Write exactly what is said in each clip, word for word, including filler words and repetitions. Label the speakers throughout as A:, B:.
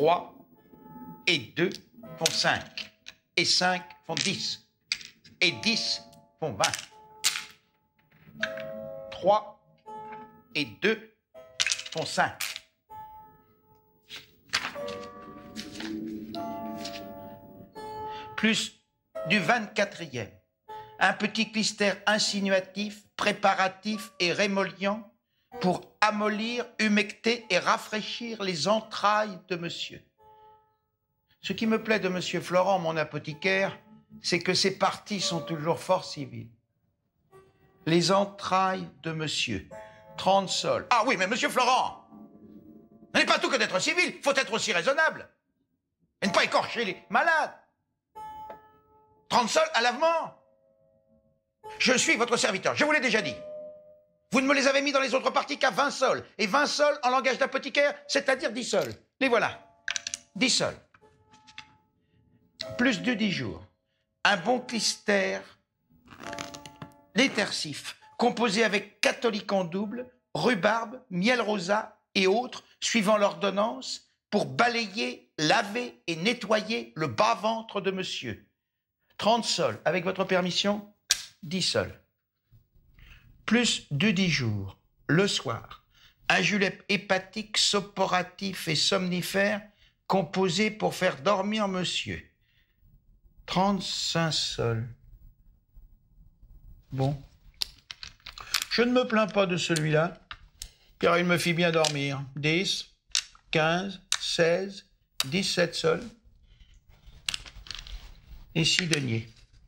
A: trois et deux font cinq. Et cinq font dix. Et dix font vingt. trois et deux font cinq. Plus du vingt-quatrième. Un petit clistère insinuatif, préparatif et rémolliant pour amollir, humecter et rafraîchir les entrailles de monsieur. Ce qui me plaît de monsieur Florent, mon apothicaire, c'est que ses parties sont toujours fort civiles. Les entrailles de monsieur, trente sols. Ah oui, mais monsieur Florent, ce n'est pas tout que d'être civil, faut être aussi raisonnable. Et ne pas écorcher les malades. trente sols à lavement. Je suis votre serviteur, je vous l'ai déjà dit. Vous ne me les avez mis dans les autres parties qu'à vingt sols. Et vingt sols en langage d'apothicaire, c'est-à-dire dix sols. Les voilà. dix sols. Plus de dix jours. Un bon clistère l'étersif, composé avec catholique en double, rhubarbe, miel rosa et autres, suivant l'ordonnance, pour balayer, laver et nettoyer le bas-ventre de monsieur. trente sols. Avec votre permission, dix sols. Plus de dix jours, le soir, un julep hépatique, sopporatif et somnifère composé pour faire dormir monsieur. trente-cinq sols. Bon. Je ne me plains pas de celui-là, car il me fit bien dormir. dix, quinze, seize, dix-sept sols. Et six deniers.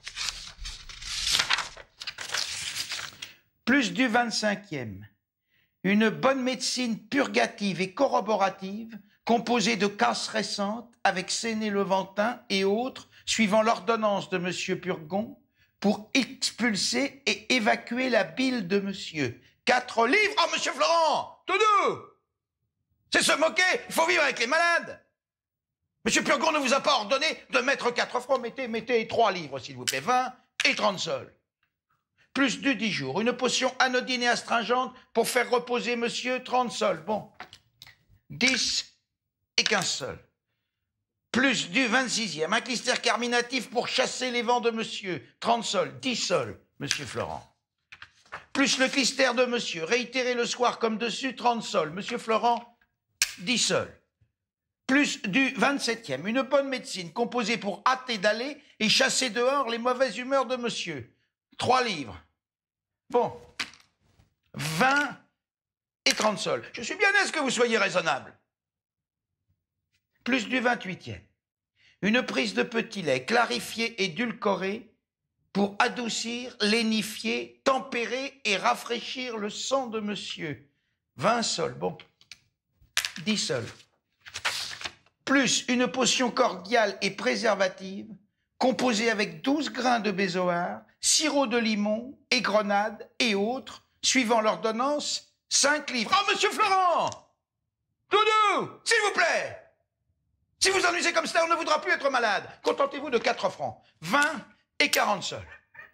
A: Plus du vingt-cinquième. Une bonne médecine purgative et corroborative, composée de casses récentes avec Séné-Levantin et autres, suivant l'ordonnance de monsieur Purgon, pour expulser et évacuer la bile de monsieur. Quatre livres. Oh, monsieur Florent, tout doux. C'est se moquer. Il faut vivre avec les malades. Monsieur Purgon ne vous a pas ordonné de mettre quatre francs. Mettez, mettez trois livres, s'il vous plaît. vingt et trente sols. Plus de dix jours. Une potion anodine et astringente pour faire reposer monsieur. trente sols. Bon. dix et quinze sols. Plus du vingt-sixième. Un clistère carminatif pour chasser les vents de monsieur. trente sols. dix sols, monsieur Florent. Plus le clistère de monsieur. Réitéré le soir comme dessus. trente sols. Monsieur Florent, dix sols. Plus du vingt-septième. Une bonne médecine composée pour hâter d'aller et chasser dehors les mauvaises humeurs de monsieur. trois livres. Bon. vingt et trente sols. Je suis bien aise que vous soyez raisonnable. Plus du vingt-huitième. Une prise de petit lait clarifié et édulcoré pour adoucir, lénifier, tempérer et rafraîchir le sang de monsieur. vingt sols. Bon. dix sols. Plus une potion cordiale et préservative composée avec douze grains de bézoard, sirop de limon et grenade et autres, suivant l'ordonnance, cinq livres. Oh, monsieur Florent! Doudou, s'il vous plaît! Si vous ennuisez comme ça, on ne voudra plus être malade. Contentez-vous de quatre francs. vingt et quarante sols.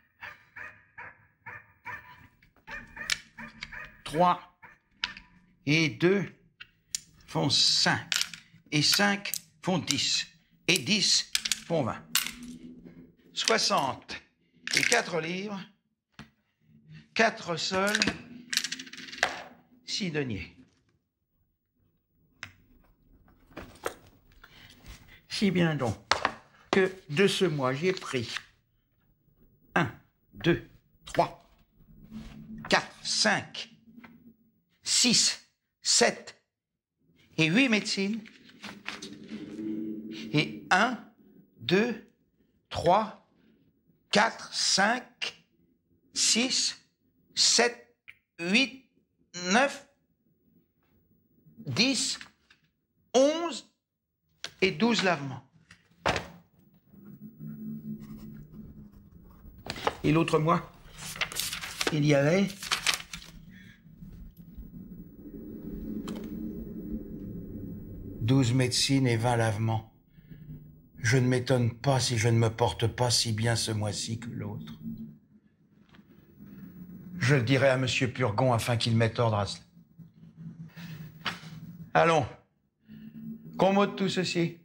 A: trois et deux font cinq. Et cinq font dix. Et dix font vingt. soixante et quatre livres. quatre sols. six deniers. Si bien donc que de ce mois, j'ai pris un, deux, trois, quatre, cinq, six, sept et huit médecines. Et un, deux, trois, quatre, cinq, six, sept, huit, neuf, dix, onze et douze lavements. Et l'autre mois, il y avait douze médecines et vingt lavements. Je ne m'étonne pas si je ne me porte pas si bien ce mois-ci que l'autre. Je le dirai à monsieur Purgon afin qu'il mette ordre à cela. Allons, qu'on mot de tout ceci?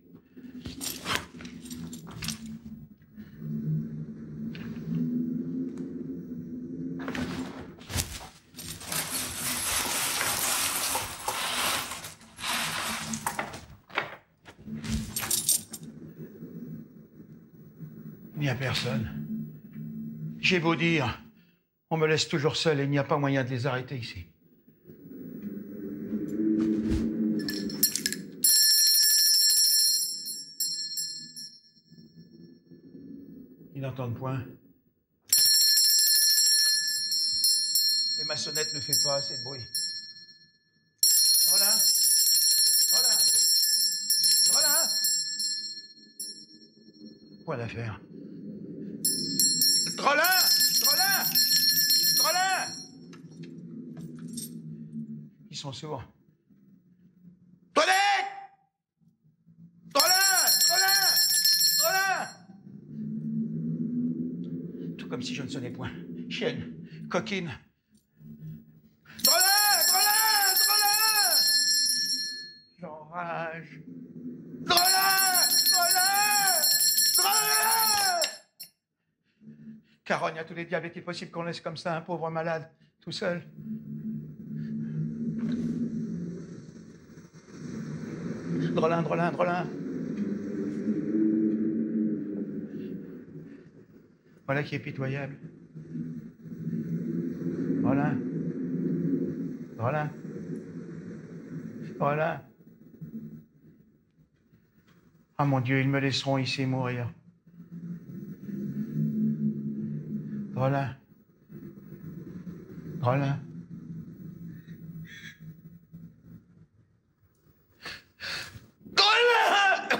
A: Il n'y a personne. J'ai beau dire, on me laisse toujours seul et il n'y a pas moyen de les arrêter ici. Ils n'entendent point. Et ma sonnette ne fait pas assez de bruit. Voilà. Voilà. Voilà. Point d'affaire. Drolin! Drolin! Drolin! Ils sont sourds. Toilette! Drolin! Drolin! Drolin! Tout comme si je ne sonnais point. Chienne, coquine. Drolin! Drolin! Drolin! J'enrage. Drolin! Drolin! Drolin! Carogne, à tous les diables, est-il possible qu'on laisse comme ça un pauvre malade, tout seul? Drolin, Drolin, Drolin. Voilà qui est pitoyable. Drolin. Drolin. Drolin. Ah mon Dieu, ils me laisseront ici mourir. Drolin. Drolin. Drolin!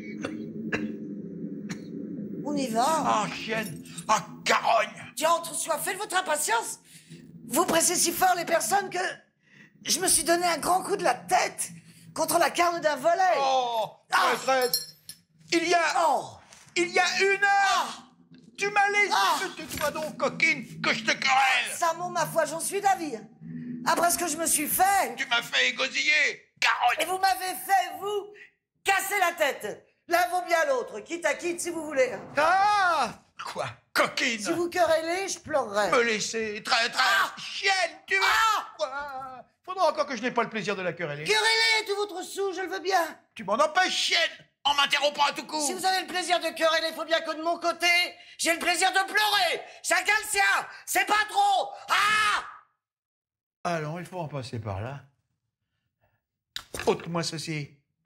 B: On y va.
A: Ah, chienne! Ah, carogne!
B: Tu as entresoifé de votre impatience. Vous pressez si fort les personnes que je me suis donné un grand coup de la tête contre la carne d'un volet.
A: Oh!
B: Ah!
A: Maîtresse! Il y a...
B: Oh!
A: Il y a une heure!
B: Ah!
A: Tu m'as laissé...
B: Ah!
A: Tais-toi donc, coquine, que je te querelle!
B: Samo, ma foi, j'en suis d'avis. Après ce que je me suis fait...
A: Tu m'as fait égosiller, carogne!
B: Et vous m'avez fait, vous, casser la tête. L'un vaut bien l'autre, quitte à quitte si vous voulez.
A: Ah! Quoi? Coquine!
B: Si vous querellez, je pleurerai.
A: Me laisser, très, très...
B: Ah!
A: Chienne, tu veux...
B: Ah!
A: Quoi? Faudra encore que je n'ai pas le plaisir de la quereller.
B: Querellez tout votre sou, je le veux bien.
A: Tu m'en empêches, chienne! En m'interrompant à tout coup!
B: Si vous avez le plaisir de quereller, il faut bien que de mon côté, j'ai le plaisir de pleurer. Chacun le sien. C'est pas trop. Ah!
A: Allons, il faut en passer par là. Ôte-moi ceci.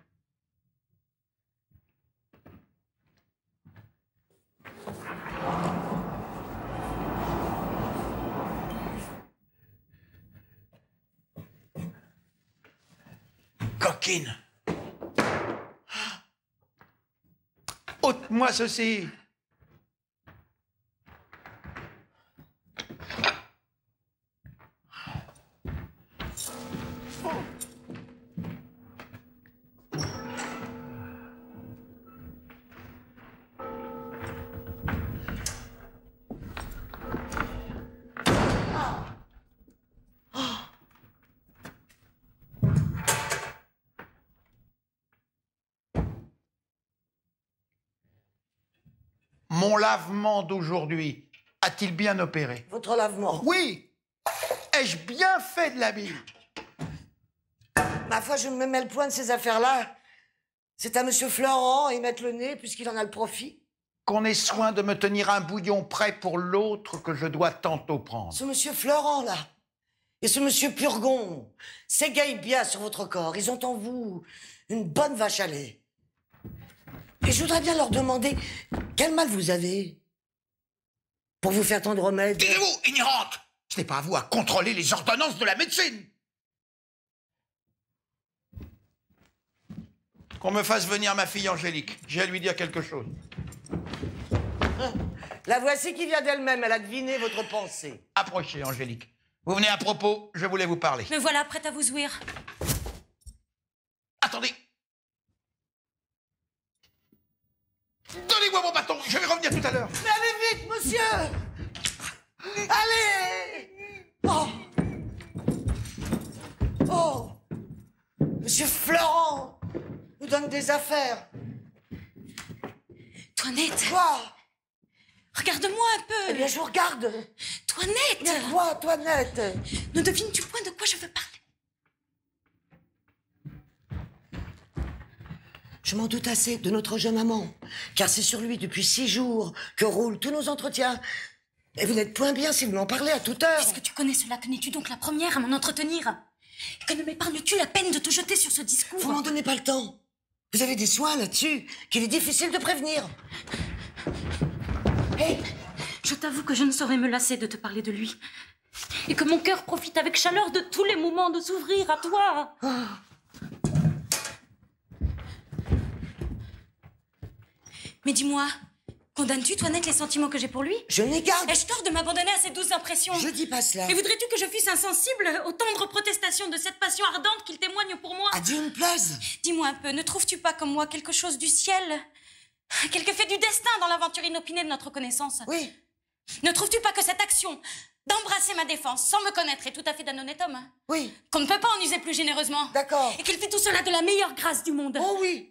A: Coquine. Ôte-moi ceci. Mon lavement d'aujourd'hui a-t-il bien opéré?
B: Votre lavement.
A: Oui. Ai-je bien fait de la bille?
B: Ma foi, je ne me mêle point de ces affaires-là. C'est à Monsieur Florent y mettre le nez, puisqu'il en a le profit.
A: Qu'on ait soin de me tenir un bouillon prêt pour l'autre que je dois tantôt prendre.
B: Ce Monsieur Florent, là, et ce Monsieur Purgon s'égayent bien sur votre corps. Ils ont en vous une bonne vache à lait. Et je voudrais bien leur demander quel mal vous avez pour vous faire tant de remèdes.
A: Taisez-vous, ignorante! Ce n'est pas à vous à contrôler les ordonnances de la médecine. Qu'on me fasse venir ma fille Angélique. J'ai à lui dire quelque chose.
B: La voici qui vient d'elle-même. Elle a deviné votre pensée.
A: Approchez, Angélique. Vous venez à propos, je voulais vous parler.
C: Me voilà prête à vous ouïr.
A: Attendez. Donnez-moi mon bâton, je vais revenir tout à l'heure.
B: Mais allez vite, monsieur! Allez! Oh! Oh! Monsieur Florent! vous donne des affaires.
C: Toinette.
B: Quoi?
C: Regarde-moi un peu.
B: Eh bien, je vous regarde.
C: Toinette.
B: Mais quoi, Toinette?
C: Ne devines-tu point de quoi je veux parler?
B: Je m'en doute assez de notre jeune amant, car c'est sur lui depuis six jours que roulent tous nos entretiens. Et vous n'êtes point bien si vous m'en parlez à toute heure.
C: Puisque tu connais cela, que n'es-tu donc la première à m'en entretenir? Que ne m'épargnes-tu la peine de te jeter sur ce discours?
B: Vous m'en donnez pas le temps. Vous avez des soins là-dessus qu'il est difficile de prévenir. Hé!
C: Je t'avoue que je ne saurais me lasser de te parler de lui. Et que mon cœur profite avec chaleur de tous les moments de s'ouvrir à toi.
B: Oh.
C: Mais dis-moi, condamnes-tu, Toinette, les sentiments que j'ai pour lui?
B: Je les garde.
C: Ai-je tort de m'abandonner à ces douces impressions?
B: Je dis pas cela.
C: Et voudrais-tu que je fusse insensible aux tendres protestations de cette passion ardente qu'il témoigne pour moi?
B: À Dieu ne plaise.
C: Dis-moi un peu, ne trouves-tu pas comme moi quelque chose du ciel? Quelque fait du destin dans l'aventure inopinée de notre connaissance?
B: Oui.
C: Ne trouves-tu pas que cette action d'embrasser ma défense sans me connaître est tout à fait d'un honnête homme?
B: Oui.
C: Qu'on ne peut pas en user plus généreusement?
B: D'accord.
C: Et qu'il fait tout cela de la meilleure grâce du monde?
B: Oh oui.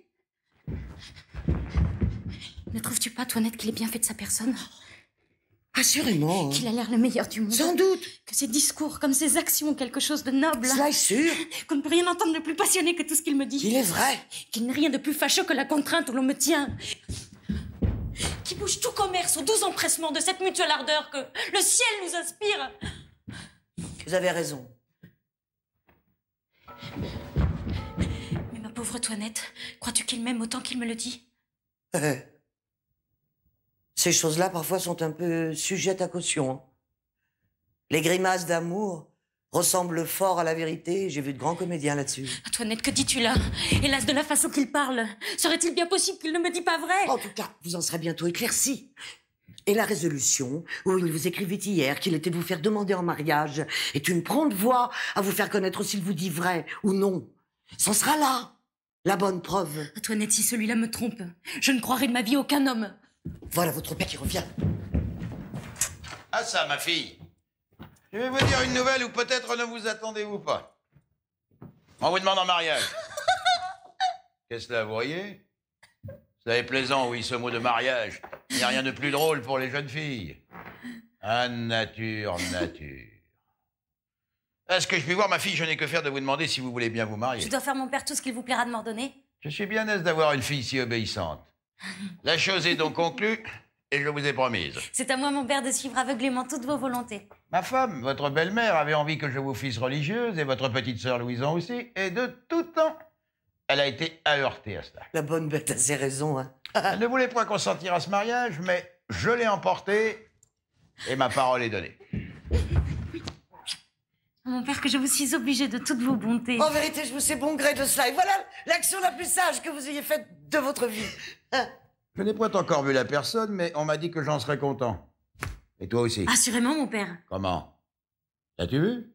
C: Ne trouves-tu pas, Toinette, qu'il est bien fait de sa personne?
B: Assurément.
C: Qu'il a l'air le meilleur du monde?
B: Sans doute.
C: Que ses discours, comme ses actions, ont quelque chose de noble?
B: Cela est sûr.
C: Qu'on ne peut rien entendre de plus passionné que tout ce qu'il me dit?
B: Il est vrai.
C: Qu'il n'est rien de plus fâcheux que la contrainte où l'on me tient? Qui bouge tout commerce au doux empressement de cette mutuelle ardeur que le ciel nous inspire?
B: Vous avez raison.
C: Mais ma pauvre Toinette, crois-tu qu'il m'aime autant qu'il me le dit?
B: Euh, Ces choses-là, parfois, sont un peu sujettes à caution. Les grimaces d'amour ressemblent fort à la vérité. J'ai vu de grands comédiens là-dessus.
C: Toinette, que dis-tu là? Hélas, de la façon qu'il parle, serait-il bien possible qu'il ne me dit pas vrai?
B: En tout cas, vous en serez bientôt éclairci. Et la résolution, où il vous écrivit hier qu'il était de vous faire demander en mariage, est une prompte voie à vous faire connaître s'il vous dit vrai ou non. C'en sera là, la bonne preuve.
C: Toinette, si celui-là me trompe, je ne croirai de ma vie aucun homme.
B: Voilà votre père qui revient.
A: Ah ça, ma fille. Je vais vous dire une nouvelle où peut-être ne vous attendez-vous pas. On vous demande en mariage. Qu'est-ce que là, vous voyez? C'est plaisant, oui, ce mot de mariage. Il n'y a rien de plus drôle pour les jeunes filles. Ah, nature, nature. Est-ce que je puis voir, ma fille? Je n'ai que faire de vous demander si vous voulez bien vous marier.
C: Je dois faire, mon père, tout ce qu'il vous plaira de m'ordonner.
A: Je suis bien aise d'avoir une fille si obéissante. La chose est donc conclue, et je vous ai promise.
C: C'est à moi, mon père, de suivre aveuglément toutes vos volontés.
A: Ma femme, votre belle-mère, avait envie que je vous fisse religieuse, et votre petite sœur Louison aussi, et de tout temps, elle a été aheurtée à cela.
B: La bonne bête a ses raisons, hein.
A: Elle ne voulait point consentir à ce mariage, mais je l'ai emporté, et ma parole est donnée.
C: Mon père, que je vous suis obligée de toutes vos bontés.
B: En vérité, je vous sais bon gré de cela. Et voilà l'action la plus sage que vous ayez faite de votre vie. Hein?
A: Je n'ai point encore vu la personne, mais on m'a dit que j'en serais content. Et toi aussi.
C: Assurément, mon père.
A: Comment? L'as-tu vu?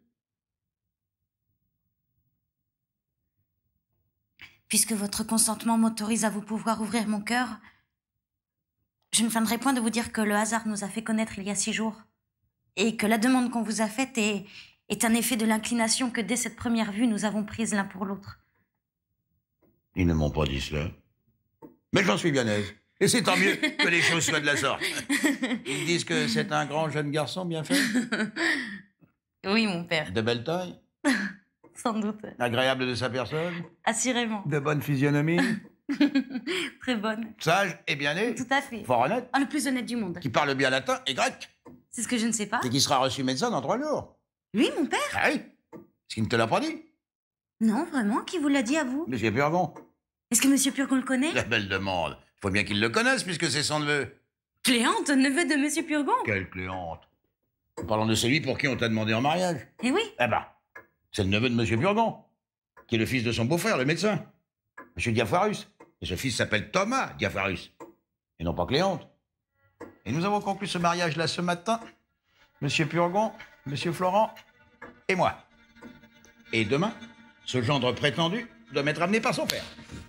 C: Puisque votre consentement m'autorise à vous pouvoir ouvrir mon cœur, je ne feindrai point de vous dire que le hasard nous a fait connaître il y a six jours, et que la demande qu'on vous a faite est, est un effet de l'inclination que dès cette première vue nous avons prise l'un pour l'autre.
A: Ils ne m'ont pas dit cela. Mais j'en suis bien aise. Et c'est tant mieux que les choses soient de la sorte. Ils disent que c'est un grand jeune garçon bien fait.
C: Oui, mon père.
A: De belle taille.
C: Sans doute.
A: Agréable de sa personne.
C: Assurément.
A: De bonne physionomie.
C: Très bonne.
A: Sage et bien né.
C: Tout à fait.
A: Fort honnête.
C: Ah, le plus honnête du monde.
A: Qui parle bien latin et grec.
C: C'est ce que je ne sais pas.
A: Et qui sera reçu médecin dans trois jours.
C: Lui, mon père?
A: Ah oui. Est-ce qu'il ne te l'a pas dit?
C: Non, vraiment? Qui vous l'a dit à vous?
A: Monsieur Purgon.
C: Est-ce que Monsieur Purgon le connaît?
A: La belle demande. Il faut bien qu'il le connaisse puisque c'est son neveu.
C: Cléante, neveu de Monsieur Purgon?
A: Quelle Cléante. Parlons de celui pour qui on t'a demandé en mariage.
C: Eh oui.
A: Eh ben, c'est le neveu de Monsieur Purgon, qui est le fils de son beau-frère, le médecin, Monsieur Diafoirus. Et ce fils s'appelle Thomas Diafoirus, et non pas Cléante. Et nous avons conclu ce mariage-là ce matin, Monsieur Purgon, Monsieur Florent et moi. Et demain, ce gendre prétendu doit m'être amené par son père.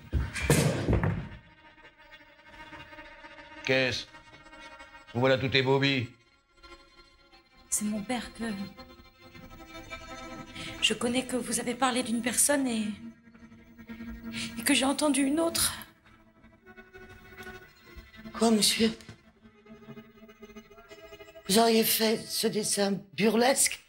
A: Qu'est-ce? Voilà tous tes bobies.
C: C'est mon père que... Je connais que vous avez parlé d'une personne et... et que j'ai entendu une autre.
B: Quoi, monsieur? Vous auriez fait ce dessin burlesque?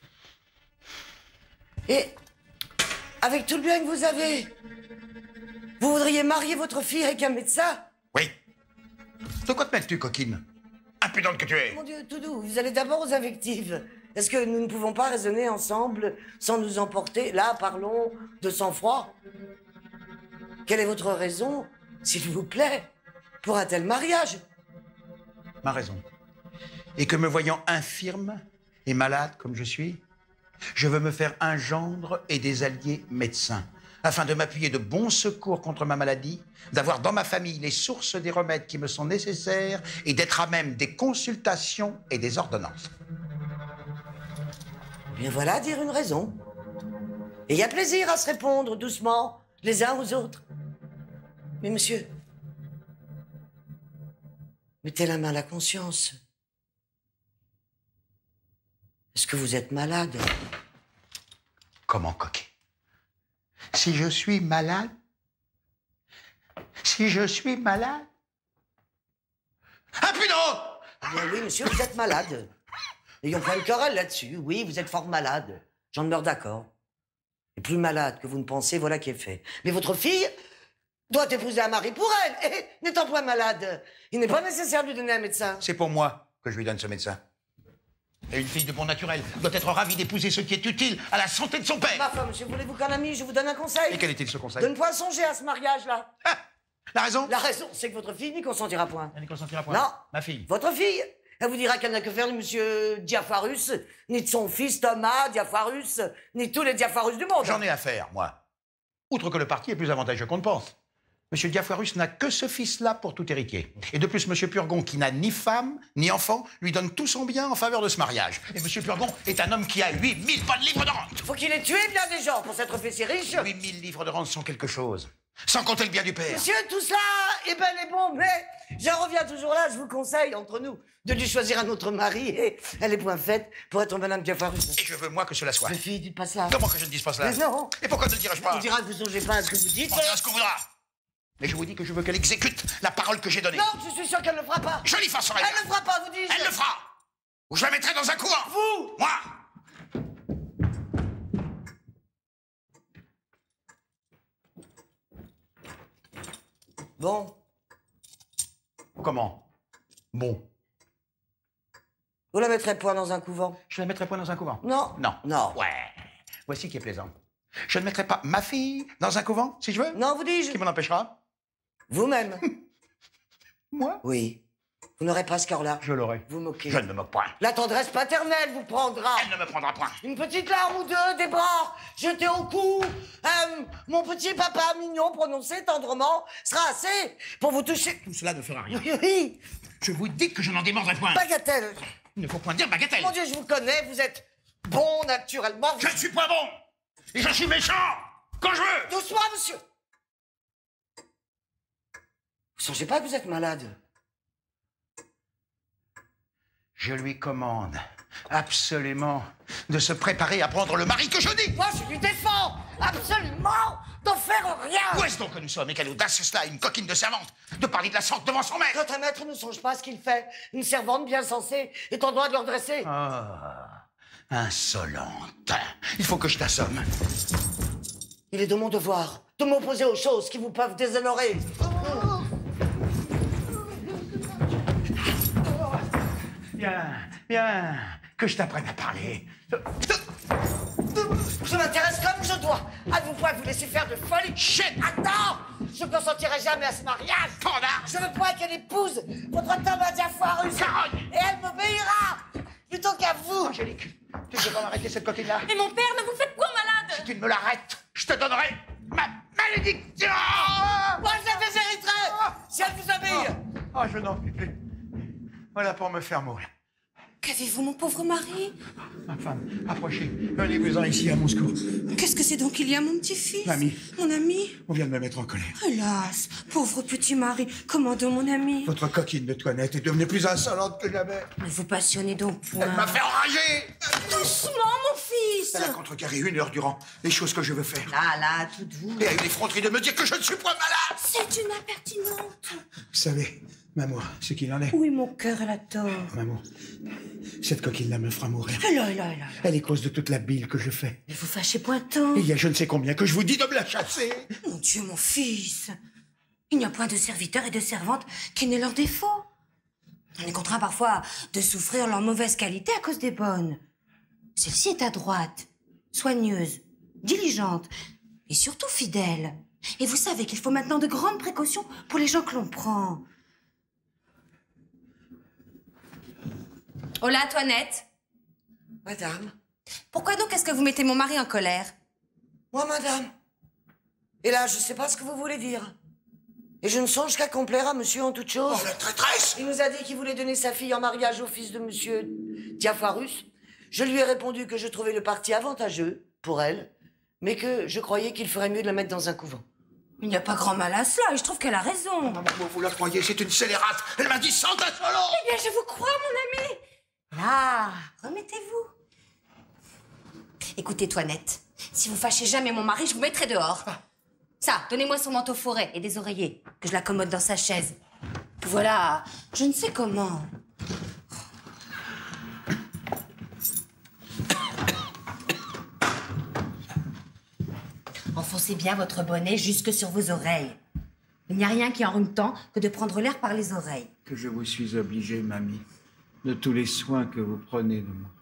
B: Et avec tout le bien que vous avez, vous voudriez marier votre fille avec un médecin?
A: Oui. De quoi te mêles-tu, coquine? Impudente que tu es.
B: Mon Dieu, tout doux, vous allez d'abord aux invectives. Est-ce que nous ne pouvons pas raisonner ensemble sans nous emporter? Là, parlons de sang-froid. Quelle est votre raison, s'il vous plaît, pour un tel mariage?
A: Ma raison. Et que me voyant infirme et malade comme je suis, je veux me faire un gendre et des alliés médecins, afin de m'appuyer de bons secours contre ma maladie, d'avoir dans ma famille les sources des remèdes qui me sont nécessaires et d'être à même des consultations et des ordonnances.
B: Bien voilà, dire une raison. Et il y a plaisir à se répondre doucement, les uns aux autres. Mais monsieur, mettez la main à la conscience. Est-ce que vous êtes malade?
A: Comment, coquin? Si je suis malade? Si je suis malade? Impudent!
B: Bien oui, monsieur, vous êtes malade. N'ayons pas une querelle là-dessus. Oui, vous êtes fort malade. J'en demeure d'accord. Et plus malade que vous ne pensez, voilà qui est fait. Mais votre fille doit épouser un mari pour elle. Et n'étant point malade, il n'est pas nécessaire de lui donner un médecin.
A: C'est pour moi que je lui donne ce médecin. Et une fille de bon naturel doit être ravie d'épouser ce qui est utile à la santé de son père.
B: Ma femme, monsieur, voulez-vous qu'un ami, je vous donne un conseil?
A: Et quel est-il ce conseil?
B: De ne point songer à ce mariage-là.
A: Ah, la raison?
B: La raison, c'est que votre fille n'y consentira point.
A: Elle n'y consentira point.
B: Non.
A: Ma fille.
B: Votre fille, elle vous dira qu'elle n'a que faire de monsieur Diaphorus, ni de son fils Thomas Diaphorus, ni de tous les Diaphorus du monde.
A: J'en ai affaire, moi. Outre que le parti est plus avantageux qu'on ne pense. Monsieur Diaphorus n'a que ce fils-là pour tout héritier. Et de plus, Monsieur Purgon, qui n'a ni femme, ni enfant, lui donne tout son bien en faveur de ce mariage. Et Monsieur Purgon est un homme qui a huit mille bonnes livres de rente.
B: Faut qu'il ait tué bien des gens pour s'être fait si riche.
A: huit mille livres de rente sont quelque chose. Sans compter le bien du père.
B: Monsieur, tout cela est bel et bon, mais j'en reviens toujours là, je vous conseille, entre nous, de lui choisir un autre mari, et elle est point faite pour être madame Diaphorus.
A: Et je veux, moi, que cela soit.
B: Ma fille, dites pas ça.
A: Comment que je ne dise pas cela?
B: Mais non.
A: Et pourquoi ne le dirais-je pas?
B: On dira que vous songez pas à ce que vous dites.
A: On dira ce qu'on voudra. Mais je vous dis que je veux qu'elle exécute la parole que j'ai donnée.
B: Non, je suis sûr qu'elle ne le fera pas.
A: Je l'y fasse,
B: Elle ne le fera pas, vous dites.
A: Elle le fera. Ou je la mettrai dans un couvent.
B: Vous.
A: Moi.
B: Bon.
A: Comment? Bon.
B: Vous la mettrez point dans un couvent?
A: Je la mettrai point dans un couvent?
B: Non.
A: Non.
B: Non.
A: Ouais. Voici qui est plaisant. Je ne mettrai pas ma fille dans un couvent, si je veux?
B: Non, vous dis-je.
A: Qui m'en empêchera?
B: Vous-même.
A: Moi?
B: Oui. Vous n'aurez pas ce cœur-là.
A: Je l'aurai.
B: Vous moquez.
A: Je ne me moque point.
B: La tendresse paternelle vous prendra.
A: Elle ne me prendra point.
B: Une petite larme ou deux, des bras jetés au cou. Euh, mon petit papa mignon prononcé tendrement sera assez pour vous toucher.
A: Tout cela ne fera rien.
B: Oui, oui.
A: Je vous dis que je n'en démordrai point.
B: Bagatelle.
A: Il ne faut point dire bagatelle.
B: Mon Dieu, je vous connais, vous êtes bon naturellement.
A: Je ne suis pas bon. Et je suis méchant. Quand je veux.
B: Doucement, monsieur. Vous songez pas que vous êtes malade?
A: Je lui commande absolument de se préparer à prendre le mari que je dis.
B: Moi, je lui défends absolument d'en faire rien.
A: Où est-ce donc que nous sommes? Et quelle audace c'est cela, une coquine de servante, de parler de la sorte devant son maître?
B: Quand un maître ne songe pas à ce qu'il fait, une servante bien sensée est en droit de le redresser.
A: Ah, insolente. Il faut que je t'assomme.
B: Il est de mon devoir de m'opposer aux choses qui vous peuvent déshonorer.
A: Viens, viens, que je t'apprenne à parler.
B: Je m'intéresse comme je dois. À vous pas vous laisser faire de folie.
A: Chut!
B: Attends! Je ne consentirai jamais à ce mariage.
A: Pendard!
B: Je veux pas qu'elle épouse votre Thomas Diaphorus.
A: Carogne!
B: Et elle m'obéira plutôt qu'à vous.
A: Angélique, tu ne peux pas m'arrêter cette coquine-là?
C: Mais mon père, ne vous faites point malade!
A: Si tu ne me l'arrêtes, je te donnerai ma malédiction!
B: Moi, je la déshériterai si elle vous obéit.
A: Oh, je n'en puis plus. Voilà pour me faire mourir.
C: Qu'avez-vous, mon pauvre mari?
A: Ma femme, approchez. Venez-vous-en ici à mon secours.
D: Qu'est-ce que c'est donc qu'il y a, mon petit-fils?
A: L'ami.
D: Mon ami?
A: On vient de me mettre en colère.
D: Hélas, pauvre petit mari. Comment donc, mon ami?
A: Votre coquine de toilette est devenue plus insolente que jamais.
D: Ne vous passionnez donc point.
A: Elle m'a fait enrager.
D: Doucement, mon fils.
A: à contrecarrer une heure durant les choses que je veux faire.
B: Là, là, tout doux.
A: Et à une effronterie de me dire que je ne suis point malade.
D: C'est une impertinente.
A: Vous savez, maman, ce qu'il en est.
D: Oui, mon cœur, elle a tort.
A: Maman, cette coquine-là me fera mourir.
D: Elle là, elle là, elle là.
A: Elle est cause de toute la bile que je fais.
D: Mais vous fâchez point tant.
A: Et il y a je ne sais combien que je vous dis de me la chasser.
D: Mon Dieu, mon fils. Il n'y a point de serviteurs et de servantes qui n'aient leurs défauts. On est contraint parfois de souffrir leur mauvaise qualité à cause des bonnes. Celle-ci est adroite, soigneuse, diligente et surtout fidèle. Et vous savez qu'il faut maintenant de grandes précautions pour les gens que l'on prend. Hola, Antoinette.
B: Madame.
D: Pourquoi donc est-ce que vous mettez mon mari en colère?
B: Moi, madame. Et là, je sais pas ce que vous voulez dire. Et je ne songe qu'à complaire à monsieur en toute chose.
A: Oh, la traîtresse!
B: Il nous a dit qu'il voulait donner sa fille en mariage au fils de monsieur Diafoirus. Je lui ai répondu que je trouvais le parti avantageux pour elle, mais que je croyais qu'il ferait mieux de la mettre dans un couvent.
D: Il n'y a pas grand mal à cela et je trouve qu'elle a raison.
A: Maman, vous la croyez, c'est une scélérate. Elle m'a dit sans ta solo.
D: Eh bien, je vous crois, mon ami. Là, remettez-vous. Écoutez, Toinette, si vous fâchez jamais mon mari, je vous mettrai dehors. Ça, donnez-moi son manteau forêt et des oreillers, que je l'accommode dans sa chaise. Voilà, je ne sais comment. Enfoncez bien votre bonnet jusque sur vos oreilles. Il n'y a rien qui enrhume tant que de prendre l'air par les oreilles.
A: Que je vous suis obligé, mamie, de tous les soins que vous prenez de moi.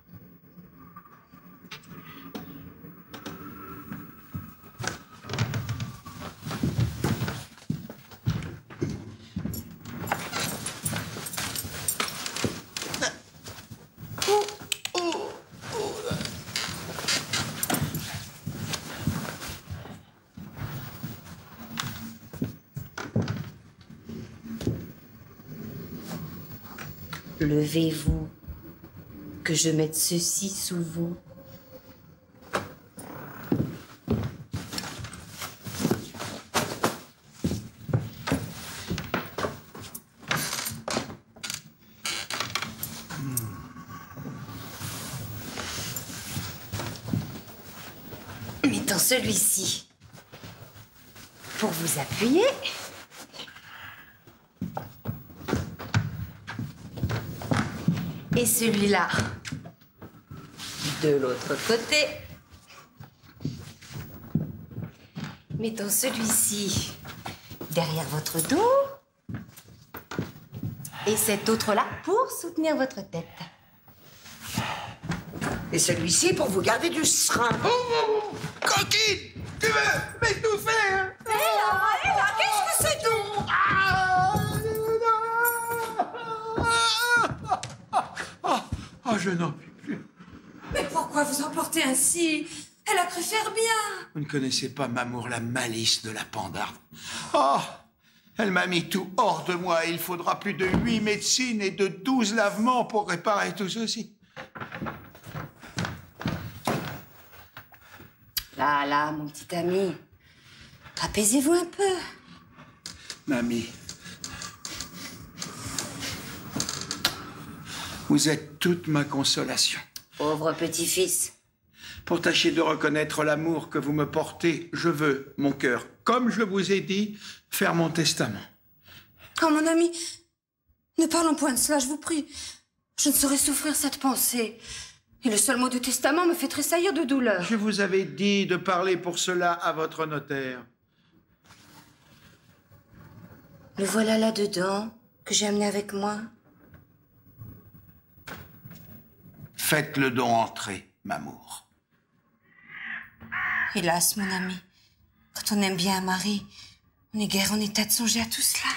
D: Levez-vous, que je mette ceci sous vous. Mettons celui-ci pour vous appuyer. Et celui-là, de l'autre côté. Mettons celui-ci derrière votre dos. Et cet autre-là pour soutenir votre tête.
B: Et celui-ci pour vous garder du serin.
A: Oh, oh, oh, coquine! Tu veux m'étouffer, hein?
D: Hé là, hé là, qu'est-ce que c'est donc?
A: Oh, je n'en puis plus.
D: Mais pourquoi vous emportez ainsi? Elle a cru faire bien.
A: Vous ne connaissez pas, Mamour, la malice de la pandarde. Oh, elle m'a mis tout hors de moi. Il faudra plus de huit médecines et de douze lavements pour réparer tout ceci.
D: Là, là, mon petit ami, apaisez-vous un peu.
A: Mamie, vous êtes toute ma consolation.
D: Pauvre petit-fils.
A: Pour tâcher de reconnaître l'amour que vous me portez, je veux, mon cœur, comme je vous ai dit, faire mon testament.
D: Oh, mon ami, ne parlons point de cela, je vous prie. Je ne saurais souffrir cette pensée. Et le seul mot de testament me fait tressaillir de douleur.
A: Je vous avais dit de parler pour cela à votre notaire.
D: Le voilà là-dedans, que j'ai amené avec moi.
A: Faites-le don entrer, Mamour.
D: Hélas, mon ami, quand on aime bien un mari, on n'est guère en état de songer à tout cela.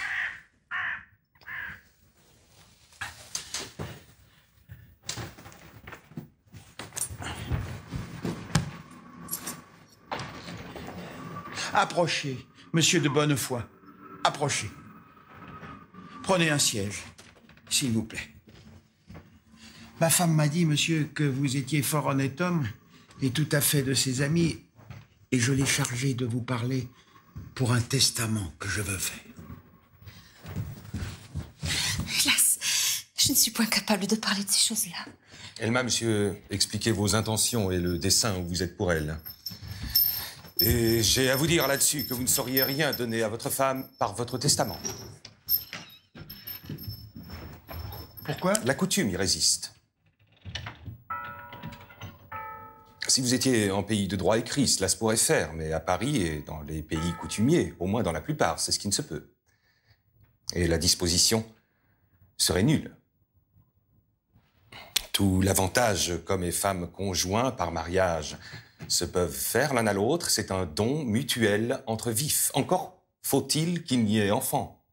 A: Approchez, monsieur de Bonnefoy. Approchez. Prenez un siège, s'il vous plaît. Ma femme m'a dit, monsieur, que vous étiez fort honnête homme et tout à fait de ses amis, et je l'ai chargé de vous parler pour un testament que je veux faire.
D: Hélas, je ne suis point capable de parler de ces choses-là.
E: Elle m'a, monsieur, expliqué vos intentions et le dessein où vous êtes pour elle. Et j'ai à vous dire là-dessus que vous ne sauriez rien donner à votre femme par votre testament.
A: Pourquoi?
E: La coutume y résiste. Si vous étiez en pays de droit écrit, cela se pourrait faire, mais à Paris et dans les pays coutumiers, au moins dans la plupart, c'est ce qui ne se peut. Et la disposition serait nulle. Tout l'avantage qu'hommes et femmes conjoints par mariage se peuvent faire l'un à l'autre, c'est un don mutuel entre vifs. Encore faut-il qu'il n'y ait enfant.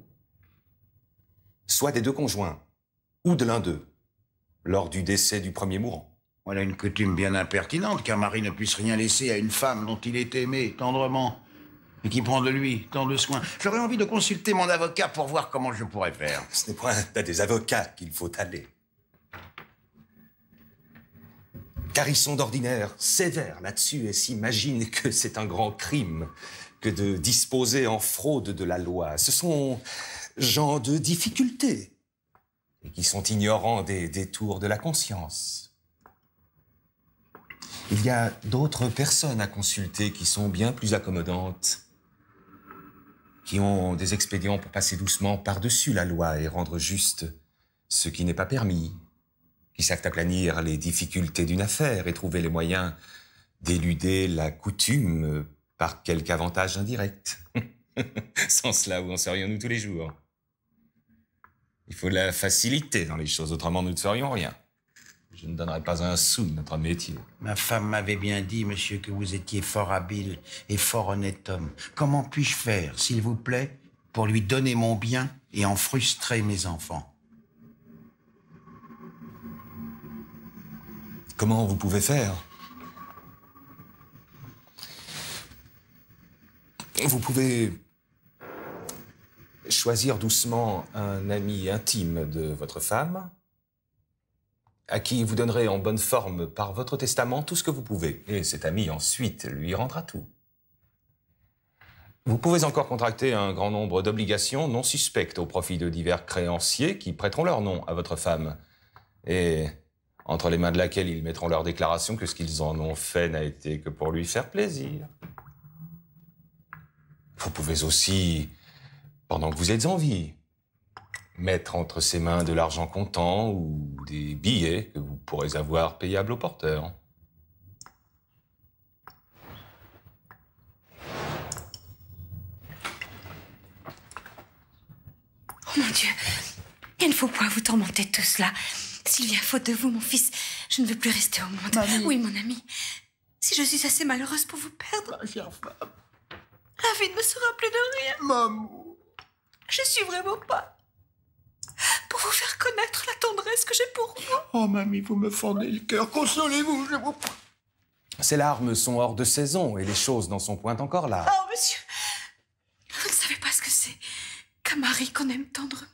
E: Soit des deux conjoints, ou de l'un d'eux, lors du décès du premier mourant.
A: Voilà une coutume bien impertinente qu'un mari ne puisse rien laisser à une femme dont il est aimé tendrement et qui prend de lui tant de soins. J'aurais envie de consulter mon avocat pour voir comment je pourrais faire.
E: Ce n'est point à des avocats qu'il faut aller. Car ils sont d'ordinaire sévères là-dessus et s'imaginent que c'est un grand crime que de disposer en fraude de la loi. Ce sont gens de difficulté et qui sont ignorants des détours de la conscience. Il y a d'autres personnes à consulter qui sont bien plus accommodantes, qui ont des expédients pour passer doucement par-dessus la loi et rendre juste ce qui n'est pas permis, qui savent aplanir les difficultés d'une affaire et trouver les moyens d'éluder la coutume par quelque avantage indirect. Sans cela, où en serions-nous tous les jours? Il faut de la facilité dans les choses, autrement nous ne ferions rien. Je ne donnerai pas un sou de notre métier.
A: Ma femme m'avait bien dit, monsieur, que vous étiez fort habile et fort honnête homme. Comment puis-je faire, s'il vous plaît, pour lui donner mon bien et en frustrer mes enfants?
E: Comment vous pouvez faire? Vous pouvez choisir doucement un ami intime de votre femme, à qui vous donnerez en bonne forme par votre testament tout ce que vous pouvez. Et cet ami, ensuite, lui rendra tout. Vous pouvez encore contracter un grand nombre d'obligations non suspectes au profit de divers créanciers qui prêteront leur nom à votre femme. Et entre les mains de laquelle ils mettront leur déclaration que ce qu'ils en ont fait n'a été que pour lui faire plaisir. Vous pouvez aussi, pendant que vous êtes en vie, mettre entre ses mains de l'argent comptant ou des billets que vous pourrez avoir payables au porteur.
D: Oh mon Dieu, il ne faut point vous tourmenter de tout cela. S'il vient faute de vous, mon fils, je ne veux plus rester au monde.
A: Mamie.
D: Oui, mon ami. Si je suis assez malheureuse pour vous perdre,
A: Ma chère femme.
D: la vie ne me sera plus de rien.
A: Maman.
D: Je suis vraiment pas pour vous faire connaître la tendresse que j'ai pour vous.
A: Oh, mamie, vous me fendez le cœur. Consolez-vous, je vous prie.
E: Ces larmes sont hors de saison et les choses n'en sont point encore là.
D: Oh, monsieur, vous ne savez pas ce que c'est qu'un mari qu'on aime tendrement.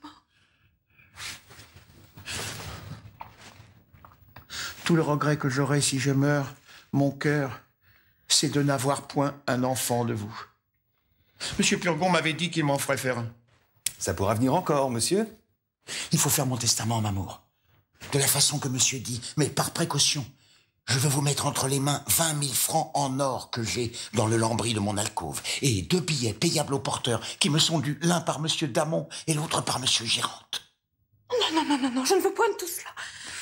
A: Tout le regret que j'aurai si je meurs, mon cœur, c'est de n'avoir point un enfant de vous. Monsieur Purgon m'avait dit qu'il m'en ferait faire un.
E: Ça pourra venir encore, monsieur.
A: Il faut faire mon testament, Mamour. De la façon que monsieur dit, mais par précaution. Je veux vous mettre entre les mains vingt mille francs en or que j'ai dans le lambris de mon alcôve et deux billets payables au porteur qui me sont dus, l'un par monsieur Damon et l'autre par monsieur Gérante.
D: Non, non, non, non, non, je ne veux point de tout cela.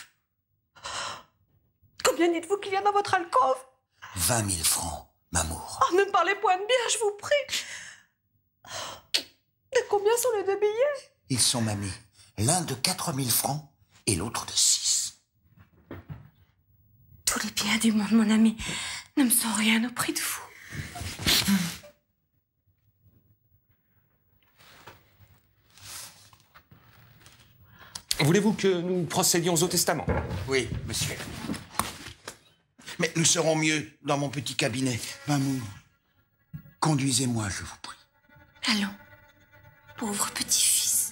D: Combien dites-vous qu'il y a dans votre alcôve?
A: Vingt mille francs, Mamour.
D: Oh, ne me parlez point de bien, je vous prie. De combien sont les deux billets?
A: Ils sont, mamie, l'un de quatre mille francs et l'autre de six.
D: Tous les biens du monde, mon ami, ne me sont rien au prix de vous.
E: Voulez-vous que nous procédions au testament?
A: Oui, monsieur. Mais nous serons mieux dans mon petit cabinet. Mamour, conduisez-moi, je vous prie.
D: Allons, pauvre petit-fils.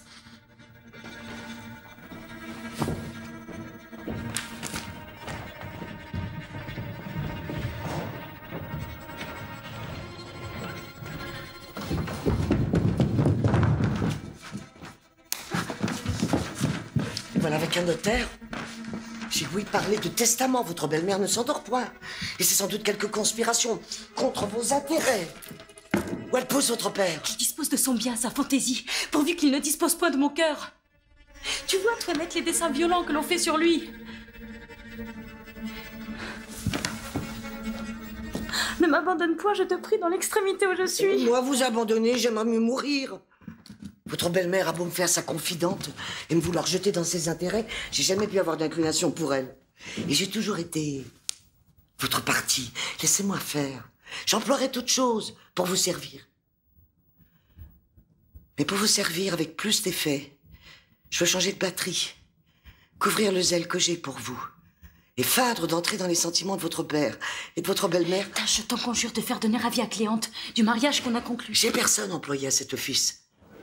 B: Voilà, avec un notaire, J'ai ouï parler de testament. Votre belle-mère ne s'endort point. Et c'est sans doute quelque conspiration contre vos intérêts. Où elle pousse votre père?
F: Qu'il dispose de son bien, sa fantaisie, pourvu qu'il ne dispose point de mon cœur. Tu vois, Toinette, les dessins violents que l'on fait sur lui. Ne m'abandonne point, je te prie, dans l'extrémité où je suis.
B: Moi, vous abandonner, j'aimerais mieux mourir. Votre belle-mère a beau me faire sa confidente et me vouloir jeter dans ses intérêts, j'ai jamais pu avoir d'inclination pour elle. Et j'ai toujours été votre parti. Laissez-moi faire. J'emploierai toute chose pour vous servir. Mais pour vous servir avec plus d'effet, je veux changer de batterie, couvrir le zèle que j'ai pour vous, et feindre d'entrer dans les sentiments de votre père et de votre belle-mère.
F: Je t'en conjure de faire donner avis à Cléante du mariage qu'on a conclu.
B: J'ai personne employé à cet office.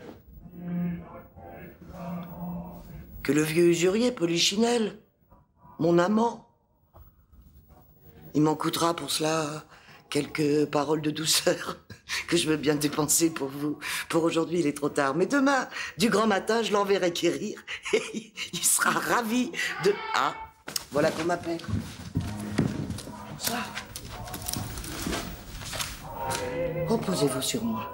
B: Que le vieux usurier Polichinelle, mon amant. Il m'en coûtera pour cela quelques paroles de douceur que je veux bien dépenser pour vous. Pour aujourd'hui, il est trop tard. Mais demain, du grand matin, je l'enverrai quérir et il sera ravi de... Ah, voilà qu'on m'appelle. Ça. Reposez-vous sur moi.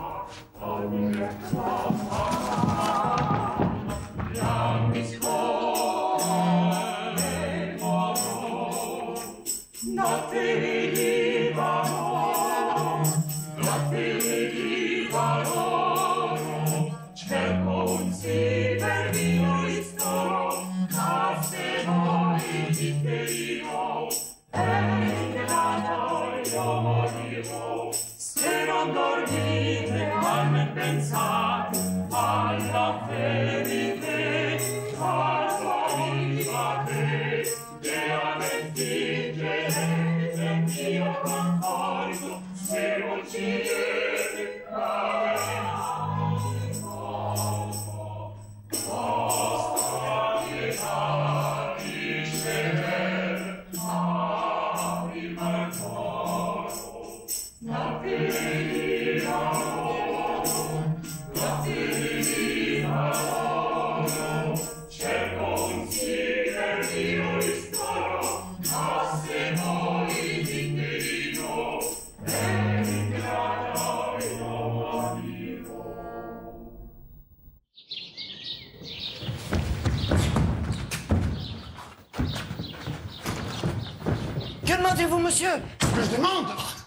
B: Que demandez-vous, monsieur?
A: Ce que je demande.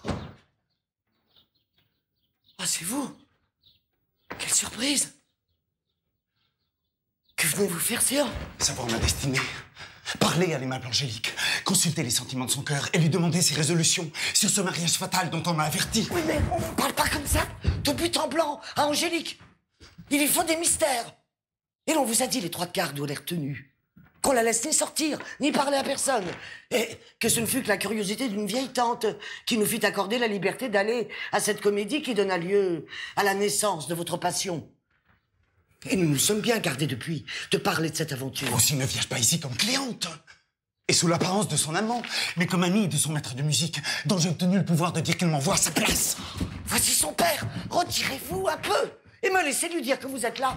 B: Ah, c'est vous? Quelle surprise! Que venez-vous faire, sire?
G: Savoir ma destinée. Parler à l'aimable Angélique. Consulter les sentiments de son cœur et lui demander ses résolutions sur ce mariage fatal dont on m'a averti.
B: Oui, mais on ne parle pas comme ça, de but en blanc, à Angélique. Il lui faut des mystères. Et l'on vous a dit les trois quarts d'où elle est retenue. Qu'on la laisse ni sortir, ni parler à personne. Et que ce ne fut que la curiosité d'une vieille tante qui nous fit accorder la liberté d'aller à cette comédie qui donna lieu à la naissance de votre passion. Et nous nous sommes bien gardés depuis de parler de cette aventure.
G: Aussi ne viens-je pas ici comme Cléante, et sous l'apparence de son amant, mais comme amie de son maître de musique, dont j'ai obtenu le pouvoir de dire qu'il m'envoie à sa place.
B: Voici son père. Retirez-vous un peu et me laissez lui dire que vous êtes là.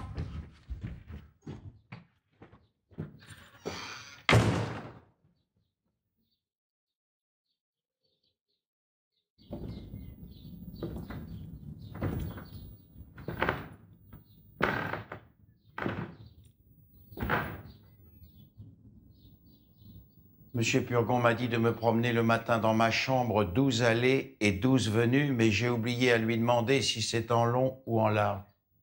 A: Monsieur Purgon m'a dit de me promener le matin dans ma chambre, douze allées et douze venues, mais j'ai oublié à lui demander si c'est en long ou en large.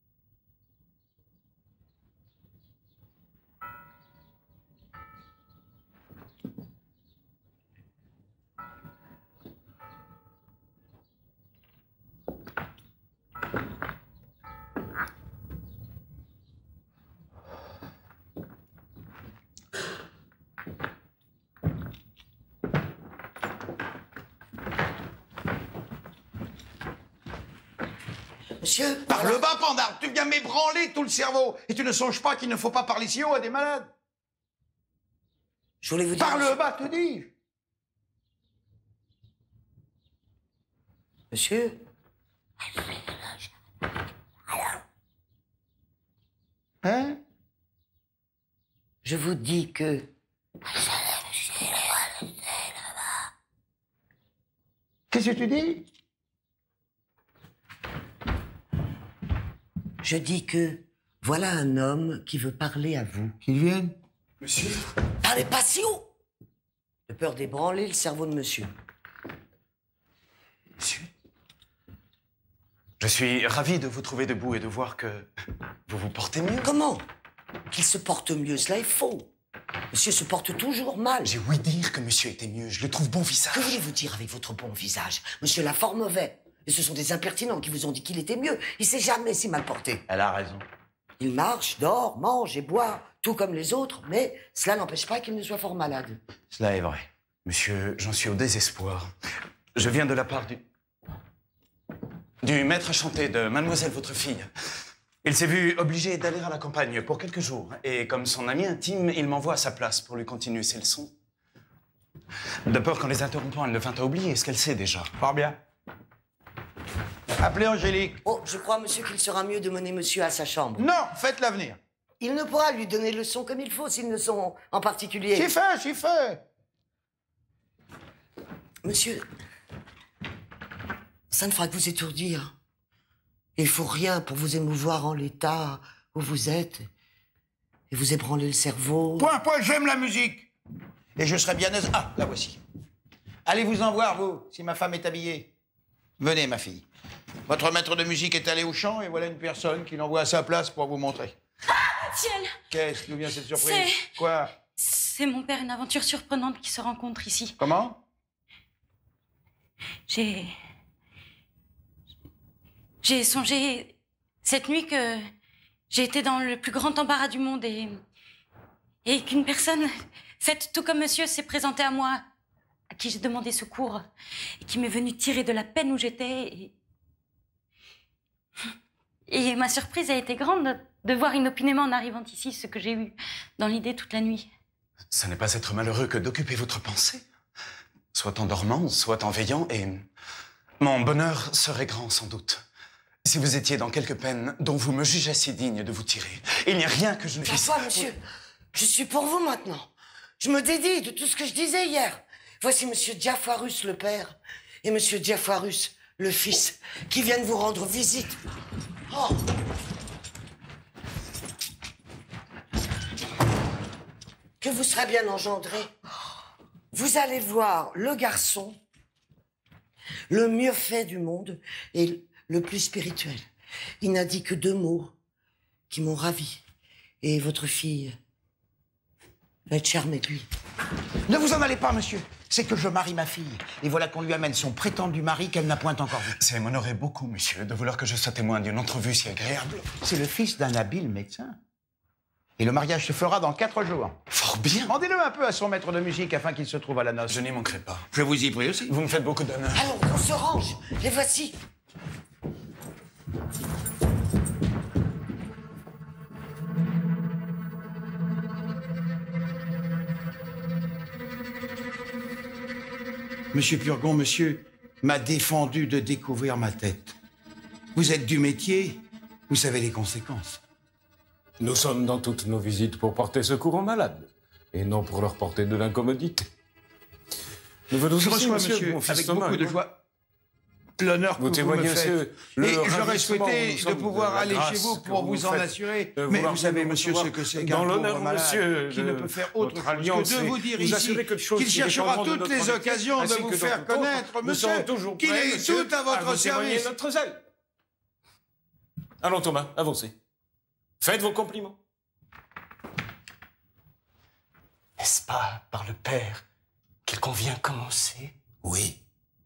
B: Monsieur,
A: Par le bas, Pandard, tu viens m'ébranler tout le cerveau. Et tu ne songes pas qu'il ne faut pas parler si haut à des malades.
B: je voulais vous dire...
A: Par le bas, te dis.
B: Monsieur,
A: Hein?
B: je vous dis que...
A: Qu'est-ce que tu dis?
B: Je dis que voilà un homme qui veut parler à vous.
A: Qu'il vienne.
G: Monsieur?
B: Parlez pas si haut! De peur d'ébranler le cerveau de monsieur.
G: Monsieur? Je suis ravi de vous trouver debout et de voir que vous vous portez mieux.
B: Comment? Qu'il se porte mieux, cela est faux. Monsieur se porte toujours mal.
G: J'ai ouï dire que monsieur était mieux. Je le trouve bon visage.
B: Que voulez-vous dire avec votre bon visage? Monsieur l'a fort mauvais. Et ce sont des impertinents qui vous ont dit qu'il était mieux. Il s'est jamais si mal porté.
A: Elle a raison.
B: Il marche, dort, mange et boit, tout comme les autres, mais cela n'empêche pas qu'il ne soit fort malade.
A: Cela est vrai.
G: Monsieur, j'en suis au désespoir. Je viens de la part du... du maître à chanter de mademoiselle, votre fille. Il s'est vu obligé d'aller à la campagne pour quelques jours. Et comme son ami intime, il m'envoie à sa place pour lui continuer ses leçons. De peur qu'en les interrompant, elle ne vînt à oublier ce qu'elle sait déjà.
A: Fort bien. Appelez Angélique.
B: Oh, je crois, monsieur, qu'il sera mieux de mener monsieur à sa chambre.
A: Non, faites-la venir.
B: Il ne pourra lui donner leçon comme il faut, s'ils ne sont en particulier.
A: C'est fait, c'est fait.
B: Monsieur, ça ne fera que vous étourdir. Il faut rien pour vous émouvoir en l'état où vous êtes et vous ébranler le cerveau.
A: Point, point, j'aime la musique. Et je serai bien aise. Ah, la voici. Allez vous en voir, vous, si ma femme est habillée. Venez, ma fille. Votre maître de musique est allé au champ et voilà une personne qui l'envoie à sa place pour vous montrer.
F: Ah, ciel!
A: Qu'est-ce d'où vient cette surprise?
F: C'est-
A: Quoi?
F: C'est mon père, une aventure surprenante qui se rencontre ici.
A: Comment?
F: J'ai... J'ai songé cette nuit que j'ai été dans le plus grand embarras du monde et... et qu'une personne faite tout comme monsieur s'est présentée à moi, à qui j'ai demandé secours, et qui m'est venue tirer de la peine où j'étais. Et... et ma surprise a été grande de voir inopinément en arrivant ici ce que j'ai eu dans l'idée toute la nuit.
G: Ce n'est pas être malheureux que d'occuper votre pensée. Soit en dormant, soit en veillant, et mon bonheur serait grand sans doute. Si vous étiez dans quelque peine dont vous me jugez si digne de vous tirer, il n'y a rien que je ne puisse...
B: François, monsieur, je suis pour vous maintenant. Je me dédie de tout ce que je disais hier. Voici monsieur Diafoirus, le père, et monsieur Diafoirus, le fils, qui viennent vous rendre visite. Oh! Que vous serez bien engendré. Vous allez voir le garçon, le mieux fait du monde et le plus spirituel. Il n'a dit que deux mots qui m'ont ravi. Et votre fille va être charmée de lui.
A: Ne vous en allez pas, monsieur. C'est que je marie ma fille. Et voilà qu'on lui amène son prétendu mari qu'elle n'a point encore vu.
G: Ça m'honorerait beaucoup, monsieur, de vouloir que je sois témoin d'une entrevue si agréable.
A: C'est le fils d'un habile médecin. Et le mariage se fera dans quatre jours.
G: Fort bien.
A: Rendez-le un peu à son maître de musique afin qu'il se trouve à la noce.
G: Je n'y manquerai pas.
A: Je vous y prie aussi.
G: Vous me faites beaucoup d'honneur.
B: Allons, on se range. Les voici.
A: Monsieur Purgon, monsieur m'a défendu de découvrir ma tête. Vous êtes du métier, vous savez les conséquences.
H: Nous sommes dans toutes nos visites pour porter secours aux malades, et non pour leur porter de l'incommodité. Nous venons
A: Je
H: ici,
A: reçois,
H: monsieur,
A: monsieur,
H: mon fils
A: avec
H: Thomas,
A: beaucoup de
H: moi.
A: joie, l'honneur que
H: Vous
A: vous,
H: témoignez,
A: me faites.
H: monsieur, le
A: Et j'aurais
H: ravissement
A: souhaité
H: où nous
A: de
H: sommes
A: pouvoir
H: de la
A: aller
H: grâce
A: chez vous
H: que
A: pour
H: vous
A: vous en
H: faites
A: assurer.
H: de
A: Mais
H: vouloir
A: vous savez,
H: nous
A: monsieur, ce
H: recevoir
A: que c'est
H: dans
A: qu'un
H: l'honneur,
A: pauvre malade
H: monsieur,
A: qui
H: de
A: ne peut faire autre
H: notre
A: chose
H: alliance
A: que de
H: et
A: vous dire
H: vous
A: ici
H: assurer quelque chose
A: qu'il
H: qui
A: cherchera
H: dépendra de
A: toutes
H: notre
A: les
H: amitié,
A: occasions de
H: ainsi
A: vous
H: que
A: faire
H: notre autre.
A: connaître,
H: Nous
A: monsieur,
H: sommes toujours
A: qu'il
H: prêts,
A: est
H: monsieur,
A: tout à votre
H: vous témoigner
A: service.
H: notre zèle. Allons, Thomas, avancez. Faites vos compliments.
G: N'est-ce pas par le père qu'il convient commencer?
A: Oui.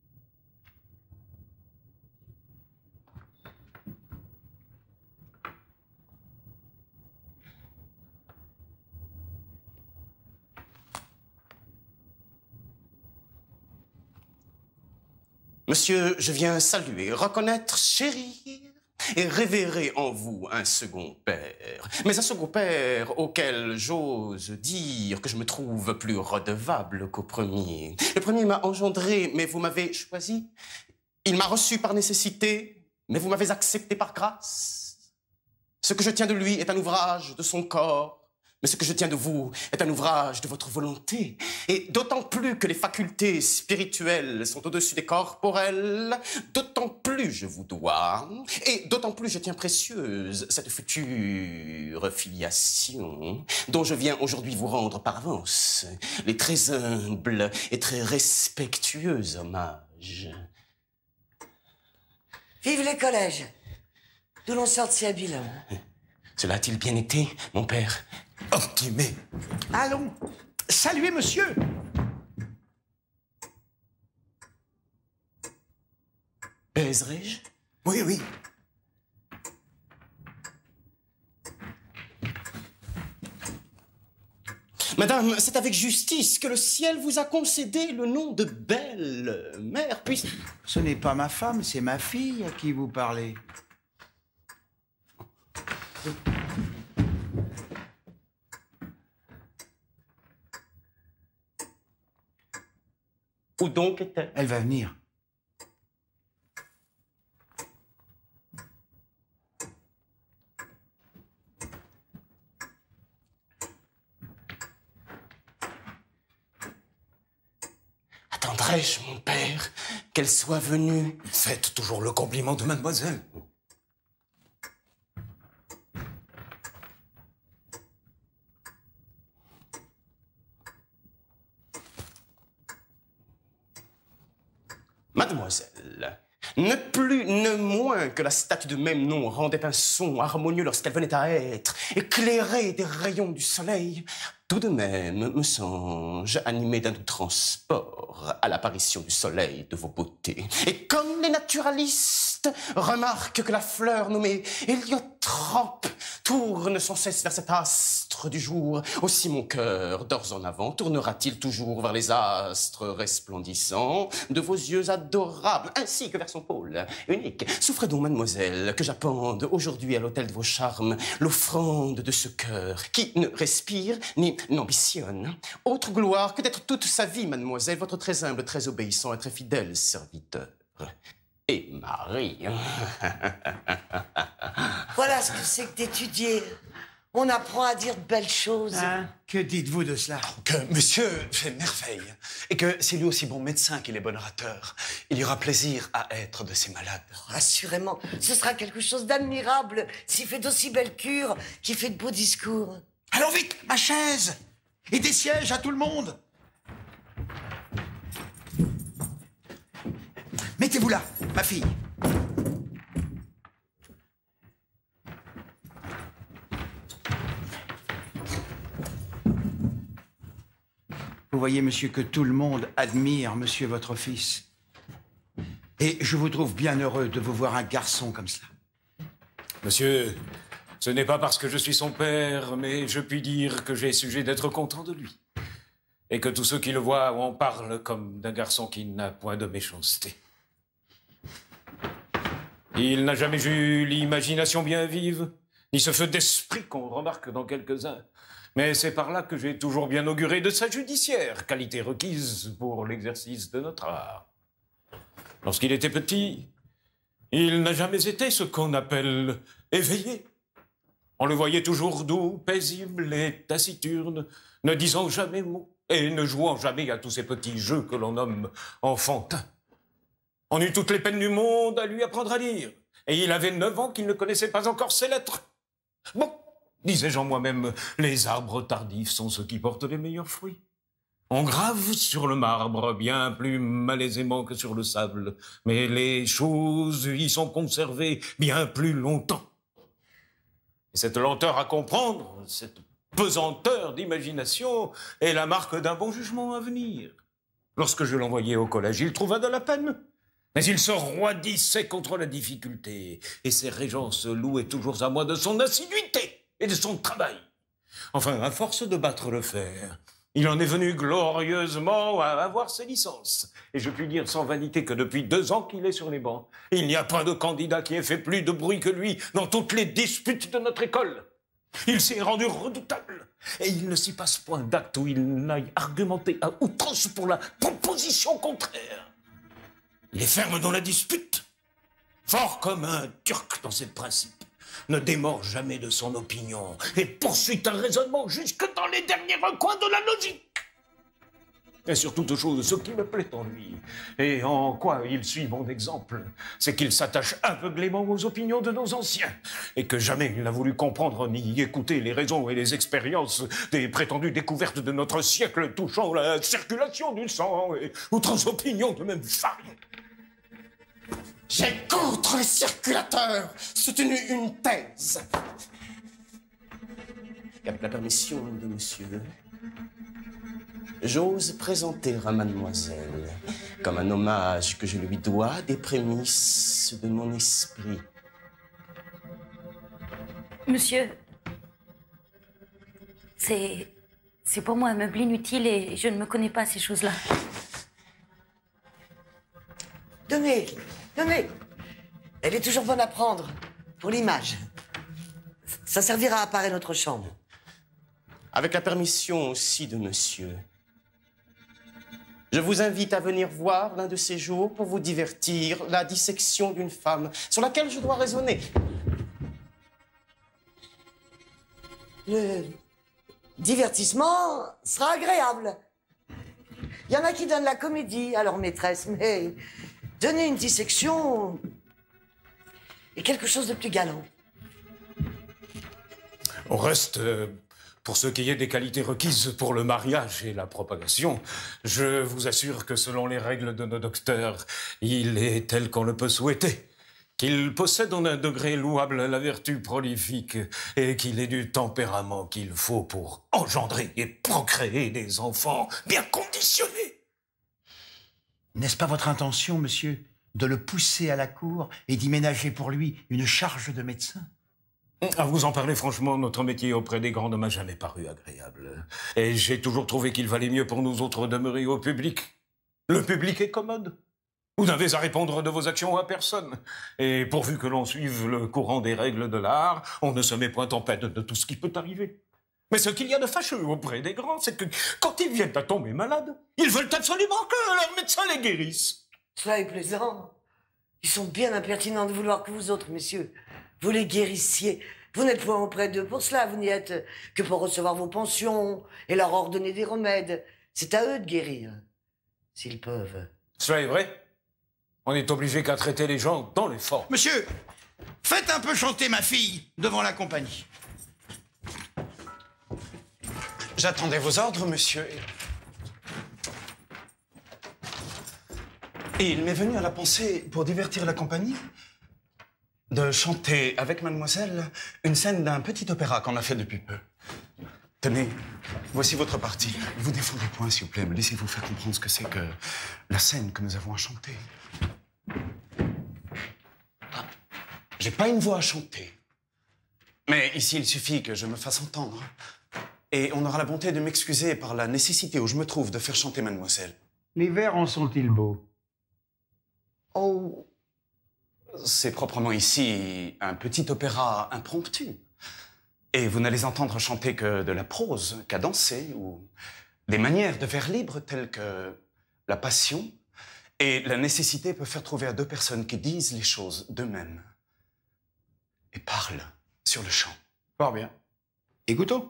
I: Monsieur, je viens saluer, reconnaître, chérir et révérer en vous un second père. Mais un second père auquel j'ose dire que je me trouve plus redevable qu'au premier. Le premier m'a engendré, mais vous m'avez choisi. Il m'a reçu par nécessité, mais vous m'avez accepté par grâce. Ce que je tiens de lui est un ouvrage de son corps, Mais ce que je tiens de vous est un ouvrage de votre volonté. Et d'autant plus que les facultés spirituelles sont au-dessus des corporelles, d'autant plus je vous dois, et d'autant plus je tiens précieuse cette future filiation dont je viens aujourd'hui vous rendre par avance les très humbles et très respectueux hommages.
B: Vive les collèges, d'où l'on sort si habilement.
I: Cela a-t-il bien été, mon père?
A: Optimé. Allons, saluez monsieur.
I: Baiserai-je?
A: Oui, oui.
I: Madame, c'est avec justice que le ciel vous a concédé le nom de belle mère, puis...
A: Ce n'est pas ma femme, c'est ma fille à qui vous parlez.
I: Où donc est-elle?
A: Elle va venir.
I: Attendrai-je, mon père, qu'elle soit venue?
E: Faites toujours le compliment de mademoiselle.
I: Mademoiselle, ne plus, ne moins que la statue de même nom rendait un son harmonieux lorsqu'elle venait à être, éclairée des rayons du soleil, tout de même me songe animé d'un doux transport à l'apparition du soleil de vos beautés. Et comme les naturalistes remarquent que la fleur nommée héliotrope tourne sans cesse vers cet astre du jour, aussi mon cœur, d'ores en avant, tournera-t-il toujours vers les astres resplendissants de vos yeux adorables, ainsi que vers son pôle unique. Souffrez donc, mademoiselle, que j'appende aujourd'hui à l'autel de vos charmes l'offrande de ce cœur qui ne respire ni n'ambitionne autre gloire que d'être toute sa vie, mademoiselle, votre très humble, très obéissant et très fidèle serviteur. Et Marie.
B: Voilà ce que c'est que d'étudier. On apprend à dire de belles choses.
A: Hein? Que dites-vous de cela?
J: Que monsieur fait merveille, et que c'est lui aussi bon médecin qu'il est bon orateur. Il y aura plaisir à être de ses malades.
B: Assurément, ce sera quelque chose d'admirable s'il fait d'aussi belles cures, qu'il fait de beaux discours.
A: Allons vite, ma chaise! Et des sièges à tout le monde! Mettez-vous là, ma fille. Vous voyez, monsieur, que tout le monde admire monsieur votre fils. Et je vous trouve bien heureux de vous voir un garçon comme cela.
H: Monsieur, ce n'est pas parce que je suis son père, mais je puis dire que j'ai sujet d'être content de lui. Et que tous ceux qui le voient en parlent comme d'un garçon qui n'a point de méchanceté. Il n'a jamais eu l'imagination bien vive, ni ce feu d'esprit qu'on remarque dans quelques-uns. Mais c'est par là que j'ai toujours bien auguré de sa judiciaire, qualité requise pour l'exercice de notre art. Lorsqu'il était petit, il n'a jamais été ce qu'on appelle éveillé. On le voyait toujours doux, paisible et taciturne, ne disant jamais mot et ne jouant jamais à tous ces petits jeux que l'on nomme enfantins. On eut toutes les peines du monde à lui apprendre à lire, et il avait neuf ans qu'il ne connaissait pas encore ses lettres. Bon, disais-je en moi-même, les arbres tardifs sont ceux qui portent les meilleurs fruits. On grave sur le marbre bien plus malaisément que sur le sable, mais les choses y sont conservées bien plus longtemps. Et cette lenteur à comprendre, cette pesanteur d'imagination est la marque d'un bon jugement à venir. Lorsque je l'envoyai au collège, il trouva de la peine. Mais il se roidissait contre la difficulté, et ses régents se louaient toujours à moi de son assiduité et de son travail. Enfin, à force de battre le fer, il en est venu glorieusement à avoir ses licences. Et je puis dire sans vanité que depuis deux ans qu'il est sur les bancs, il n'y a pas de candidat qui ait fait plus de bruit que lui dans toutes les disputes de notre école. Il s'est rendu redoutable, et il ne s'y passe point d'acte où il n'aille argumenter à outrance pour la proposition contraire. Il est ferme dans la dispute, fort comme un Turc dans ses principes, ne démord jamais de son opinion et poursuit un raisonnement jusque dans les derniers recoins de la logique. Et sur toute chose, ce qui me plaît en lui, et en quoi il suit mon exemple, c'est qu'il s'attache aveuglément aux opinions de nos anciens, et que jamais il n'a voulu comprendre ni écouter les raisons et les expériences des prétendues découvertes de notre siècle touchant la circulation du sang et autres opinions de même farine.
I: J'ai contre les circulateurs soutenu une thèse. Avec la permission de monsieur, j'ose présenter à mademoiselle, comme un hommage que je lui dois, des prémices de mon esprit.
F: Monsieur, c'est... c'est pour moi un meuble inutile et je ne me connais pas ces choses-là.
B: Donnez, donnez. Elle est toujours bonne à prendre, pour l'image. Ça servira à parer notre chambre.
I: Avec la permission aussi de monsieur, je vous invite à venir voir l'un de ces jours pour vous divertir la dissection d'une femme sur laquelle je dois raisonner.
B: Le divertissement sera agréable. Il y en a qui donnent la comédie à leur maîtresse, mais donner une dissection est quelque chose de plus galant.
H: Au reste, euh, pour ce qui est des qualités requises pour le mariage et la propagation, je vous assure que selon les règles de nos docteurs, il est tel qu'on le peut souhaiter, qu'il possède en un degré louable la vertu prolifique et qu'il ait du tempérament qu'il faut pour engendrer et procréer des enfants bien conditionnés.
A: N'est-ce pas votre intention, monsieur, de le pousser à la cour et d'y ménager pour lui une charge de médecin?
H: À vous en parler franchement, notre métier auprès des grands ne m'a jamais paru agréable. Et j'ai toujours trouvé qu'il valait mieux pour nous autres demeurer au public. Le public est commode. Vous n'avez à répondre de vos actions à personne. Et pourvu que l'on suive le courant des règles de l'art, on ne se met point en peine de tout ce qui peut arriver. Mais ce qu'il y a de fâcheux auprès des grands, c'est que quand ils viennent à tomber malades, ils veulent absolument que leur médecin les guérisse.
B: Cela est plaisant. Ils sont bien impertinents de vouloir que vous autres, messieurs, vous les guérissiez. Vous n'êtes point auprès d'eux pour cela, vous n'y êtes que pour recevoir vos pensions et leur ordonner des remèdes. C'est à eux de guérir, s'ils peuvent.
H: Cela est vrai. On n'est obligé qu'à traiter les gens dans les formes.
A: Monsieur, faites un peu chanter ma fille devant la compagnie.
J: J'attendais vos ordres, monsieur. Et il m'est venu à la pensée, pour divertir la compagnie, de chanter avec mademoiselle une scène d'un petit opéra qu'on a fait depuis peu. Tenez, voici votre partie. Vous défendez point, s'il vous plaît, mais laissez-vous faire comprendre ce que c'est que la scène que nous avons à chanter. Ah, j'ai pas une voix à chanter. Mais ici, il suffit que je me fasse entendre. Et on aura la bonté de m'excuser par la nécessité où je me trouve de faire chanter mademoiselle.
A: Les vers en sont-ils beaux?
J: Oh, c'est proprement ici un petit opéra impromptu. Et vous n'allez entendre chanter que de la prose cadencée ou des manières de vers libres telles que la passion et la nécessité peut faire trouver à deux personnes qui disent les choses d'eux-mêmes et parlent sur le champ.
A: Fort bien. Écoutons.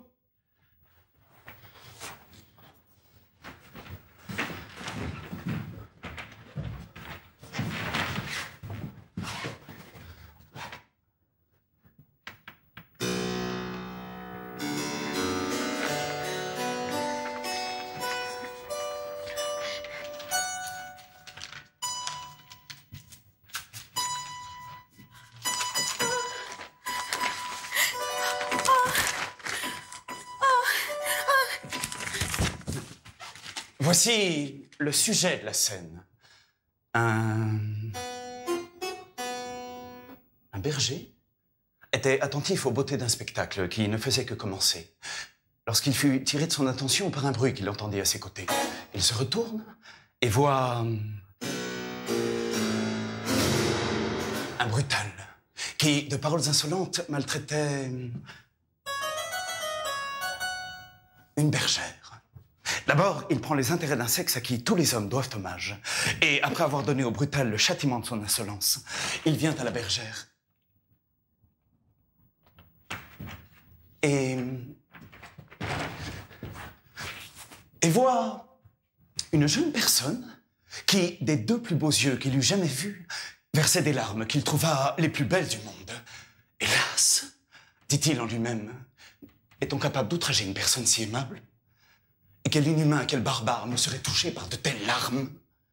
J: Voici le sujet de la scène. Un... Un berger était attentif aux beautés d'un spectacle qui ne faisait que commencer. Lorsqu'il fut tiré de son attention par un bruit qu'il entendit à ses côtés, il se retourne et voit un brutal qui, de paroles insolentes, maltraitait une bergère. D'abord, il prend les intérêts d'un sexe à qui tous les hommes doivent hommage. Et après avoir donné au brutal le châtiment de son insolence, il vient à la bergère et... et voit une jeune personne qui, des deux plus beaux yeux qu'il eût jamais vus, versait des larmes qu'il trouva les plus belles du monde. Hélas, dit-il en lui-même, est-on capable d'outrager une personne si aimable? Et quel inhumain, quel barbare me serait touché par de telles larmes?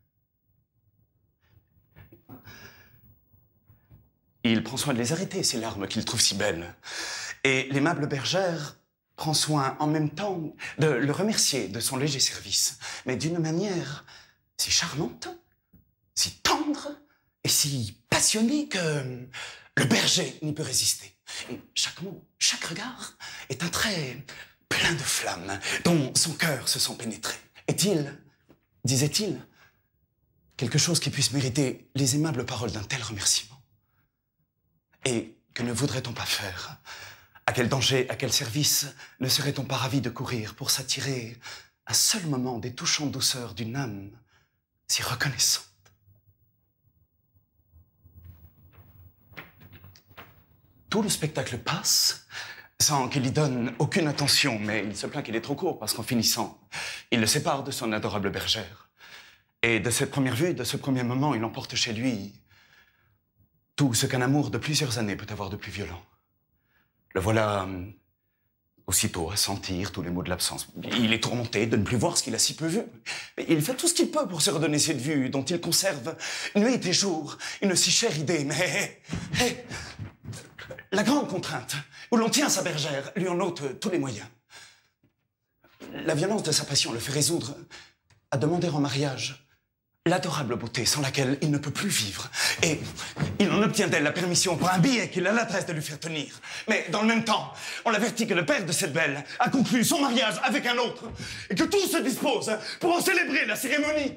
J: Il prend soin de les arrêter, ces larmes qu'il trouve si belles. Et l'aimable bergère prend soin en même temps de le remercier de son léger service, mais d'une manière si charmante, si tendre et si passionnée que le berger n'y peut résister. Et chaque mot, chaque regard est un trait plein de flammes dont son cœur se sent pénétré. Est-il, disait-il, quelque chose qui puisse mériter les aimables paroles d'un tel remerciement? Et que ne voudrait-on pas faire? À quel danger, à quel service ne serait-on pas ravi de courir pour s'attirer un seul moment des touchantes douceurs d'une âme si reconnaissante? Tout le spectacle passe sans qu'il y donne aucune attention, mais il se plaint qu'il est trop court parce qu'en finissant, il le sépare de son adorable bergère. Et de cette première vue, de ce premier moment, il emporte chez lui tout ce qu'un amour de plusieurs années peut avoir de plus violent. Le voilà aussitôt à sentir tous les maux de l'absence. Il est tourmenté de ne plus voir ce qu'il a si peu vu. Il fait tout ce qu'il peut pour se redonner cette vue dont il conserve nuit et jour une si chère idée. Mais hey, la grande contrainte où l'on tient sa bergère lui en ôte tous les moyens. La violence de sa passion le fait résoudre à demander en mariage l'adorable beauté sans laquelle il ne peut plus vivre. Et il en obtient d'elle la permission pour un billet qu'il a l'adresse de lui faire tenir. Mais dans le même temps, on l'avertit que le père de cette belle a conclu son mariage avec un autre et que tout se dispose pour en célébrer la cérémonie.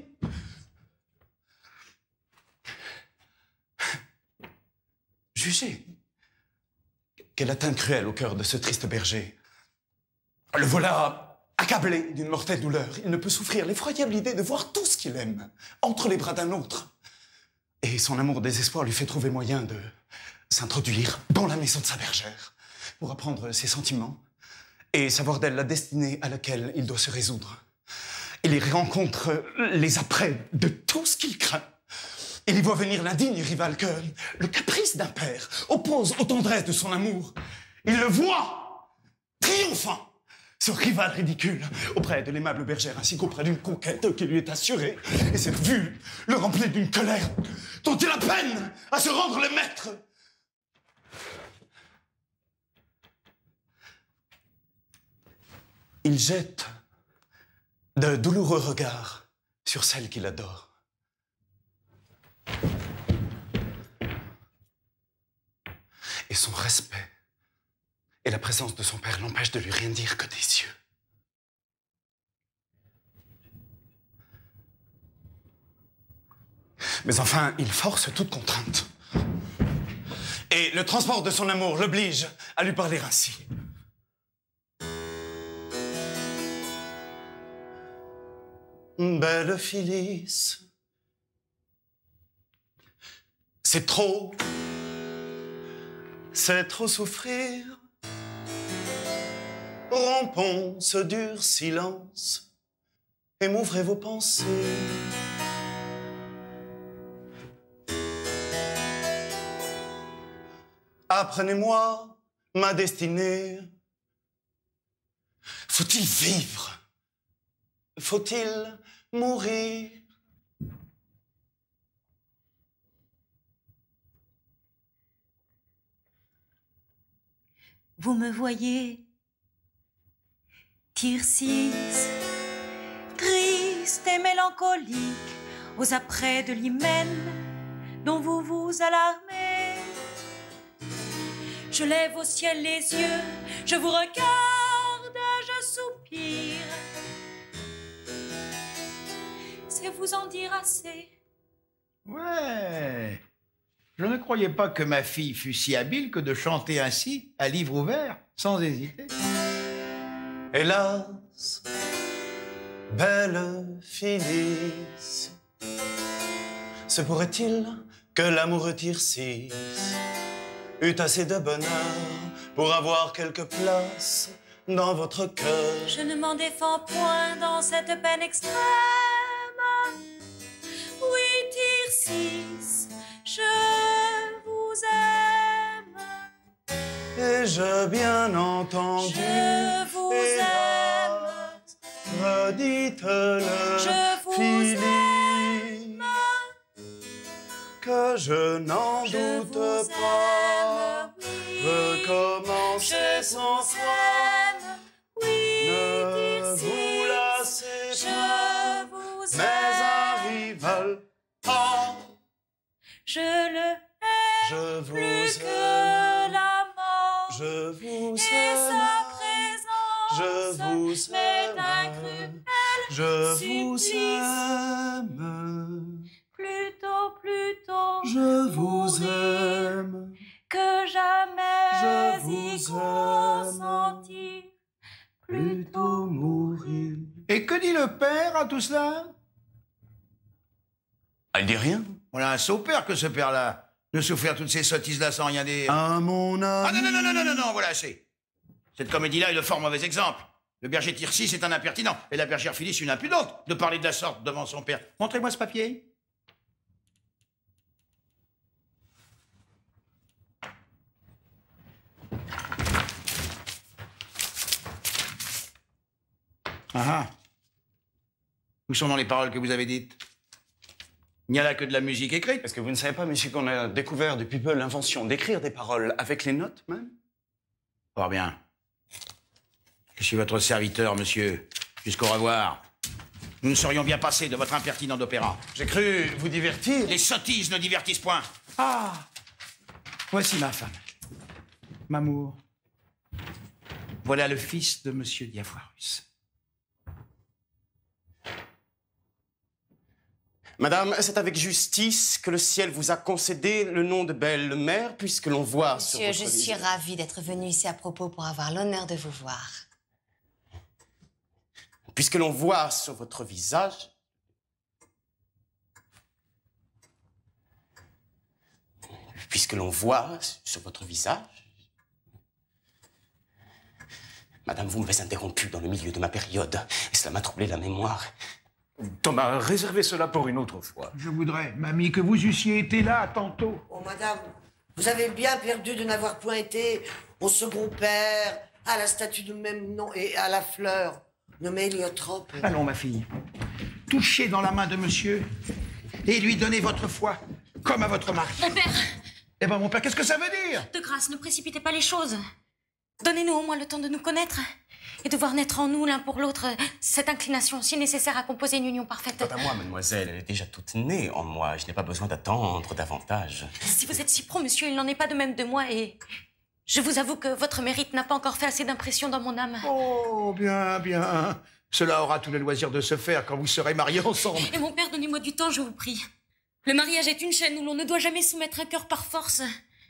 J: Jugez quelle atteinte cruelle au cœur de ce triste berger. Le voilà accablé d'une mortelle douleur. Il ne peut souffrir l'effroyable idée de voir tout ce qu'il aime entre les bras d'un autre. Et son amour désespoir lui fait trouver moyen de s'introduire dans la maison de sa bergère pour apprendre ses sentiments et savoir d'elle la destinée à laquelle il doit se résoudre. Il y rencontre les apprêts de tout ce qu'il craint. Il y voit venir l'indigne rival que le caprice d'un père oppose aux tendresses de son amour. Il le voit triomphant, ce rival ridicule, auprès de l'aimable bergère ainsi qu'auprès d'une conquête qui lui est assurée. Et cette vue le remplit d'une colère dont il a peine à se rendre le maître. Il jette de douloureux regards sur celle qu'il adore. Et son respect et la présence de son père l'empêchent de lui rien dire que des yeux. Mais enfin, il force toute contrainte. Et le transport de son amour l'oblige à lui parler ainsi. Belle Phyllis, c'est trop, c'est trop souffrir. Rompons ce dur silence et m'ouvrez vos pensées. Apprenez-moi ma destinée. Faut-il vivre? Faut-il mourir?
C: Vous me voyez, Tircis, triste et mélancolique, aux apprêts de l'hymen dont vous vous alarmez. Je lève au ciel les yeux, je vous regarde, je soupire. C'est vous en dire assez.
A: Ouais. Je ne croyais pas que ma fille fût si habile que de chanter ainsi, à livre ouvert, sans hésiter.
J: Hélas, belle Phyllis, se pourrait-il que l'amoureux Tircis eut assez de bonheur pour avoir quelques places dans votre cœur.
F: Je ne m'en défends point dans cette peine extrême. Oui, Tircis, je vous aime.
J: Et je bien entendu,
F: Je vous
J: et
F: aime.
J: redites-le,
F: Je vous
J: Philippe,
F: aime.
J: que je n'en
F: Je
J: doute
F: vous
J: pas.
F: aime, oui.
J: Recommencez
F: Je
J: sans
F: vous
J: foi,
F: aime. Oui,
J: ne vous
F: Tircis,
J: lassez pas,
F: je vous
J: mais un
F: aime.
J: rival, ah,
F: Je le hais
J: je vous
F: plus que
J: aime,
F: la mort.
J: je vous
F: Et sa
J: aime,
F: présence
J: je vous
F: m'est
J: aime,
F: un cruel
J: je vous
F: supplice.
J: aime,
F: Plutôt, plutôt
J: je vous
F: mourir
J: aime,
F: que jamais
J: je
F: y
J: vous aime,
F: consentir.
J: plutôt mourir.
A: Et que dit le père à tout cela?
J: Elle dit rien.
A: Voilà un sot père que ce père-là. De souffrir toutes ces sottises-là sans rien dire.
J: À mon
A: Ah
J: ami.
A: non, non, non, non, non, non, non, voilà, c'est. Cette comédie-là est le fort mauvais exemple. Le berger Tircis est un impertinent, et la bergère Phyllis une impudente, de parler de la sorte devant son père. Montrez-moi ce papier. Ah ah. Où sont dans les paroles que vous avez dites? Il n'y a là que de la musique écrite.
J: Est-ce que vous ne savez pas, monsieur, qu'on a découvert depuis peu l'invention d'écrire des paroles avec les notes même?
A: Fort bien. Je suis votre serviteur, monsieur. Jusqu'au revoir. Nous nous serions bien passés de votre impertinent d'opéra.
J: J'ai cru vous divertir.
A: Les sottises ne divertissent point. Ah! Voici ma femme. M'amour. Voilà le fils de monsieur Diafoirus.
I: Madame, c'est avec justice que le ciel vous a concédé le nom de belle mère, puisque l'on voit sur
D: Monsieur,
I: votre
D: je suis
I: visage-
D: ravie d'être venue ici à propos pour avoir l'honneur de vous voir.
I: Puisque l'on voit sur votre visage... Puisque l'on voit sur votre visage... Madame, vous m'avez interrompu dans le milieu de ma période, et cela m'a troublé la mémoire.
H: Thomas, réservez cela pour une autre fois.
A: Je voudrais, mamie, que vous eussiez été là tantôt.
B: Oh, madame, vous avez bien perdu de n'avoir point été au second père, à la statue de même nom et à la fleur nommée Héliotrope.
A: Allons, ma fille. Touchez dans la main de monsieur et lui donnez votre foi, comme à votre mari.
F: Mon père,
A: Eh ben, mon père, qu'est-ce que ça veut dire?
F: de grâce, ne précipitez pas les choses. Donnez-nous au moins le temps de nous connaître et de voir naître en nous l'un pour l'autre cette inclination si nécessaire à composer une union parfaite.
I: Quant à moi, mademoiselle, elle est déjà toute née en moi. Je n'ai pas besoin d'attendre davantage.
F: Si vous êtes si pro, monsieur, il n'en est pas de même de moi et je vous avoue que votre mérite n'a pas encore fait assez d'impression dans mon âme.
A: Oh, bien, bien. Cela aura tout le loisir de se faire quand vous serez mariés ensemble.
F: Et mon père, donnez-moi du temps, je vous prie. Le mariage est une chaîne où l'on ne doit jamais soumettre un cœur par force.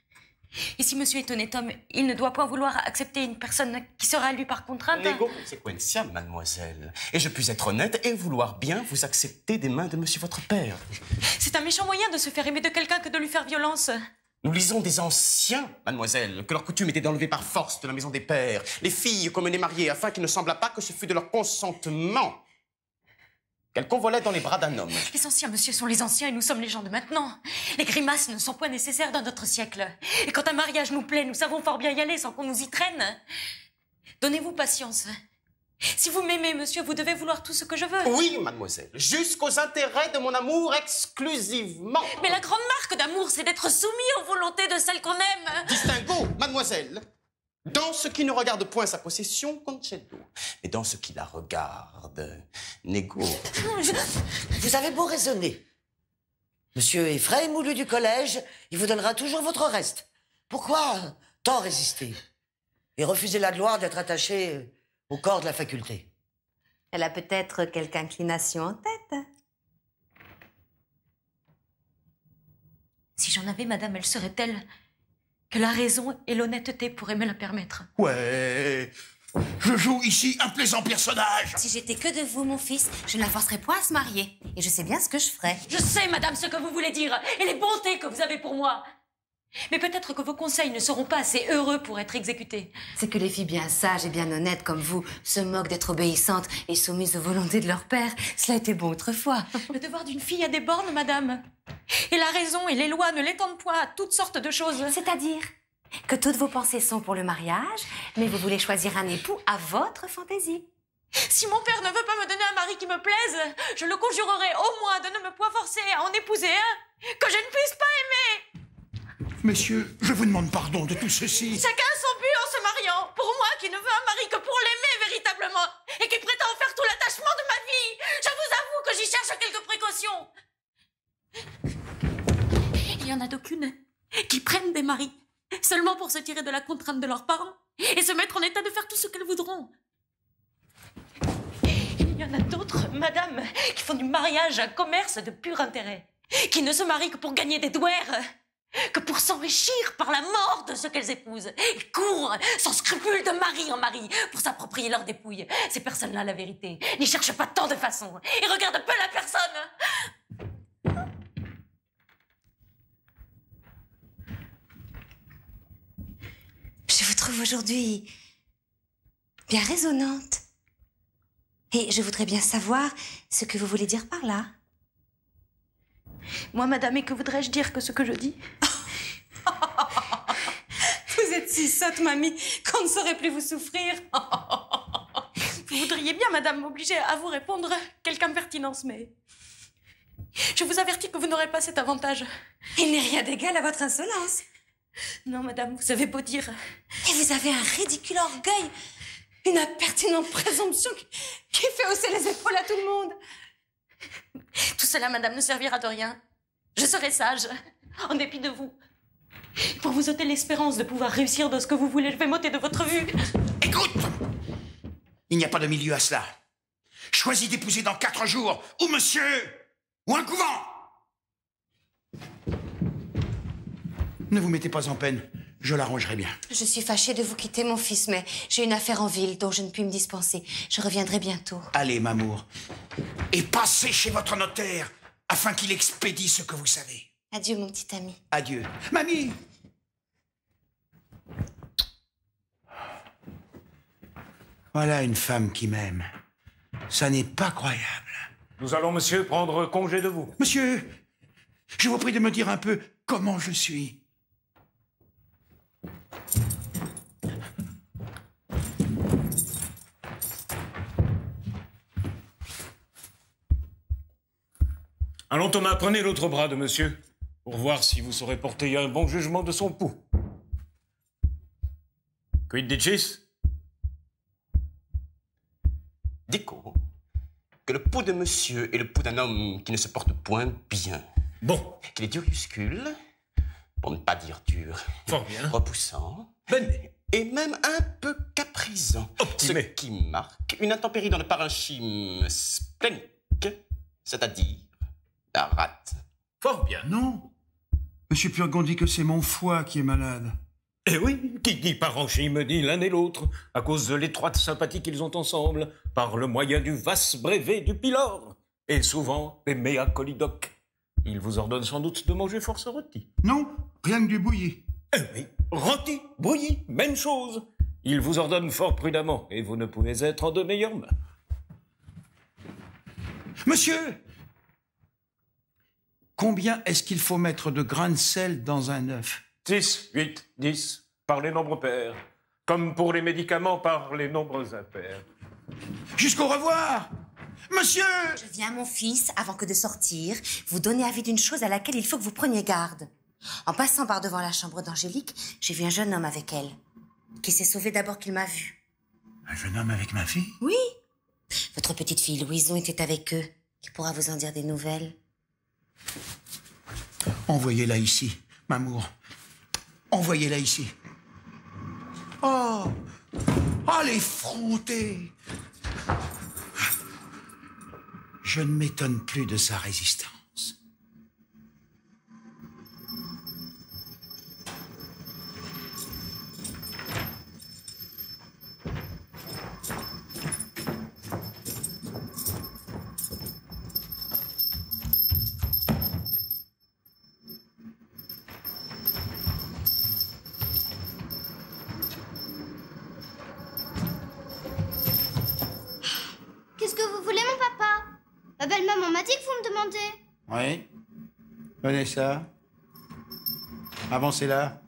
F: Et si monsieur est honnête homme, il ne doit pas vouloir accepter une personne qui sera lui par contrainte.
I: Nego consequentia, mademoiselle. Et je puis être honnête et vouloir bien vous accepter des mains de monsieur votre père.
F: C'est un méchant moyen de se faire aimer de quelqu'un que de lui faire violence.
I: Nous lisons des anciens, mademoiselle, que leur coutume était d'enlever par force de la maison des pères les filles qu'on menait mariées afin qu'il ne semblât pas que ce fût de leur consentement qu'elles convolaient dans les bras d'un homme.
F: Les anciens, monsieur, sont les anciens et nous sommes les gens de maintenant. Les grimaces ne sont point nécessaires dans notre siècle. Et quand un mariage nous plaît, nous savons fort bien y aller sans qu'on nous y traîne. Donnez-vous patience. Si vous m'aimez, monsieur, vous devez vouloir tout ce que je veux.
I: Oui, mademoiselle, jusqu'aux intérêts de mon amour exclusivement.
F: Mais la grande marque d'amour, c'est d'être soumis aux volontés de celle qu'on aime.
I: Distinguo, mademoiselle, dans ce qui ne regarde point sa possession, concetto, et dans ce qui la regarde, nego.
B: Vous avez beau raisonner. Monsieur Ephraim Moulu du collège, il vous donnera toujours votre reste. Pourquoi tant résister et refuser la gloire d'être attaché au corps de la faculté?
D: Elle a peut-être quelque inclination en tête.
F: Si j'en avais, madame, elle serait telle que la raison et l'honnêteté pourraient me la permettre.
A: Ouais, je joue ici un plaisant personnage.
D: Si j'étais que de vous, mon fils, je ne la forcerais point à se marier. Et je sais bien ce que je ferais.
F: Je sais, madame, ce que vous voulez dire et les bontés que vous avez pour moi. Mais peut-être que vos conseils ne seront pas assez heureux pour être exécutés.
D: C'est que les filles bien sages et bien honnêtes comme vous se moquent d'être obéissantes et soumises aux volontés de leur père. Cela était bon autrefois.
F: Le devoir d'une fille a des bornes, madame. Et la raison et les lois ne l'étendent point à toutes sortes de choses.
D: C'est-à-dire que toutes vos pensées sont pour le mariage, mais vous voulez choisir un époux à votre fantaisie.
F: Si mon père ne veut pas me donner un mari qui me plaise, je le conjurerai au moins de ne me point forcer à en épouser un que je ne puisse pas aimer.
A: Messieurs, je vous demande pardon de tout ceci.
F: Chacun son but en se mariant. Pour moi qui ne veux un mari que pour l'aimer véritablement et qui prétend faire tout l'attachement de ma vie, je vous avoue que j'y cherche quelques précautions. Il y en a d'aucunes qui prennent des maris seulement pour se tirer de la contrainte de leurs parents et se mettre en état de faire tout ce qu'elles voudront. Il y en a d'autres, madame, qui font du mariage un commerce de pur intérêt, qui ne se marient que pour gagner des douaires, que pour s'enrichir par la mort de ceux qu'elles épousent, et courent sans scrupule de mari en mari pour s'approprier leur dépouille. Ces personnes-là, la vérité, n'y cherchent pas tant de façons et regardent peu la personne.
D: Je vous trouve aujourd'hui bien raisonnante. Et je voudrais bien savoir ce que vous voulez dire par là.
F: Moi, madame, et que voudrais-je dire que ce que je dis?
D: Vous êtes si sotte, mamie, qu'on ne saurait plus vous souffrir.
F: Vous voudriez bien, madame, m'obliger à vous répondre quelque impertinence, mais... je vous avertis que vous n'aurez pas cet avantage.
D: Il n'est rien d'égal à votre insolence.
F: Non, madame, vous avez beau dire...
D: Et vous avez un ridicule orgueil, une impertinente présomption qui, qui fait hausser les épaules à tout le monde.
F: Tout cela, madame, ne servira de rien. Je serai sage, en dépit de vous. Pour vous ôter l'espérance de pouvoir réussir dans ce que vous voulez, je vais m'ôter de votre vue.
A: Écoute! Il n'y a pas de milieu à cela. Choisis d'épouser dans quatre jours, ou monsieur, ou un couvent. Ne vous mettez pas en peine, je l'arrangerai bien.
D: Je suis fâchée de vous quitter, mon fils, mais j'ai une affaire en ville dont je ne puis me dispenser. Je reviendrai bientôt.
A: Allez, Mamour, et passez chez votre notaire, afin qu'il expédie ce que vous savez.
D: Adieu, mon petit ami.
A: Adieu. Mamie! Voilà une femme qui m'aime. Ça n'est pas croyable.
H: Nous allons, monsieur, prendre congé de vous.
A: Monsieur, je vous prie de me dire un peu comment je suis.
H: Allons, Thomas, prenez l'autre bras de monsieur, pour voir si vous saurez porter un bon jugement de son pouls. Quid dicis?
I: Dico que le pouls de monsieur est le pouls d'un homme qui ne se porte point bien.
H: Bon.
I: Qu'il est duriuscule, pour ne pas dire dur.
H: Fort bien.
I: Repoussant.
H: Ben.
I: Et même un peu caprisant.
H: Optimé.
I: Ce qui marque une intempérie dans le parenchyme splénique, c'est-à-dire la rate.
H: Fort bien.
A: Non. Monsieur Purgon dit que c'est mon foie qui est malade.
H: Eh oui, qui dit parenchyme dit l'un et l'autre, à cause de l'étroite sympathie qu'ils ont ensemble, par le moyen du vaste brevet du pylore, et souvent des mea colidoques. Il vous ordonne sans doute de manger force rôti.
A: Non, rien que du bouilli.
H: Eh oui, rôti, bouilli, même chose. Il vous ordonne fort prudemment, et vous ne pouvez être en de meilleures mains.
A: Monsieur! Combien est-ce qu'il faut mettre de grains de sel dans un œuf?
H: Six, huit, dix, par les nombres pairs. Comme pour les médicaments, par les nombres impairs.
A: Jusqu'au revoir! Monsieur!
D: Je viens, mon fils, avant que de sortir, vous donner avis d'une chose à laquelle il faut que vous preniez garde. En passant par devant la chambre d'Angélique, j'ai vu un jeune homme avec elle, qui s'est sauvé d'abord qu'il m'a vu.
A: Un jeune homme avec ma fille?
D: Oui. Votre petite fille Louison était avec eux. Qui pourra vous en dire des nouvelles?
A: Envoyez-la ici, Mamour. Envoyez-la ici. Oh! Oh, l'effronté! Je ne m'étonne plus de sa résistance.
K: Ma belle-maman m'a dit que vous me demandez.
A: Oui. Prenez ça. Avancez là.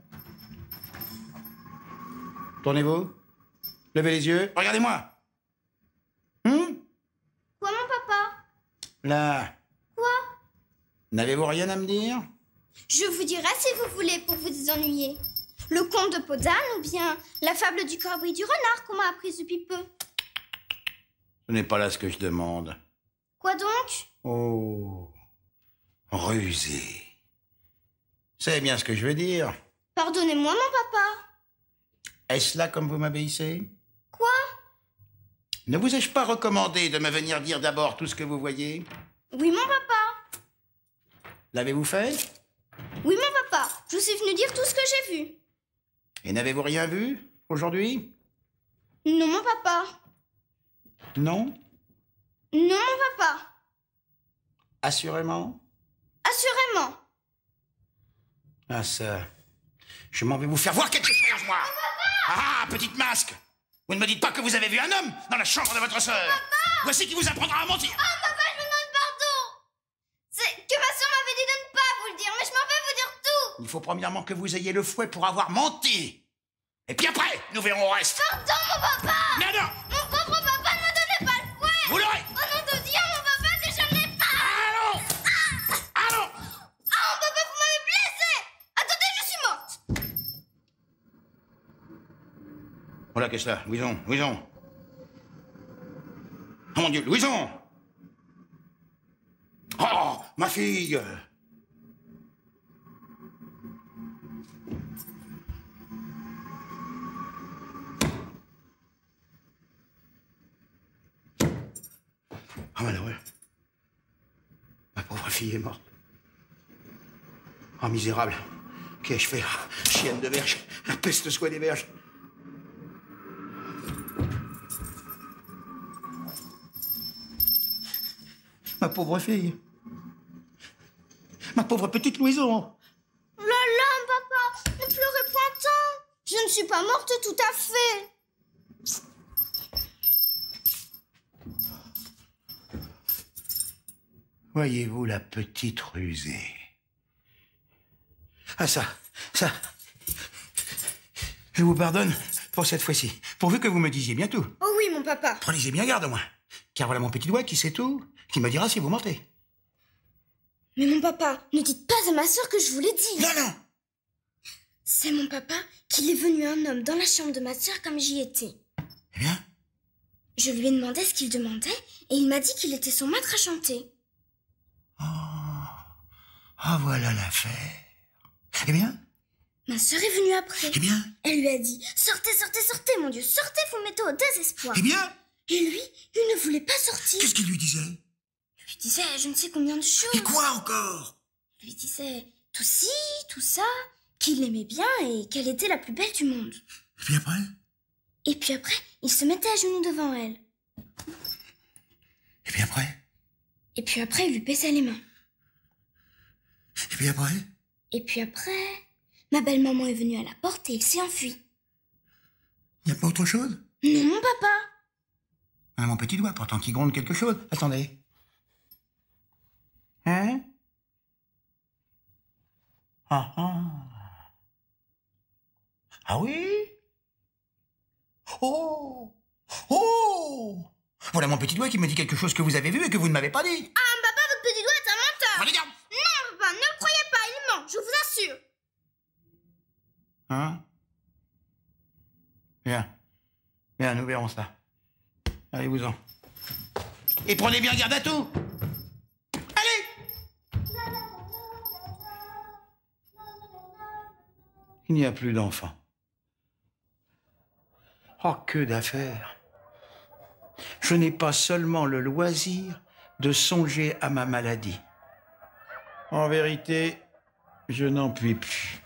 A: Tournez-vous. Levez les yeux. Regardez-moi. Hum?
K: Quoi, mon papa?
A: Là.
K: Quoi?
A: N'avez-vous rien à me dire?
K: Je vous dirai si vous voulez pour vous désennuyer. Le conte de Podane ou bien la fable du corbeau et du renard qu'on m'a apprise depuis peu.
A: Ce n'est pas là ce que je demande.
K: Quoi donc?
A: Oh. Rusé. Vous savez bien ce que je veux dire.
K: Pardonnez-moi, mon papa.
A: Est-ce là comme vous m'obéissez?
K: Quoi?
A: Ne vous ai-je pas recommandé de me venir dire d'abord tout ce que vous voyez?
K: Oui, mon papa.
A: L'avez-vous fait?
K: Oui, mon papa. Je suis venu dire tout ce que j'ai vu.
A: Et n'avez-vous rien vu aujourd'hui?
K: Non, mon papa.
A: Non?
K: Non, mon papa.
A: Assurément?
K: Assurément.
A: Ah ça, je m'en vais vous faire voir quelque chose, moi. Ah, petite masque. Vous ne me dites pas que vous avez vu un homme dans la chambre de votre sœur. Voici qui vous apprendra à mentir.
K: Oh, papa, je vous demande pardon. C'est que ma soeur m'avait dit de ne pas vous le dire, mais je m'en vais vous dire tout.
A: Il faut premièrement que vous ayez le fouet pour avoir menti. Et puis après, nous verrons au reste.
K: Pardon, mon papa.
A: Mais non.
K: Mon pauvre papa ne me donnait pas le fouet.
A: Vous l'aurez.
K: Au nom de Dieu, mon papa, que je n'ai pas.
A: Allons. Allons.
K: Ah, mon papa, vous m'avez blessé. Attendez, je suis morte.
A: Voilà, qu'est-ce là? Louison, Louison. Oh mon Dieu, Louison. Oh, ma fille. Ah, malheureux. Ma pauvre fille est morte. Oh, misérable. Qu'ai-je fait? Chienne de verge. La peste soit des verges. Ma pauvre fille. Ma pauvre petite Louison.
K: Là, là, papa, ne pleurez point tant. Je ne suis pas morte tout à fait.
A: Voyez-vous la petite rusée? Ah ça, ça. Je vous pardonne pour cette fois-ci, pourvu que vous me disiez bien tout.
K: Oh oui, mon papa.
A: Prenez-y bien garde, moi. Car voilà mon petit doigt qui sait tout, qui me dira si vous mentez.
K: Mais mon papa, ne dites pas à ma sœur que je vous l'ai dit.
A: Non, non.
K: C'est mon papa qu'il est venu un homme dans la chambre de ma sœur comme j'y étais.
A: Eh bien?
K: Je lui ai demandé ce qu'il demandait et il m'a dit qu'il était son maître à chanter.
A: Oh, ah, voilà l'affaire. Eh bien?
K: Ma sœur est venue après.
A: Eh bien?
K: Elle lui a dit « Sortez, sortez, sortez, mon Dieu, sortez, vous mettez au désespoir. »
A: Eh bien?
K: Et lui, il ne voulait pas sortir.
A: Qu'est-ce qu'il lui disait?
K: Il lui disait je ne sais combien de choses.
A: Et quoi encore?
K: Il lui disait tout ci, tout ça, qu'il l'aimait bien et qu'elle était la plus belle du monde.
A: Et puis après?
K: Et puis après, il se mettait à genoux devant elle.
A: Et puis après?
K: Et puis après, il lui baisait les mains.
A: Et puis après?
K: Et puis après, ma belle-maman est venue à la porte et il s'est enfui.
A: Il n'y a pas autre chose?
K: Non, mon papa.
A: Ah, mon petit doigt, pourtant, qui gronde quelque chose. Attendez. Hein? Ah ah. Ah oui? Oh! Oh! Voilà mon petit doigt qui me dit quelque chose que vous avez vu et que vous ne m'avez pas dit.
K: Ah, papa, votre petit doigt est un menteur.
A: Prenez garde!
K: Non, papa, ne le croyez pas, il ment, je vous assure.
A: Hein? Bien. Bien, nous verrons ça. Allez-vous-en. Et prenez bien garde à tout. Allez! Il n'y a plus d'enfants. Oh, que d'affaires. Je n'ai pas seulement le loisir de songer à ma maladie. En vérité, je n'en puis plus.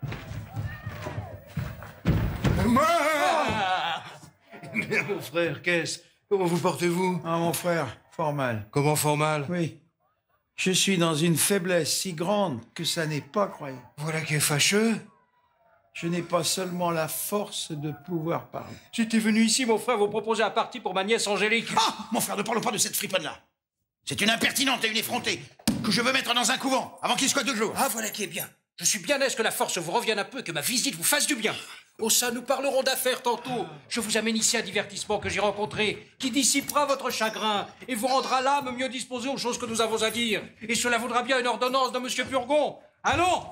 L: Ah mon frère, qu'est-ce? Comment vous portez-vous?
A: Ah, mon frère, fort mal.
L: Comment fort mal?
A: Oui. Je suis dans une faiblesse si grande que ça n'est pas croyable.
L: Voilà qui est fâcheux.
A: Je n'ai pas seulement la force de pouvoir parler.
H: J'étais venu ici, mon frère, vous proposer un parti pour ma nièce Angélique.
A: Ah! Mon frère, ne parlons pas de cette friponne-là. C'est une impertinente et une effrontée que je veux mettre dans un couvent avant qu'il soit de jour.
M: Ah, voilà qui est bien. Je suis bien aise que la force vous revienne un peu, que ma visite vous fasse du bien. Oh ça, nous parlerons d'affaires tantôt. Je vous amène ici un divertissement que j'ai rencontré, qui dissipera votre chagrin et vous rendra l'âme mieux disposée aux choses que nous avons à dire. Et cela vaudra bien une ordonnance de Monsieur Purgon. Allons!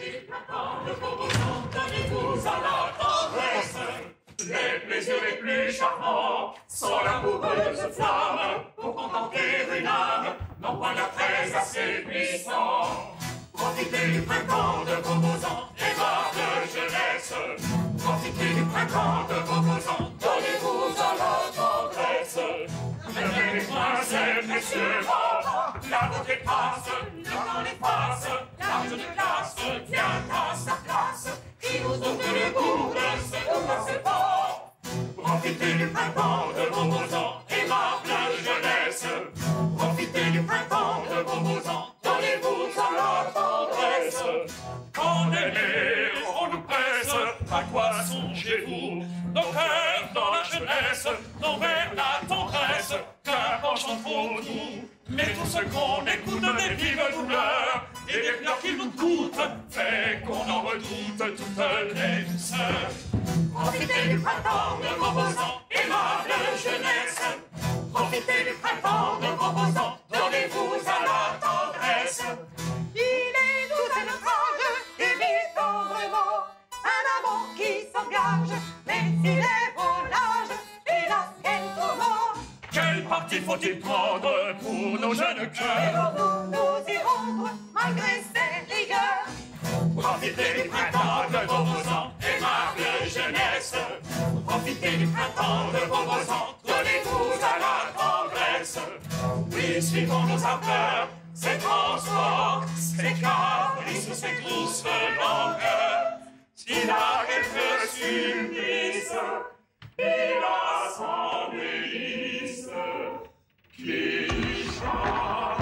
N: Les plaisirs les plus charmants sont l'amoureuse flamme pour contenter une âme, non point d'attrait assez puissant. Profitez du printemps de vos beaux ans, aimable jeunesse. Profitez du printemps de vos beaux ans, donnez-vous à la tendresse. Ne les point c'est précieusement, la beauté passe, le temps efface, l'âge de classe vient à sa place, qui vous donne le goût de se passer pas. Profitez du printemps de vos beaux ans, aimable jeunesse. Profitez du printemps de vos beaux ans, donnez-vous à la tendresse. Quand aimer, on nous presse, à quoi songez-vous? Nos cœurs dans la jeunesse, nos vers la tendresse, qu'un penchant trop doux. Mais tout ce qu'on écoute des vives douleurs et des pleurs qui nous coûtent fait qu'on en redoute toutes les douceurs. Profitez du printemps de vos beaux ans, aimable jeunesse. Profitez du printemps de vos beaux ans, donnez-vous à la tendresse. Il est doux à notre âge, et vit tendrement, un amant qui s'engage, mais s'il est beau l'âge, hélas, quel tourment. Quel parti faut-il prendre pour nos jeunes cœurs? Nous nous y rendre, malgré ces rigueurs. Profitez du printemps de vos beaux ans, aimable jeunesse. Profitez du printemps de vos beaux ans, donnez-vous à la tendresse. Oui, suivons nos ardeurs, ces transports, ces caprices, ces douces langueurs. S'il a quelques supplices, il a son délice qui chante.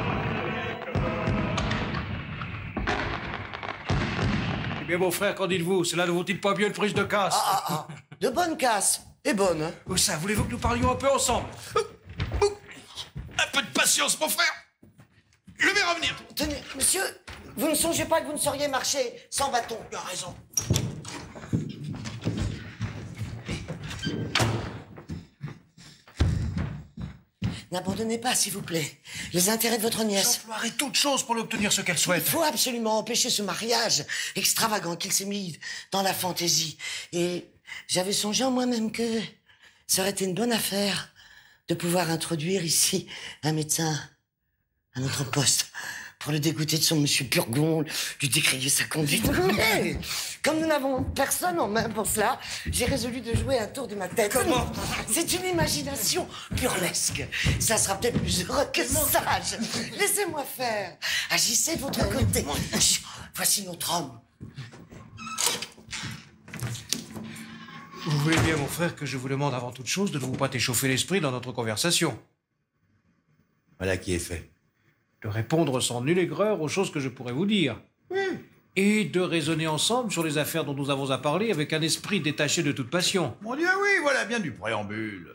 M: Eh bien, mon frère, qu'en dites-vous? Cela ne vaut-il pas bien une prise de casse?
B: Ah, ah, ah. De bonne casse. Et bonne, hein?
M: Où ça? Voulez-vous que nous parlions un peu ensemble?
A: Un peu de patience, mon frère. Je vais revenir.
B: Tenez, monsieur, vous ne songez pas que vous ne sauriez marcher sans bâton.
A: Tu as raison.
B: N'abandonnez pas, s'il vous plaît, les intérêts de votre nièce.
M: J'emploierai toute chose pour l'obtenir ce qu'elle souhaite.
B: Il faut absolument empêcher ce mariage extravagant qu'il s'est mis dans la fantaisie. Et j'avais songé en moi-même que ça aurait été une bonne affaire de pouvoir introduire ici un médecin à notre poste pour le dégoûter de son monsieur Purgon, lui décrier sa conduite. Mais, comme nous n'avons personne en main pour cela, j'ai résolu de jouer un tour de ma tête.
M: Comment?
B: C'est une imagination burlesque. Ça sera peut-être plus heureux que sage. Laissez-moi faire. Agissez de votre côté. Voici notre homme.
M: Vous voulez bien, mon frère, que je vous demande avant toute chose de ne vous pas échauffer l'esprit dans notre conversation.
A: Voilà qui est fait.
M: De répondre sans nulle aigreur aux choses que je pourrais vous dire.
A: Oui.
M: Et de raisonner ensemble sur les affaires dont nous avons à parler avec un esprit détaché de toute passion.
A: Mon Dieu, oui, voilà bien du préambule.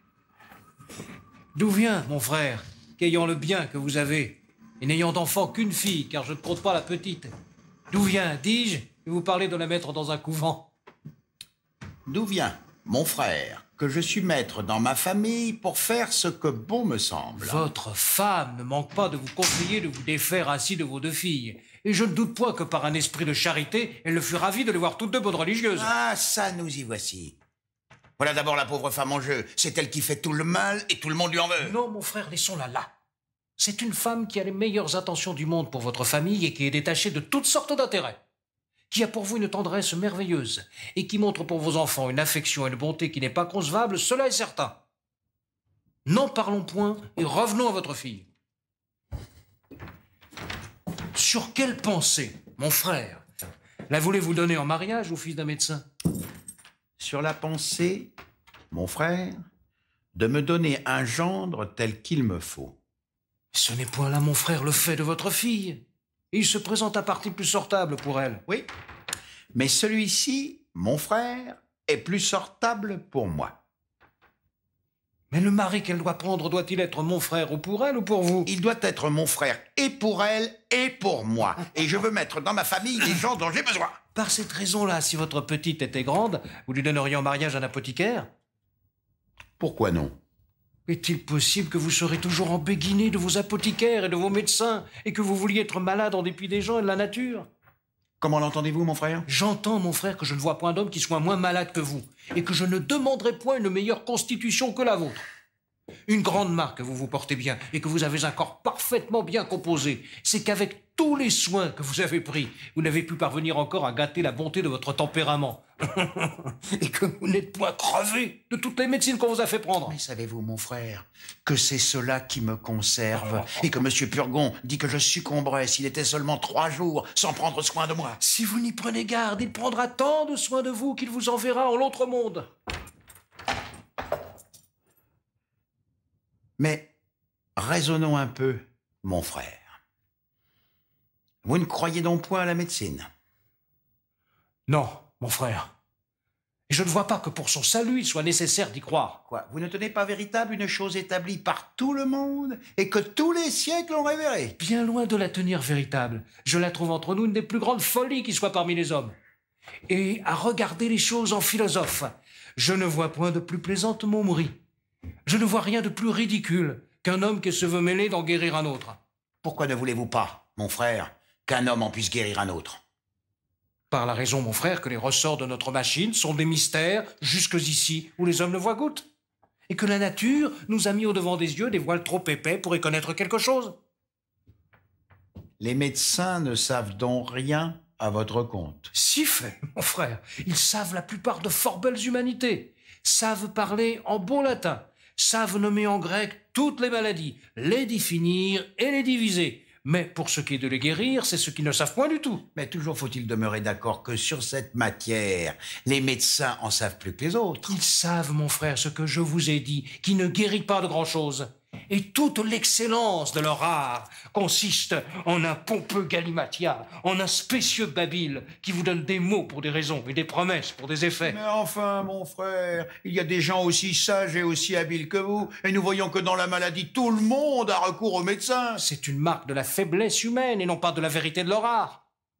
M: D'où vient, mon frère, qu'ayant le bien que vous avez, et n'ayant d'enfant qu'une fille, car je ne compte pas la petite, d'où vient, dis-je, que vous parlez de la mettre dans un couvent?
A: D'où vient, mon frère, que je suis maître dans ma famille pour faire ce que bon me semble.
M: Votre femme ne manque pas de vous conseiller de vous défaire ainsi de vos deux filles. Et je ne doute point que par un esprit de charité, elle ne fut ravie de les voir toutes deux bonnes religieuses.
A: Ah, ça, nous y voici. Voilà d'abord la pauvre femme en jeu. C'est elle qui fait tout le mal et tout le monde lui en veut.
M: Non, mon frère, laissons-la là. C'est une femme qui a les meilleures intentions du monde pour votre famille et qui est détachée de toutes sortes d'intérêts. Qui a pour vous une tendresse merveilleuse et qui montre pour vos enfants une affection et une bonté qui n'est pas concevable, cela est certain. N'en parlons point et revenons à votre fille. Sur quelle pensée, mon frère, la voulez-vous donner en mariage au fils d'un médecin?
A: Sur la pensée, mon frère, de me donner un gendre tel qu'il me faut.
M: Ce n'est point là, mon frère, le fait de votre fille. Il se présente un parti plus sortable pour elle.
A: Oui, mais celui-ci, mon frère, est plus sortable pour moi.
M: Mais le mari qu'elle doit prendre doit-il être mon frère ou pour elle ou pour vous?
A: Il doit être mon frère et pour elle et pour moi. Et je veux mettre dans ma famille les gens dont j'ai besoin.
M: Par cette raison-là, si votre petite était grande, vous lui donneriez en mariage un apothicaire?
A: Pourquoi non?
M: Est-il possible que vous serez toujours embéguiné de vos apothicaires et de vos médecins et que vous vouliez être malade en dépit des gens et de la nature?
A: Comment l'entendez-vous, mon frère?
M: J'entends, mon frère, que je ne vois point d'homme qui soit moins malade que vous et que je ne demanderai point une meilleure constitution que la vôtre. Une grande marque que vous vous portez bien et que vous avez un corps parfaitement bien composé, c'est qu'avec tous les soins que vous avez pris, vous n'avez pu parvenir encore à gâter la bonté de votre tempérament. Et que vous n'êtes point crevé de toutes les médecines qu'on vous a fait prendre.
A: Mais savez-vous, mon frère, que c'est cela qui me conserve et que M. Purgon dit que je succomberais s'il était seulement trois jours sans prendre soin de moi.
M: Si vous n'y prenez garde, il prendra tant de soin de vous qu'il vous enverra en l'autre monde.
A: Mais raisonnons un peu, mon frère. Vous ne croyez donc point à la médecine?
M: Non, mon frère. Et je ne vois pas que pour son salut, il soit nécessaire d'y croire.
A: Quoi? Vous ne tenez pas véritable une chose établie par tout le monde et que tous les siècles ont révérée?
M: Bien loin de la tenir véritable. Je la trouve entre nous une des plus grandes folies qui soit parmi les hommes. Et à regarder les choses en philosophe, je ne vois point de plus plaisante momerie. Je ne vois rien de plus ridicule qu'un homme qui se veut mêler d'en guérir un autre.
A: Pourquoi ne voulez-vous pas, mon frère, qu'un homme en puisse guérir un autre?
M: Par la raison, mon frère, que les ressorts de notre machine sont des mystères jusqu'ici où les hommes ne voient goutte. Et que la nature nous a mis au-devant des yeux des voiles trop épais pour y connaître quelque chose.
A: Les médecins ne savent donc rien à votre compte.
M: Si fait, mon frère. Ils savent la plupart de fort belles humanités, savent parler en bon latin, savent nommer en grec toutes les maladies, les définir et les diviser. Mais pour ce qui est de les guérir, c'est ce qu'ils ne savent point du tout.
A: Mais toujours faut-il demeurer d'accord que sur cette matière, les médecins en savent plus que les autres.
M: Ils savent, mon frère, ce que je vous ai dit, qui ne guérit pas de grand-chose. Et toute l'excellence de leur art consiste en un pompeux galimatia, en un spécieux babil qui vous donne des mots pour des raisons et des promesses pour des effets.
A: Mais enfin, mon frère, il y a des gens aussi sages et aussi habiles que vous, et nous voyons que dans la maladie, tout le monde a recours aux médecins.
M: C'est une marque de la faiblesse humaine et non pas de la vérité de leur art.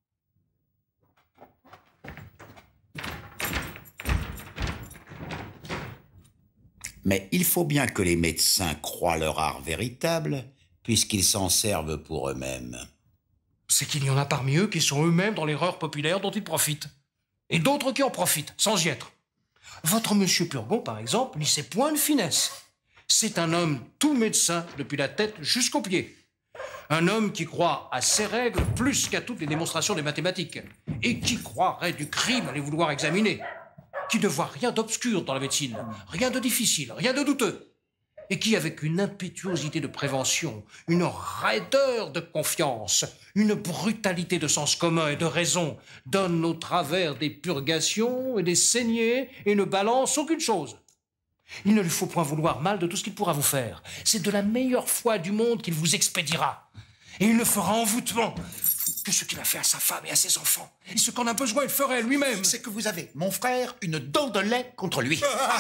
A: Mais il faut bien que les médecins croient leur art véritable, puisqu'ils s'en servent pour eux-mêmes.
M: C'est qu'il y en a parmi eux qui sont eux-mêmes dans l'erreur populaire dont ils profitent. Et d'autres qui en profitent, sans y être. Votre monsieur Purgon, par exemple, n'y sait point de finesse. C'est un homme tout médecin, depuis la tête jusqu'aux pieds. Un homme qui croit à ses règles plus qu'à toutes les démonstrations des mathématiques. Et qui croirait du crime à les vouloir examiner. Qui ne voit rien d'obscur dans la médecine, rien de difficile, rien de douteux, et qui, avec une impétuosité de prévention, une raideur de confiance, une brutalité de sens commun et de raison, donne au travers des purgations et des saignées et ne balance aucune chose. Il ne lui faut point vouloir mal de tout ce qu'il pourra vous faire. C'est de la meilleure foi du monde qu'il vous expédiera. Et il ne fera envoûtement que ce qu'il a fait à sa femme et à ses enfants. Et ce qu'on a besoin, il ferait lui-même.
A: C'est que vous avez, mon frère, une dent de lait contre lui.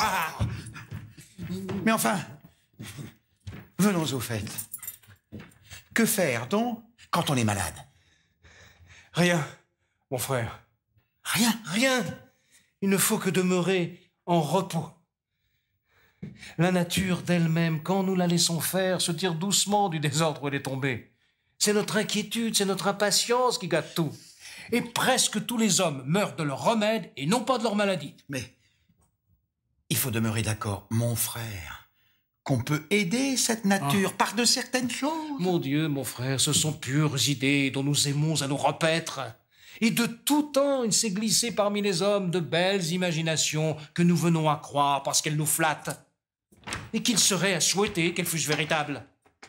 A: Mais enfin, venons au fait. Que faire, donc, quand on est malade?
M: Rien, mon frère.
A: Rien?
M: Rien. Il ne faut que demeurer en repos. La nature d'elle-même, quand nous la laissons faire, se tire doucement du désordre où elle est tombée. C'est notre inquiétude, c'est notre impatience qui gâte tout. Et presque tous les hommes meurent de leur remède et non pas de leur maladie.
A: Mais il faut demeurer d'accord, mon frère, qu'on peut aider cette nature ah. par de certaines choses.
M: Mon Dieu, mon frère, ce sont pures idées dont nous aimons à nous repaître. Et de tout temps, il s'est glissé parmi les hommes de belles imaginations que nous venons à croire parce qu'elles nous flattent. Et qu'il serait à souhaiter qu'elles fussent véritables.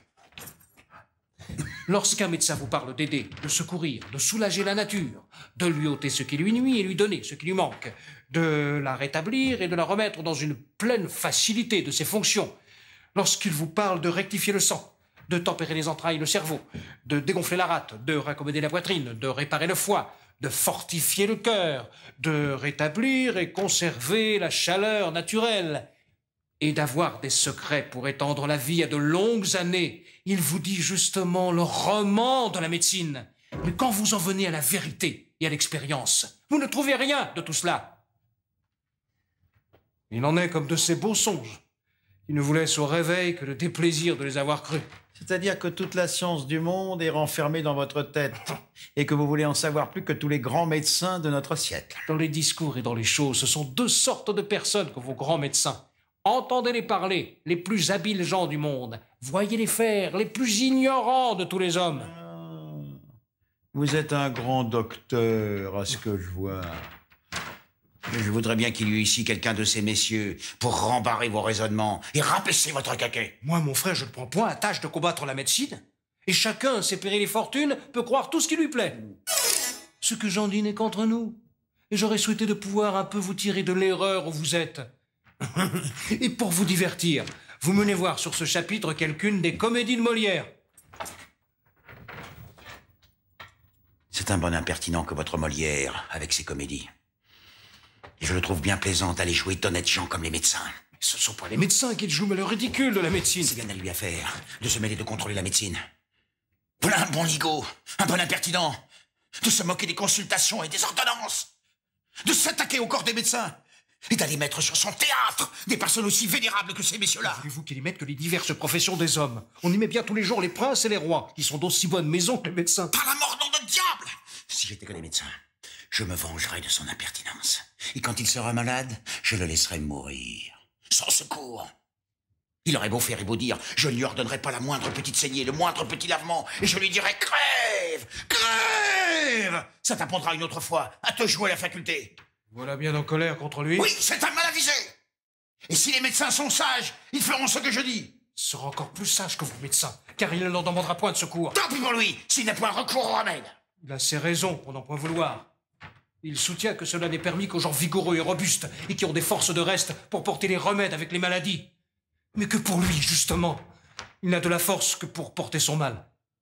M: Lorsqu'un médecin vous parle d'aider, de secourir, de soulager la nature, de lui ôter ce qui lui nuit et lui donner ce qui lui manque, de la rétablir et de la remettre dans une pleine facilité de ses fonctions, lorsqu'il vous parle de rectifier le sang, de tempérer les entrailles et le cerveau, de dégonfler la rate, de raccommoder la poitrine, de réparer le foie, de fortifier le cœur, de rétablir et conserver la chaleur naturelle, et d'avoir des secrets pour étendre la vie à de longues années. Il vous dit justement le roman de la médecine. Mais quand vous en venez à la vérité et à l'expérience, vous ne trouvez rien de tout cela. Il en est comme de ces beaux songes qui ne vous laissent au réveil que le déplaisir de les avoir crus.
A: C'est-à-dire que toute la science du monde est renfermée dans votre tête et que vous voulez en savoir plus que tous les grands médecins de notre siècle.
M: Dans les discours et dans les choses, ce sont deux sortes de personnes que vos grands médecins. Entendez-les parler, les plus habiles gens du monde. Voyez-les faire, les plus ignorants de tous les hommes.
A: Ah, vous êtes un grand docteur, à ce que je vois. Je voudrais bien qu'il y eût ici quelqu'un de ces messieurs pour rembarrer vos raisonnements et rabaisser votre caquet.
M: Moi, mon frère, je ne prends point à tâche de combattre la médecine. Et chacun, ses périls et fortunes, peut croire tout ce qui lui plaît. Ce que j'en dis n'est qu'entre nous. Et j'aurais souhaité de pouvoir un peu vous tirer de l'erreur où vous êtes. Et pour vous divertir, vous menez voir sur ce chapitre quelqu'une des comédies de Molière.
A: C'est un bon impertinent que votre Molière, avec ses comédies. Et je le trouve bien plaisant d'aller jouer d'honnêtes gens comme les médecins.
M: Mais ce ne sont pas les médecins qui jouent, mais le ridicule de la médecine.
A: C'est bien à lui à faire, de se mêler de contrôler la médecine. Voilà un bon ligot, un bon impertinent, de se moquer des consultations et des ordonnances, de s'attaquer au corps des médecins, et d'aller mettre sur son théâtre des personnes aussi vénérables que ces messieurs-là.
M: Voulez-vous qu'il y mette que les diverses professions des hommes? On y met bien tous les jours les princes et les rois, qui sont d'aussi bonne maison que les médecins.
A: Par la mort, nom de diable! Si j'étais que les médecins, je me vengerais de son impertinence. Et quand il sera malade, je le laisserai mourir. Sans secours. Il aurait beau faire et beau dire, je ne lui ordonnerai pas la moindre petite saignée, le moindre petit lavement, et je lui dirai crève, crève. Ça t'apprendra une autre fois à te jouer la faculté.
M: Voilà bien en colère contre lui.
A: Oui, c'est un mal avisé. Et si les médecins sont sages, ils feront ce que je dis.
M: Il sera encore plus sage que vous, médecin, car il ne leur demandera point de secours.
A: Tant pis pour lui, s'il n'a point recours au remède.
M: Il a ses raisons pour n'en point vouloir. Il soutient que cela n'est permis qu'aux gens vigoureux et robustes et qui ont des forces de reste pour porter les remèdes avec les maladies. Mais que pour lui, justement, il n'a de la force que pour porter son mal.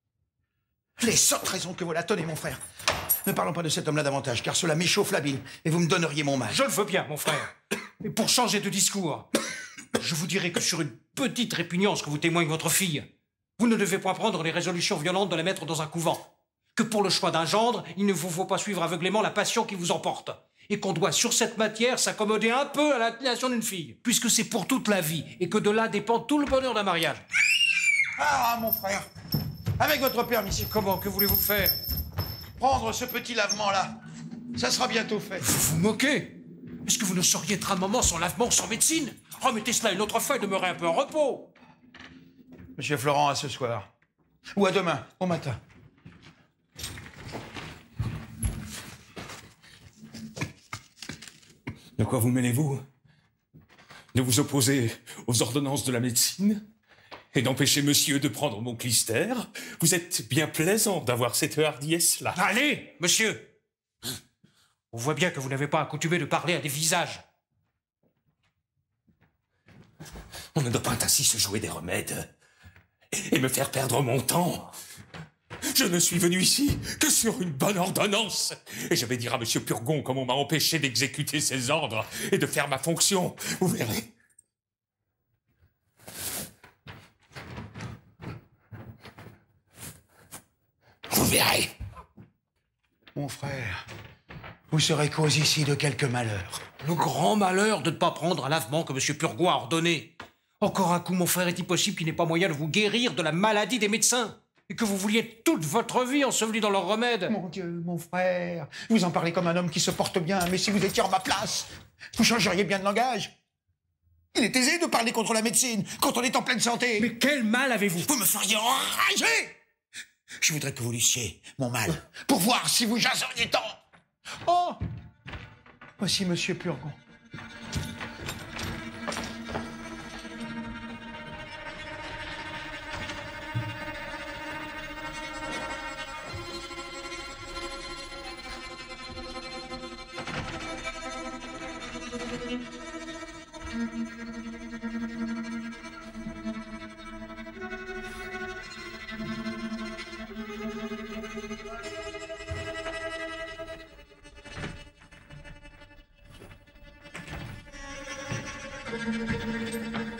A: Les sottes raisons que voilà, tenez mon frère. Ne parlons pas de cet homme-là davantage, car cela m'échauffe la bile et vous me donneriez mon mal.
M: Je le veux bien, mon frère. Et pour changer de discours, je vous dirai que sur une petite répugnance que vous témoigne votre fille, vous ne devez point prendre les résolutions violentes de la mettre dans un couvent. Que pour le choix d'un gendre, il ne vous faut pas suivre aveuglément la passion qui vous emporte. Et qu'on doit, sur cette matière, s'accommoder un peu à l'inclination d'une fille. Puisque c'est pour toute la vie, et que de là dépend tout le bonheur d'un mariage.
A: Ah, mon frère, avec votre permission.
M: Comment, que voulez-vous faire?
A: Prendre ce petit lavement-là. Ça sera bientôt fait.
M: Vous vous moquez? Est-ce que vous ne sauriez être un moment sans lavement, sans médecine? Remettez cela une autre fois et demeurez un peu en repos.
A: Monsieur Florent, à ce soir. Ou à demain, au matin.
H: De quoi vous mêlez-vous? De vous opposer aux ordonnances de la médecine? Et d'empêcher monsieur de prendre mon clistère? Vous êtes bien plaisant d'avoir cette hardiesse-là.
M: Allez, monsieur! On voit bien que vous n'avez pas accoutumé de parler à des visages.
H: On ne doit pas ainsi se jouer des remèdes et me faire perdre mon temps. Je ne suis venu ici que sur une bonne ordonnance. Et je vais dire à monsieur Purgon comment on m'a empêché d'exécuter ses ordres et de faire ma fonction. Vous verrez. Vous verrez.
A: Mon frère, vous serez cause ici de quelque malheur.
M: Le grand malheur de ne pas prendre un lavement que monsieur Purgon a ordonné. Encore un coup, mon frère, est-il possible qu'il n'ait pas moyen de vous guérir de la maladie des médecins? Et que vous vouliez toute votre vie ensevelie dans leurs remèdes?
A: Mon Dieu, mon frère, vous en parlez comme un homme qui se porte bien, mais si vous étiez en ma place, vous changeriez bien de langage. Il est aisé de parler contre la médecine quand on est en pleine santé.
M: Mais quel mal avez-vous?
A: Vous me feriez enrager. Je voudrais que vous lussiez mon mal, pour voir si vous jaseriez tant. Oh! Voici monsieur Purgon.
N: Thank you.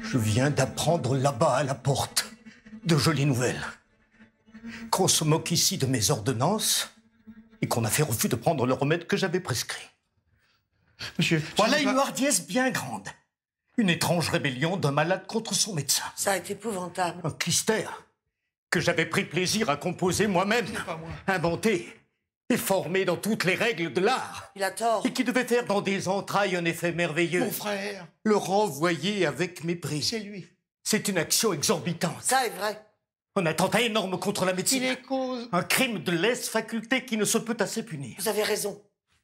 O: Je viens d'apprendre là-bas à la porte de jolies nouvelles. Qu'on se moque ici de mes ordonnances et qu'on a fait refus de prendre le remède que j'avais prescrit.
A: Monsieur,
O: voilà une
A: pas...
O: hardiesse bien grande. Une étrange rébellion d'un malade contre son médecin.
B: Ça est épouvantable.
O: Un clister que j'avais pris plaisir à composer moi-même, inventé et formé dans toutes les règles de l'art.
B: Il a tort.
O: Et qui devait faire dans des entrailles un effet merveilleux.
A: Mon frère.
O: Le renvoyer avec mépris.
A: C'est lui.
O: C'est une action exorbitante.
B: Ça est vrai.
O: Un attentat énorme contre la médecine.
A: Il est cause.
O: Un crime de lèse-faculté qui ne se peut assez punir.
B: Vous avez raison.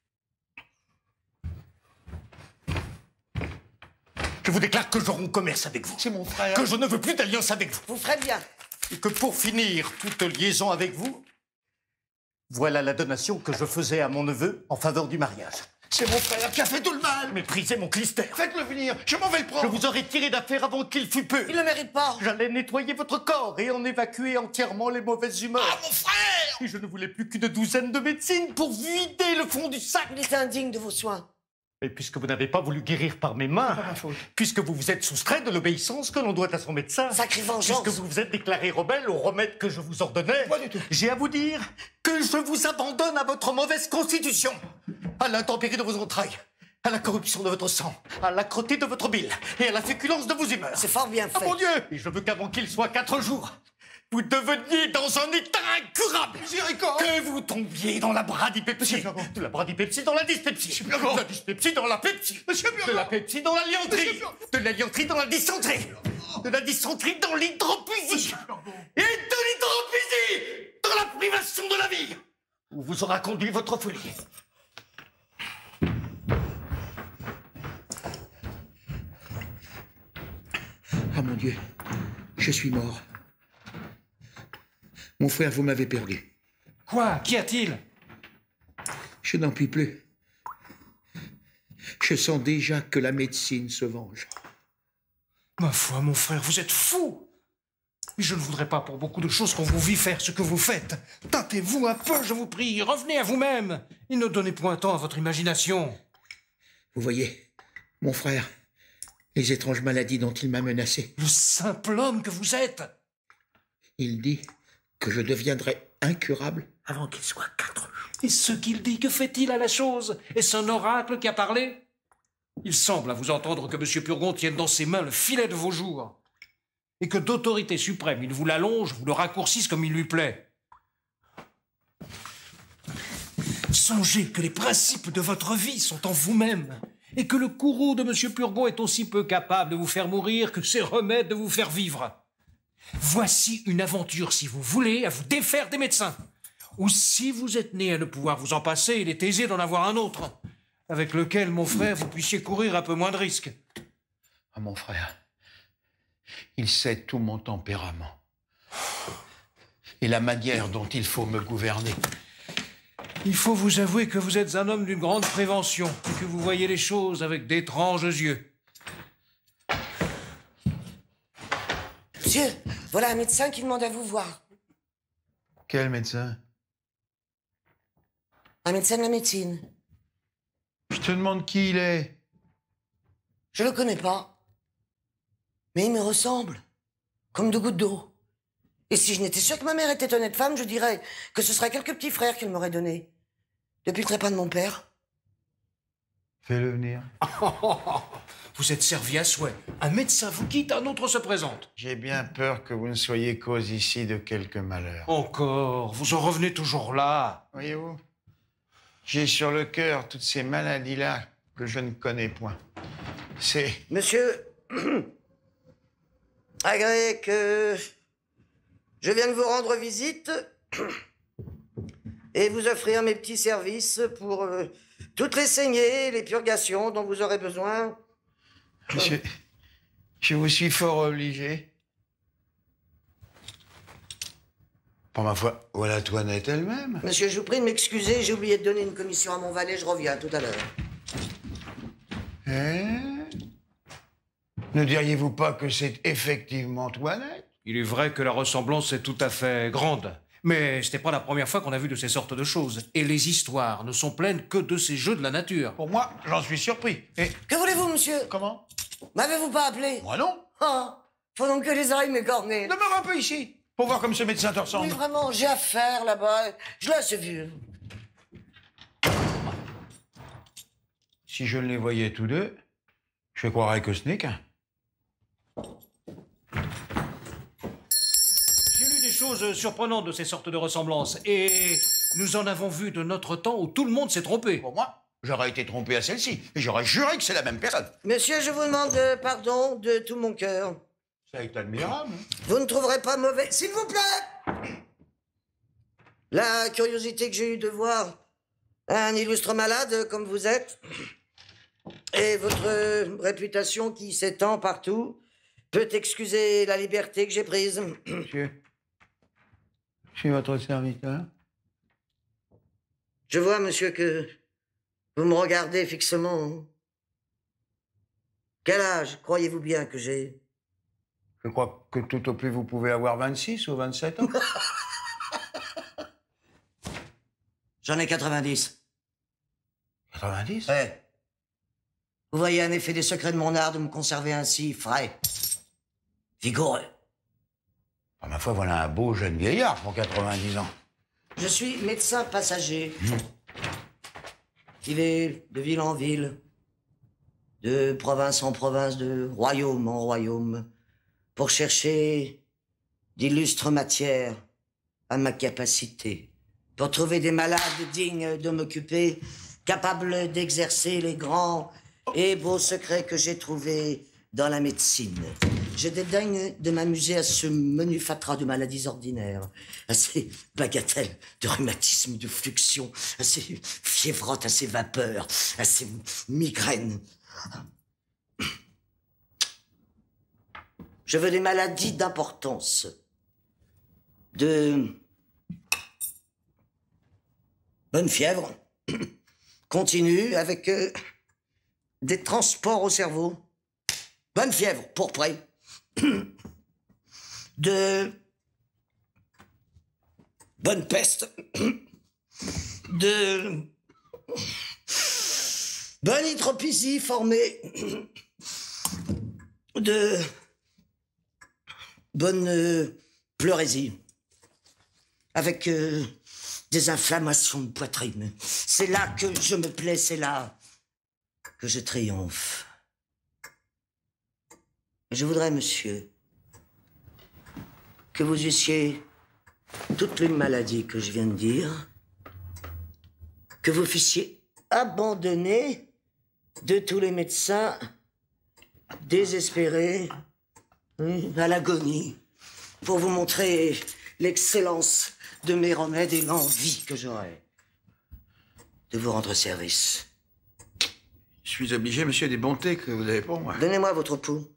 O: Je vous déclare que je romps commerce avec vous.
A: C'est mon frère.
O: Que je ne veux plus d'alliance avec vous.
B: Vous ferez bien.
O: Et que pour finir toute liaison avec vous, voilà la donation que je faisais à mon neveu en faveur du mariage.
A: C'est mon frère qui a fait tout le mal.
O: Méprisez mon clister.
A: Faites-le venir, je m'en vais le prendre.
O: Je vous aurais tiré d'affaire avant qu'il fût peu.
B: Il ne mérite pas.
O: J'allais nettoyer votre corps et en évacuer entièrement les mauvaises humeurs.
A: Ah, mon frère!
O: Et je ne voulais plus qu'une douzaine de médecines pour vider le fond du sac.
B: Il est indigne de vos soins.
O: Et puisque vous n'avez pas voulu guérir par mes mains, puisque vous vous êtes soustrait de l'obéissance que l'on doit à son médecin,
B: sacrée vengeance,
O: puisque vous vous êtes déclaré rebelle au remède que je vous ordonnais,
A: pas du tout.
O: J'ai à vous dire que je vous abandonne à votre mauvaise constitution, à l'intempérie de vos entrailles, à la corruption de votre sang, à l'âcreté de votre bile et à la féculence de vos humeurs.
B: C'est fort bien fait.
O: Ah mon Dieu! Et je veux qu'avant qu'il soit quatre jours, vous deveniez dans un état incurable.
A: Miséricorde.
O: Que vous tombiez dans la bradypepsie. De la bradypepsie dans la dyspepsie. De la dyspepsie dans la pepsie. De la pepsie dans la lianterie. De la lianterie dans la dysenterie. De la dysenterie dans l'hydropusie. Et de l'hydropusie dans la privation de la vie, où vous aura conduit votre folie.
A: Ah mon Dieu, je suis mort. Mon frère, vous m'avez perdu.
M: Quoi? Qu'y a-t-il?
A: Je n'en puis plus. Je sens déjà que la médecine se venge.
M: Ma foi, mon frère, vous êtes fou! Mais je ne voudrais pas pour beaucoup de choses qu'on vous vit faire ce que vous faites. Tâtez-vous un peu, je vous prie. Revenez à vous-même. Et ne donnez point tant à votre imagination.
A: Vous voyez, mon frère, les étranges maladies dont il m'a menacé.
M: Le simple homme que vous êtes.
A: Il dit que je deviendrai incurable avant qu'il soit quatre jours.
M: Et ce qu'il dit, que fait-il à la chose? Est-ce un oracle qui a parlé? Il semble à vous entendre que M. Purgon tienne dans ses mains le filet de vos jours, et que d'autorité suprême, il vous l'allonge, vous le raccourcisse comme il lui plaît. Songez que les principes de votre vie sont en vous-même, et que le courroux de M. Purgon est aussi peu capable de vous faire mourir que ses remèdes de vous faire vivre. Voici une aventure, si vous voulez, à vous défaire des médecins. Ou si vous êtes né à ne pouvoir vous en passer, il est aisé d'en avoir un autre, avec lequel, mon frère, vous puissiez courir un peu moins de risques.
A: Ah, mon frère, il sait tout mon tempérament. Et la manière dont il faut me gouverner.
M: Il faut vous avouer que vous êtes un homme d'une grande prévention, et que vous voyez les choses avec d'étranges yeux.
B: Monsieur, voilà un médecin qui demande à vous voir.
A: Quel médecin?
B: Un médecin de la médecine.
A: Je te demande qui il est.
B: Je le connais pas. Mais il me ressemble. Comme deux gouttes d'eau. Et si je n'étais sûre que ma mère était honnête femme, je dirais que ce serait quelques petits frères qu'il m'aurait donnés. Depuis le trépas de mon père.
A: Fais-le venir.
M: Vous êtes servi à souhait. Un médecin vous quitte, un autre se présente.
A: J'ai bien peur que vous ne soyez cause ici de quelque malheur.
M: Encore, vous en revenez toujours là.
A: Voyez-vous, j'ai sur le cœur toutes ces maladies-là que je ne connais point. C'est...
B: Monsieur, agréez que je vienne vous rendre visite et vous offrir mes petits services pour euh, toutes les saignées et les purgations dont vous aurez besoin.
A: Monsieur, je vous suis fort obligé. Pour ma foi, voilà Toinette elle-même.
B: Monsieur, je vous prie de m'excuser, j'ai oublié de donner une commission à mon valet, je reviens tout à l'heure.
A: Hein? Ne diriez-vous pas que c'est effectivement Toinette?
M: Il est vrai que la ressemblance est tout à fait grande. Mais ce n'est pas la première fois qu'on a vu de ces sortes de choses. Et les histoires ne sont pleines que de ces jeux de la nature.
A: Pour moi, j'en suis surpris. Et...
B: Que voulez-vous, monsieur?
A: Comment?
B: M'avez-vous pas appelé?
A: Moi non.
B: Ah, faut donc que les oreilles m'écornent.
A: Demeure un peu ici, pour voir comme ce médecin te ressemble.
B: Mais vraiment, j'ai affaire là-bas. Je l'ai assez vu.
A: Si je les voyais tous deux, je croirais que ce n'est qu'un.
M: J'ai lu des choses surprenantes de ces sortes de ressemblances, et nous en avons vu de notre temps où tout le monde s'est trompé.
A: Pour moi, j'aurais été trompé à celle-ci, et j'aurais juré que c'est la même personne.
B: Monsieur, je vous demande euh, pardon de tout mon cœur.
A: Ça est admirable.
B: Vous ne trouverez pas mauvais... S'il vous plaît! La curiosité que j'ai eue de voir un illustre malade comme vous êtes, et votre réputation qui s'étend partout, peut excuser la liberté que j'ai prise.
A: Monsieur, je suis votre serviteur.
B: Je vois, monsieur, que vous me regardez fixement. Quel âge croyez-vous bien que j'ai?
A: Je crois que tout au plus vous pouvez avoir vingt-six ou vingt-sept ans.
B: J'en ai quatre-vingt-dix.
A: quatre-vingt-dix?
B: Ouais. Vous voyez un effet des secrets de mon art de me conserver ainsi frais, vigoureux.
A: Ah, ma foi, voilà un beau jeune vieillard pour quatre-vingt-dix ans.
B: Je suis médecin passager. Mmh. Qui vais de ville en ville, de province en province, de royaume en royaume, pour chercher d'illustres matières à ma capacité, pour trouver des malades dignes de m'occuper, capables d'exercer les grands et beaux secrets que j'ai trouvés dans la médecine. Je dédaigne de m'amuser à ce menu fatras de maladies ordinaires, à ces bagatelles de rhumatisme, de fluxion, à ces fiévrottes, à ces vapeurs, à ces migraines. Je veux des maladies d'importance, de bonne fièvre, continue, avec euh, des transports au cerveau, bonne fièvre, pourprée, de bonne peste, de bonne hydropésie formée, de bonne euh, pleurésie, avec euh, des inflammations de poitrine. C'est là que je me plais, c'est là que je triomphe. Je voudrais, monsieur, que vous eussiez toutes les maladies que je viens de dire, que vous fussiez abandonné de tous les médecins désespérés, oui, à l'agonie, pour vous montrer l'excellence de mes remèdes et l'envie que j'aurais de vous rendre service.
A: Je suis obligé, monsieur, des bontés que vous avez pour moi.
B: Donnez-moi votre pouls.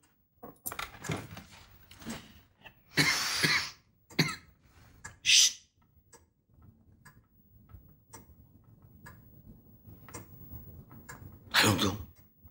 B: Chut. Allons donc.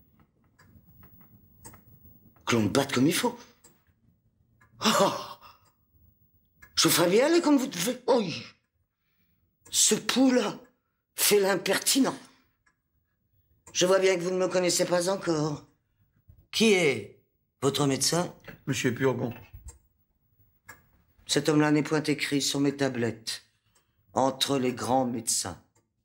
B: Que l'on me batte comme il faut. Oh, je vous ferais bien aller comme vous devez. Oh, ce pouls-là fait l'impertinent. Je vois bien que vous ne me connaissez pas encore. Qui est votre médecin?
A: Monsieur Purgon.
B: Cet homme-là n'est point écrit sur mes tablettes, entre les grands médecins.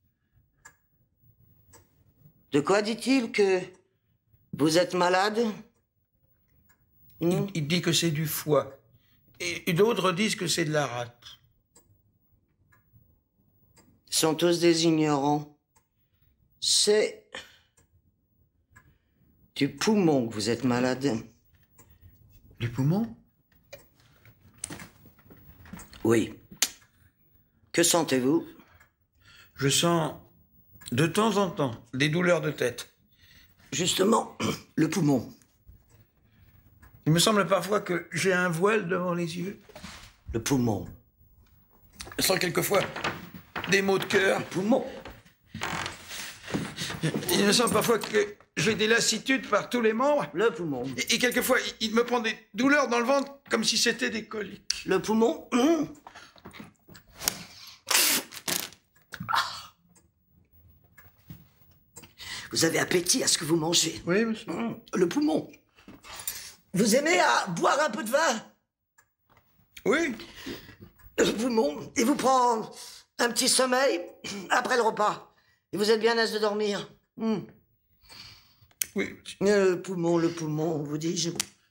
B: De quoi dit-il que vous êtes malade? hmm?
A: il, il dit que c'est du foie. Et, et d'autres disent que c'est de la rate.
B: Ils sont tous des ignorants. C'est du poumon que vous êtes malade.
A: Du poumon?
B: Oui. Que sentez-vous?
A: Je sens, de temps en temps, des douleurs de tête.
B: Justement, le poumon.
A: Il me semble parfois que j'ai un voile devant les yeux.
B: Le poumon.
A: Je sens quelquefois des maux de cœur.
B: Le poumon.
A: Il me semble parfois que j'ai des lassitudes par tous les membres.
B: Le poumon.
A: Et, et quelquefois, il, il me prend des douleurs dans le ventre comme si c'était des coliques.
B: Le poumon. Mmh. Vous avez appétit à ce que vous mangez.
A: Oui, monsieur.
B: Mmh. Le poumon. Vous aimez à boire un peu de vin?
A: Oui.
B: Le poumon, il vous prend un petit sommeil après le repas. Et vous êtes bien aise de dormir. Hmm.
A: Oui.
B: Le poumon, le poumon, vous dis-je.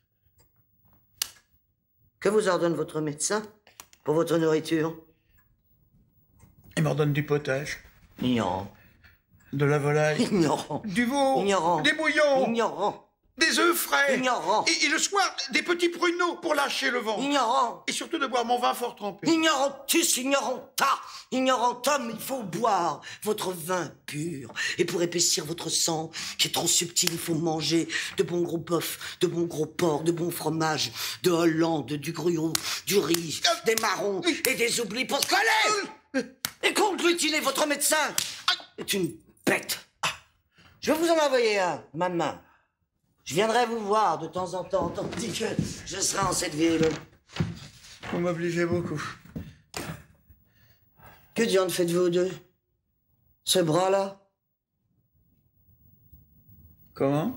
B: Que vous ordonne votre médecin pour votre nourriture?
A: Il m'ordonne du potage.
B: Ignorant.
A: De la volaille.
B: Ignorant.
A: Du veau.
B: Ignorant.
A: Des bouillons.
B: Ignorant.
A: Des œufs frais.
B: Ignorant.
A: Et, et le soir, des petits pruneaux pour lâcher le ventre.
B: Ignorant.
A: Et surtout de boire mon vin fort trempé.
B: Ignorantus, ignoranta, ignorant homme, il faut boire votre vin pur. Et pour épaissir votre sang, qui est trop subtil, il faut manger de bons gros bœufs, de bons gros porcs, de bons fromages, de Hollande, du gruau, du riz, des marrons et des oublis pour se coller. Et conglutiner votre médecin est une bête. Je vais vous en envoyer un, maman. Je viendrai vous voir de temps en temps, tandis que je serai en cette ville.
A: Vous m'obligez beaucoup.
B: Que diable faites-vous deux? Ce bras-là?
A: Comment?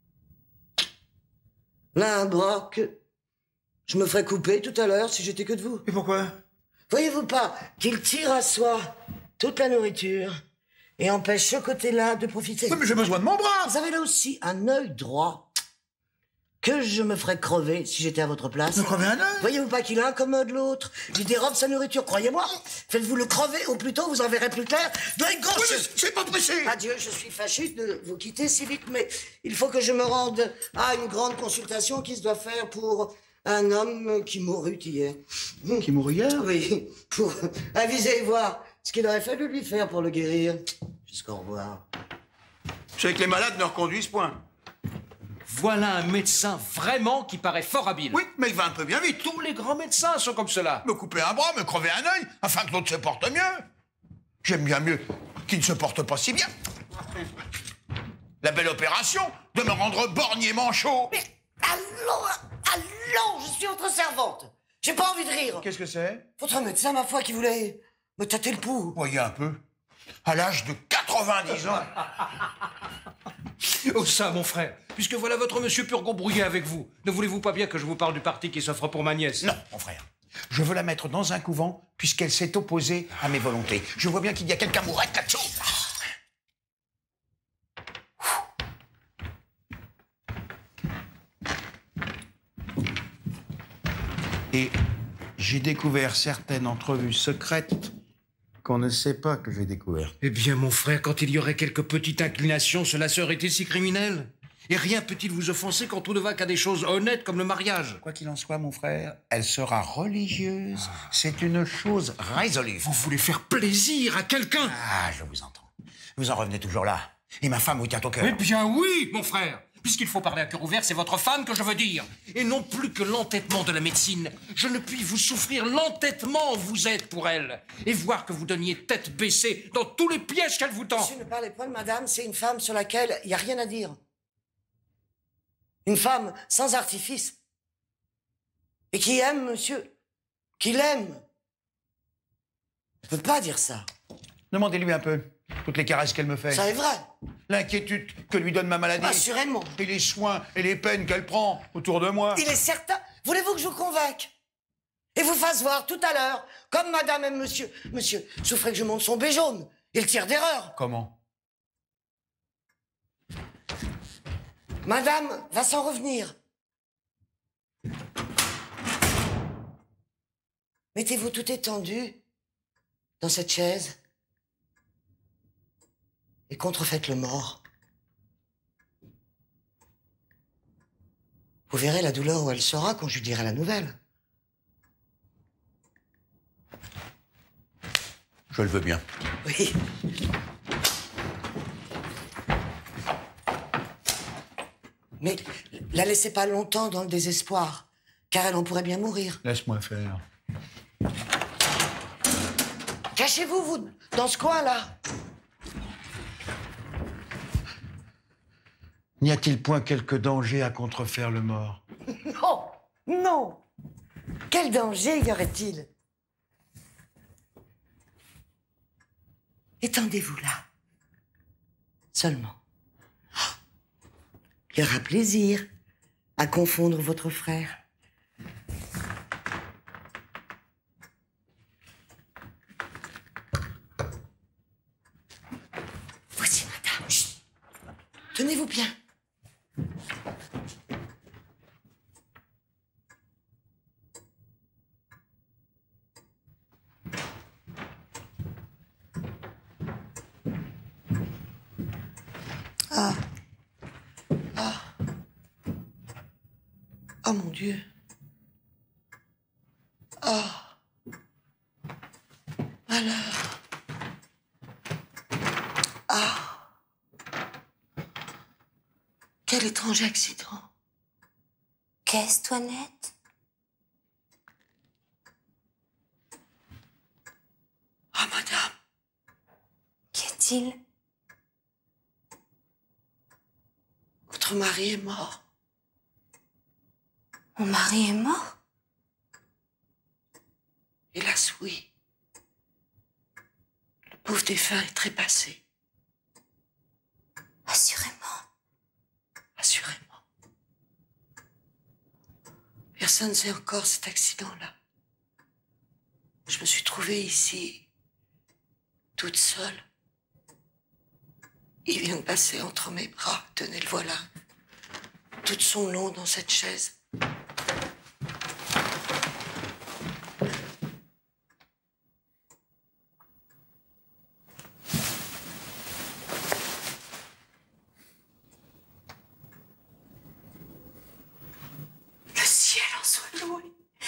B: Là, un bras que je me ferais couper tout à l'heure si j'étais que de vous.
A: Et pourquoi?
B: Voyez-vous pas qu'il tire à soi toute la nourriture et empêche ce côté-là de profiter?
A: Oui, mais j'ai besoin de mon bras.
B: Vous avez là aussi un œil droit que je me ferais crever si j'étais à votre place.
A: Me crever un œil?
B: Voyez-vous pas qu'il incommode l'autre? Il dérobe sa nourriture, croyez-moi. Faites-vous le crever, au plus tôt vous en verrez plus clair. De l'œil gauche.
A: Oui, mais c'est pas pressé.
B: Adieu, je suis fâché de vous quitter si vite, mais il faut que je me rende à une grande consultation qui se doit faire pour un homme qui mourut hier.
A: Qui mourut hier?
B: Oui, pour aviser et voir ce qu'il aurait fallu lui faire pour le guérir. Jusqu'au revoir.
A: Je sais que les malades ne reconduisent point.
M: Voilà un médecin vraiment qui paraît fort habile.
A: Oui, mais il va un peu bien vite.
M: Tous les grands médecins sont comme cela.
A: Me couper un bras, me crever un œil, afin que l'autre se porte mieux. J'aime bien mieux qu'il ne se porte pas si bien. La belle opération de me rendre borgne et manchot.
B: Mais allons, allons, je suis votre servante. J'ai pas envie de rire.
A: Qu'est-ce que c'est?
B: Votre médecin, ma foi, qui voulait me tâter le pouls.
A: Voyez un peu. À l'âge de quatre-vingt-dix ans.
M: Oh ça, mon frère, puisque voilà votre monsieur Purgon brouillé avec vous, ne voulez-vous pas bien que je vous parle du parti qui s'offre pour ma nièce?
A: Non, mon frère. Je veux la mettre dans un couvent, puisqu'elle s'est opposée à mes volontés. Je vois bien qu'il y a quelqu'un mourette là-dessous. Et j'ai découvert certaines entrevues secrètes qu'on ne sait pas que j'ai découvertes.
M: Eh bien, mon frère, quand il y aurait quelques petites inclinations, cela serait été si criminel. Et rien peut-il vous offenser quand tout ne va qu'à des choses honnêtes comme le mariage?
A: Quoi qu'il en soit, mon frère, elle sera religieuse. C'est une chose résolue.
M: Vous voulez faire plaisir à quelqu'un?
A: Ah, je vous entends. Vous en revenez toujours là. Et ma femme vous tient au cœur.
M: Eh bien oui, mon frère. Puisqu'il faut parler à cœur ouvert, c'est votre femme que je veux dire. Et non plus que l'entêtement de la médecine. Je ne puis vous souffrir l'entêtement où vous êtes pour elle. Et voir que vous donniez tête baissée dans tous les pièges qu'elle vous tend.
B: Monsieur, ne parlez pas de madame, c'est une femme sur laquelle il n'y a rien à dire. Une femme sans artifice. Et qui aime, monsieur. Qui l'aime. Je ne peux pas dire ça.
A: Demandez-lui un peu. Toutes les caresses qu'elle me fait.
B: Ça est vrai.
A: L'inquiétude que lui donne ma maladie.
B: Assurément.
A: Et les soins et les peines qu'elle prend autour de moi.
B: Il est certain. Voulez-vous que je vous convainque? Et vous fasse voir tout à l'heure, comme madame aime monsieur. Monsieur, souffrez que je monte son bé jaune. Il tire d'erreur.
A: Comment?
B: Madame va s'en revenir. Mettez-vous tout étendu dans cette chaise et contrefaites le mort. Vous verrez la douleur où elle sera quand je lui dirai la nouvelle.
A: Je le veux bien.
B: Oui. Mais la laissez pas longtemps dans le désespoir, car elle en pourrait bien mourir.
A: Laisse-moi faire.
B: Cachez-vous, vous, dans ce coin-là.
A: N'y a-t-il point quelque danger à contrefaire le mort?
B: Non, non. Quel danger y aurait-il? Étendez-vous là. Seulement. Il y aura plaisir à confondre votre frère. Voici, madame. Chut. Tenez-vous bien. Ah. Ah. Oh mon Dieu. Ah. Alors. Ah. Quel étrange accident.
D: Qu'est-ce, Toinette?
B: Ah, madame.
D: Qu'y a-t-il?
B: Votre mari est mort.
D: Mon mari est mort?
B: Hélas, oui. Le pauvre défunt est trépassé.
D: Assurément.
B: Assurément. Personne ne sait encore cet accident-là. Je me suis trouvée ici, toute seule. Il vient de passer entre mes bras. Tenez, le voilà. Tout son long dans cette chaise.
D: Le ciel en soit loué.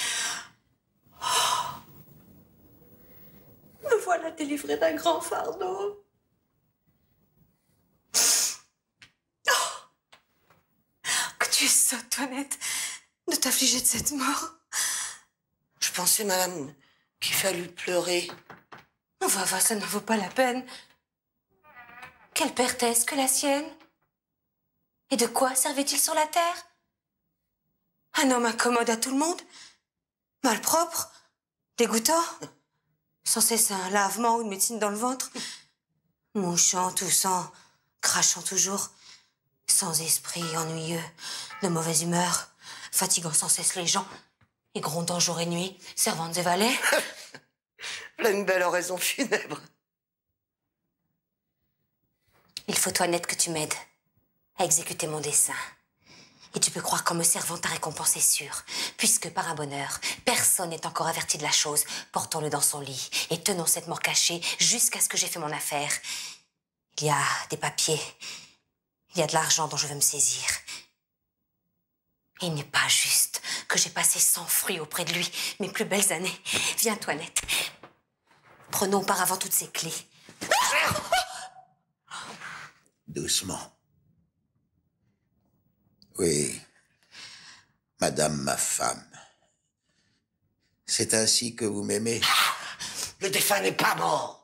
D: Oh. Me voilà délivrée d'un grand fardeau. Tu es sotte, Toinette, de t'affliger de cette mort.
B: Je pensais, madame, qu'il fallut pleurer.
D: Va, va, ça ne vaut pas la peine. Quelle perte est-ce que la sienne? Et de quoi servait-il sur la terre? Un homme incommode à tout le monde? Malpropre? Dégoûtant? Sans cesse un lavement ou une médecine dans le ventre? Mouchant, toussant, crachant toujours? Sans esprit, ennuyeux, de mauvaise humeur, fatiguant sans cesse les gens, et grondant jour et nuit, servantes et valets.
B: Là, une belle oraison funèbre.
D: Il faut, Toinette, que tu m'aides à exécuter mon dessein. Et tu peux croire qu'en me servant, ta récompense est sûre, puisque, par un bonheur, personne n'est encore averti de la chose. Portons-le dans son lit et tenons cette mort cachée jusqu'à ce que j'ai fait mon affaire. Il y a des papiers... Il y a de l'argent dont je veux me saisir. Et il n'est pas juste que j'ai passé sans fruit auprès de lui mes plus belles années. Viens, Toinette. Prenons auparavant toutes ces clés.
P: Doucement. Oui, madame ma femme. C'est ainsi que vous m'aimez.
B: Le défunt n'est pas mort.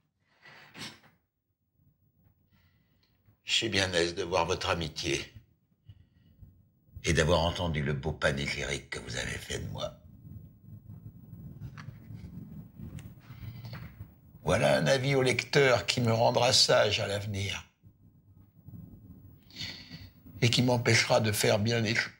P: Je suis bien aise de voir votre amitié et d'avoir entendu le beau panégyrique que vous avez fait de moi. Voilà un avis au lecteur qui me rendra sage à l'avenir et qui m'empêchera de faire bien les choses.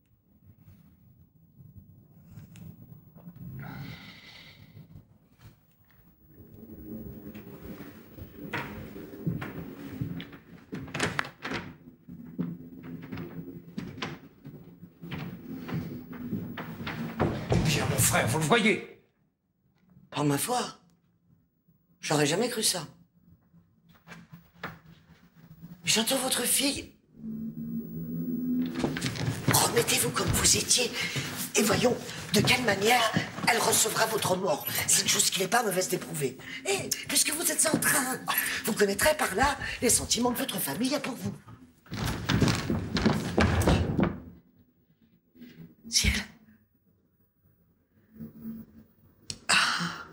M: Bien, mon frère, vous le voyez.
B: Par ma foi, j'aurais jamais cru ça. J'entends votre fille. Remettez-vous comme vous étiez et voyons de quelle manière elle recevra votre mort. C'est une chose qui n'est pas mauvaise d'éprouver. Et puisque vous êtes en train, vous connaîtrez par là les sentiments que votre famille a pour vous. Ciel. Ah.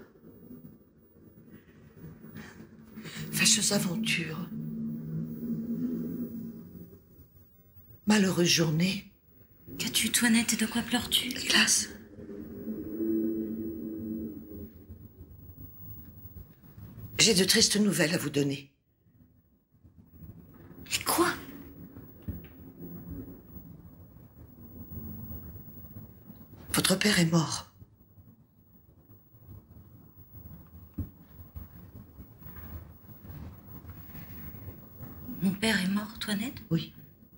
B: Fâcheuse aventure. Malheureuse journée.
C: Qu'as-tu, Toinette, et de quoi pleures-tu?
B: Hélas. J'ai de tristes nouvelles à vous donner.
C: Et quoi?
B: père est mort.
C: Mon père est mort, Toinette?
B: Oui.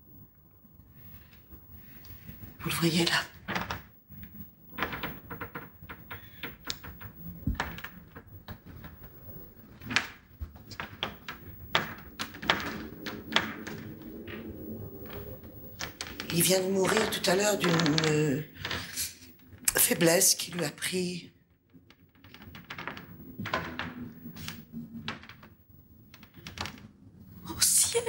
B: Vous le voyez là? Il vient de mourir tout à l'heure d'une euh, faiblesse qui lui a pris.
C: Au ciel!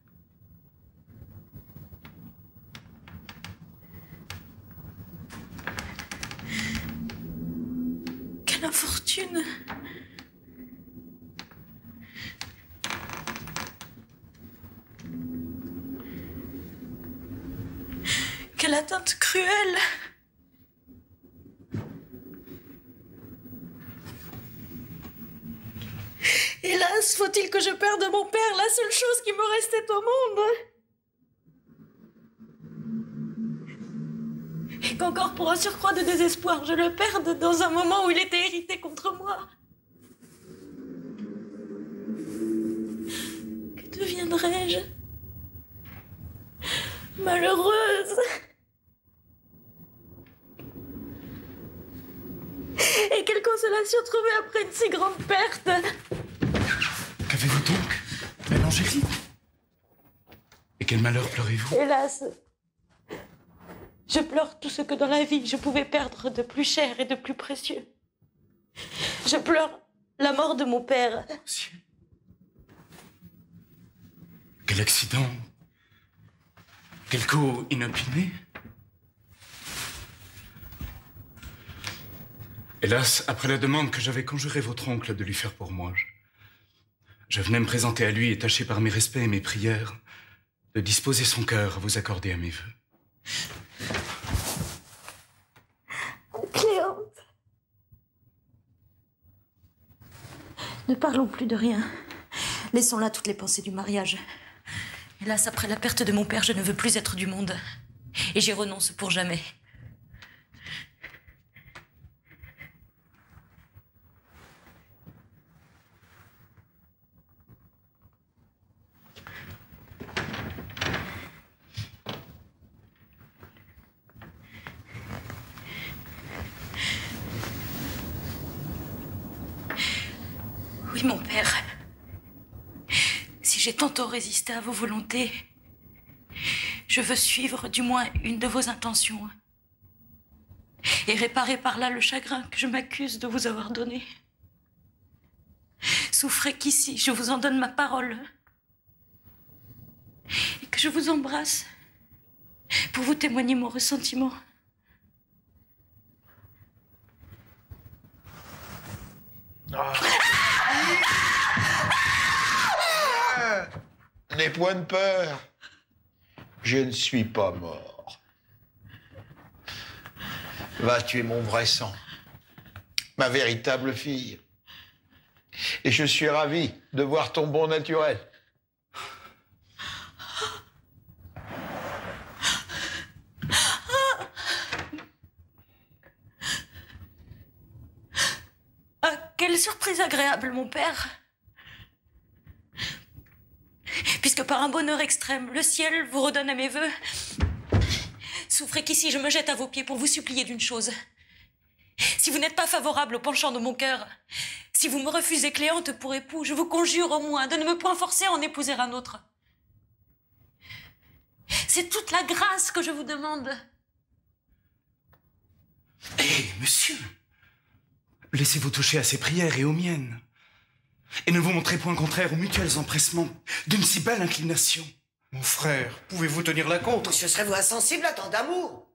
C: Quelle infortune! Quelle atteinte cruelle! Hélas, faut-il que je perde mon père, la seule chose qui me restait au monde? Et qu'encore pour un surcroît de désespoir, je le perde dans un moment où il était irrité contre moi. Que deviendrais-je? Malheureuse! Et quelle consolation trouver après une si grande perte!
J: Qu'avez-vous donc, belle Angélique? Et quel malheur pleurez-vous?
C: Hélas, je pleure tout ce que dans la vie je pouvais perdre de plus cher et de plus précieux. Je pleure la mort de mon père.
J: Oh, ciel. Quel accident! Quel coup inopiné! Hélas, après la demande que j'avais conjuré votre oncle de lui faire pour moi, je, je venais me présenter à lui et tâcher par mes respects et mes prières de disposer son cœur à vous accorder à mes vœux.
C: Cléante, ne parlons plus de rien. Laissons là toutes les pensées du mariage. Hélas, après la perte de mon père, je ne veux plus être du monde. Et j'y renonce pour jamais. Oui, mon père. Si j'ai tantôt résisté à vos volontés, je veux suivre du moins une de vos intentions et réparer par là le chagrin que je m'accuse de vous avoir donné. Souffrez qu'ici, je vous en donne ma parole et que je vous embrasse pour vous témoigner mon ressentiment.
P: Ah. N'aie point de peur. Je ne suis pas mort. Va, tu es mon vrai sang, ma véritable fille. Et je suis ravi de voir ton bon naturel.
C: Ah, quelle surprise agréable, mon père. Puisque par un bonheur extrême, le ciel vous redonne à mes vœux. Souffrez qu'ici je me jette à vos pieds pour vous supplier d'une chose. Si vous n'êtes pas favorable au penchant de mon cœur, si vous me refusez Cléante pour époux, je vous conjure au moins de ne me point forcer à en épouser un autre. C'est toute la grâce que je vous demande.
J: Hé, monsieur, laissez-vous toucher à ses prières et aux miennes. Et ne vous montrez point contraire aux mutuels empressements d'une si belle inclination.
M: Mon frère, pouvez-vous tenir la compte?
B: Monsieur, serez-vous insensible à tant d'amour?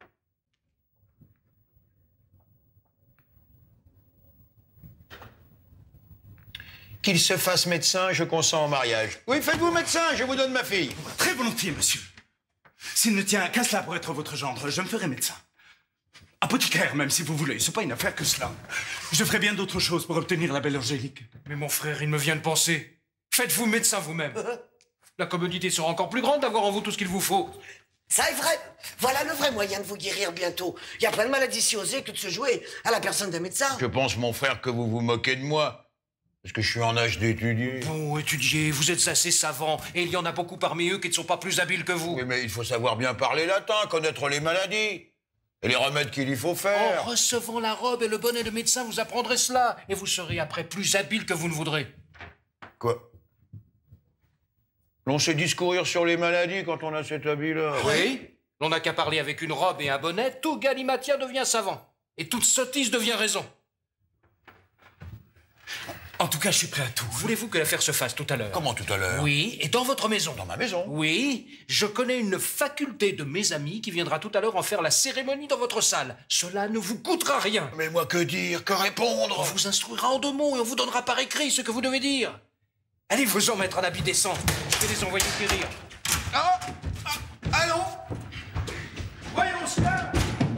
P: Qu'il se fasse médecin, je consens au mariage. Oui, faites-vous médecin, je vous donne ma fille.
J: Très volontiers, monsieur. S'il ne tient qu'à cela pour être votre gendre, je me ferai médecin. Apothicaire, même, si vous voulez. C'est pas une affaire que cela. Je ferai bien d'autres choses pour obtenir la belle Angélique.
M: Mais mon frère, il me vient de penser. Faites-vous médecin vous-même. La commodité sera encore plus grande d'avoir en vous tout ce qu'il vous faut.
B: Ça est vrai. Voilà le vrai moyen de vous guérir bientôt. Il y a plein de maladies si osées que de se jouer à la personne d'un médecin.
P: Je pense, mon frère, que vous vous moquez de moi. Parce que je suis en âge d'étudier.
M: Bon, étudiez, vous êtes assez savants. Et il y en a beaucoup parmi eux qui ne sont pas plus habiles que vous.
P: Oui, mais il faut savoir bien parler latin, connaître les maladies. Et les remèdes qu'il y faut faire.
M: En recevant la robe et le bonnet de médecin, vous apprendrez cela. Et vous serez après plus habile que vous ne voudrez.
P: Quoi? L'on sait discourir sur les maladies quand on a cet habit-là.
M: Oui. L'on n'a qu'à parler avec une robe et un bonnet, tout galimatien devient savant. Et toute sottise devient raison.
J: En tout cas, je suis prêt à tout.
M: Voulez-vous que l'affaire se fasse tout à l'heure?
P: Comment tout à l'heure?
M: Oui, et dans votre maison.
P: Dans ma maison?
M: Oui, je connais une faculté de mes amis qui viendra tout à l'heure en faire la cérémonie dans votre salle. Cela ne vous coûtera rien.
P: Mais moi, que dire? Que répondre?
M: On vous instruira en deux mots et on vous donnera par écrit ce que vous devez dire. Allez vous en mettre un habit décent. Je vais les envoyer périr.
A: Ah, ah, allons. Voyons cela.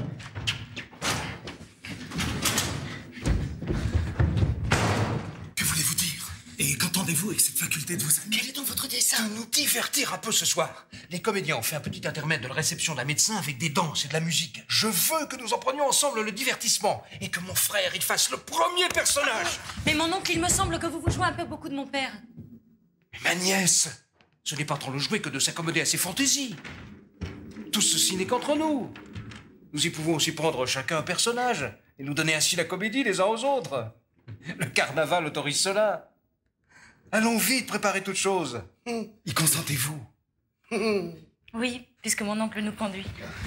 J: Que voulez-vous dire? Et qu'entendez-vous avec cette faculté de vos amis?
B: Quel est donc votre dessein?
M: Nous divertir un peu ce soir. Les comédiens ont fait un petit intermède de la réception d'un médecin avec des danses et de la musique. Je veux que nous en prenions ensemble le divertissement et que mon frère, il fasse le premier personnage.
F: Mais mon oncle, il me semble que vous vous jouez un peu beaucoup de mon père.
M: Mais ma nièce, ce n'est pas tant le jouer que de s'accommoder à ses fantaisies. Tout ceci n'est qu'entre nous. Nous y pouvons aussi prendre chacun un personnage et nous donner ainsi la comédie les uns aux autres. Le carnaval autorise cela. Allons vite préparer toutes choses.
J: Y consentez-vous?
F: Oui, puisque mon oncle nous conduit.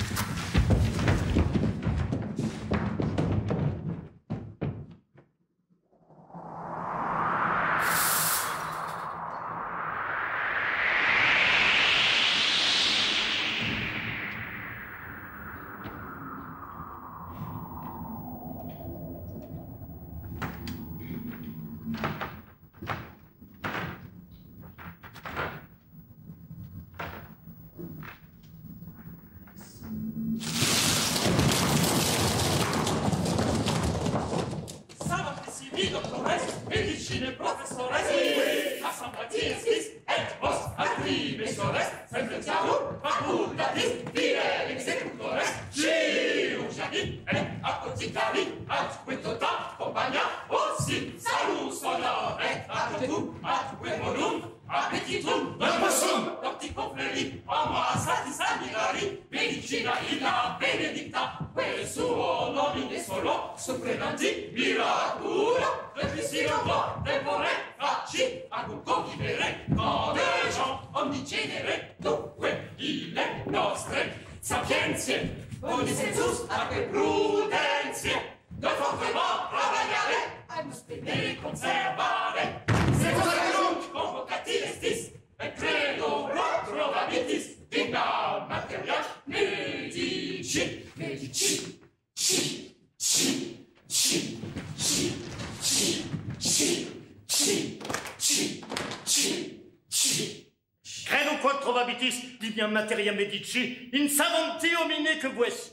O: Credo quattro vabitis, dignam materia medici, in savanti homine que voici.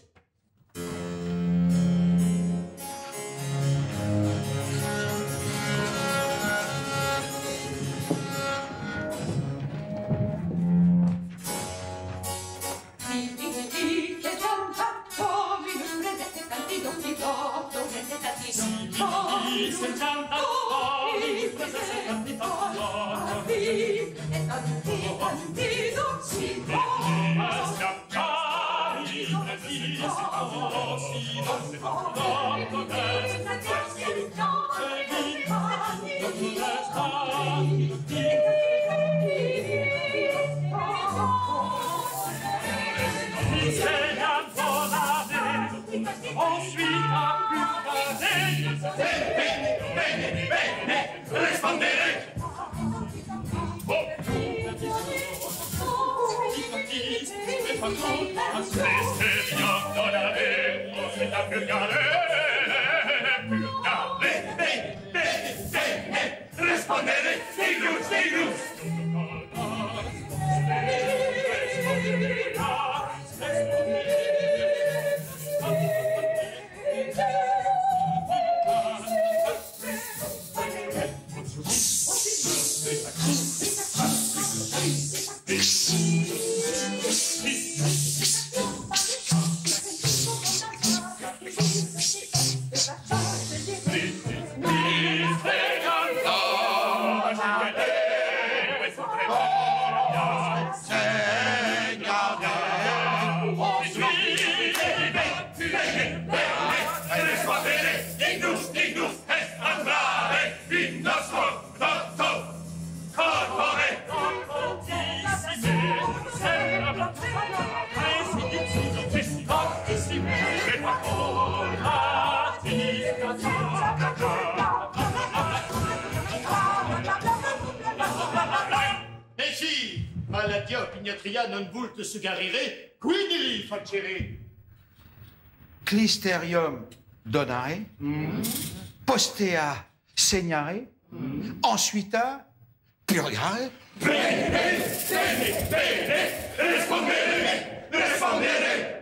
O: vignatria non vult sugarire, qui nili facere.
A: Clisterium donare, mm. postea segnare, mm. ensuite purgare.
N: Bene, bene, bene, rispondere, rispondere.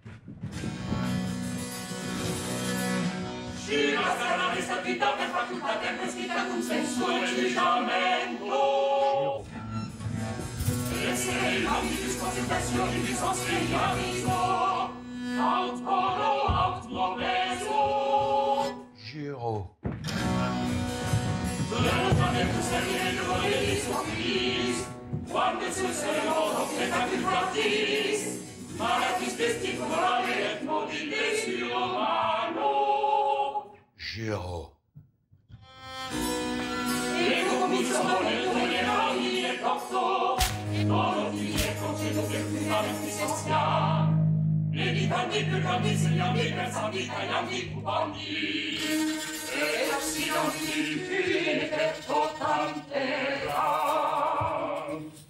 N: Si la strana risaltita per facoltà per prescritta con senso e giudicamento. Essere in ogni dispositazione di sostegnarismo, aut coro, aut moveso.
A: Juro.
N: L'allontanamento servire il volere di suo Christ, quando sul servo offreta più gratis, ma la tristezza morale et modi desio umano.
A: Juro.
N: E comincia nel togliere e doctor, non ti è concedo per fundamenti socia, e di tanti più grandi segnali versati tagliandi cubandi, e ossidati fine per totantera.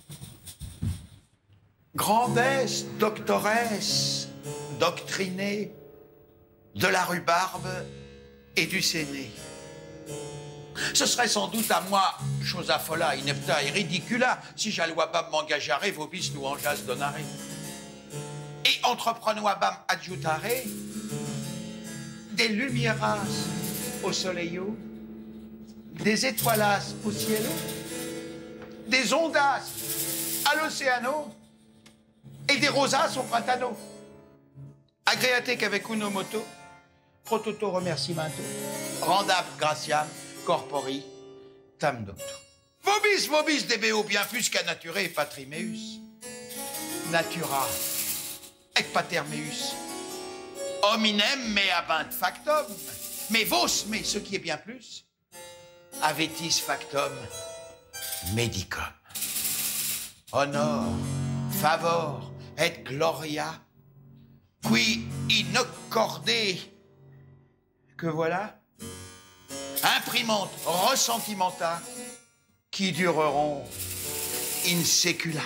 A: Grandesse, doctoresse, doctrinée, de la rhubarbe et du séné. Ce serait sans doute à moi, chose affola, inepta et ridicula, si j'alloibam m'engageare, vobis louangeas donare. Et entreprenoibam adjutare, des lumieras au soleil, des étoilas au cielo, des ondas à l'océano, et des rosas au printano. Agréate qu'avec uno moto, prototo remerciemento, rendab gratiam, corpori, tam docto. Vobis, vobis, debeo bien plus qu'à nature patrimeus. Natura, ec pater meus. Hominem me abint factum, mais vos, mais ce qui est bien plus, avetis factum medicum. Honor, favor, et gloria, qui inoccordé, que voilà, imprimantes ressentimenta, qui dureront in secula.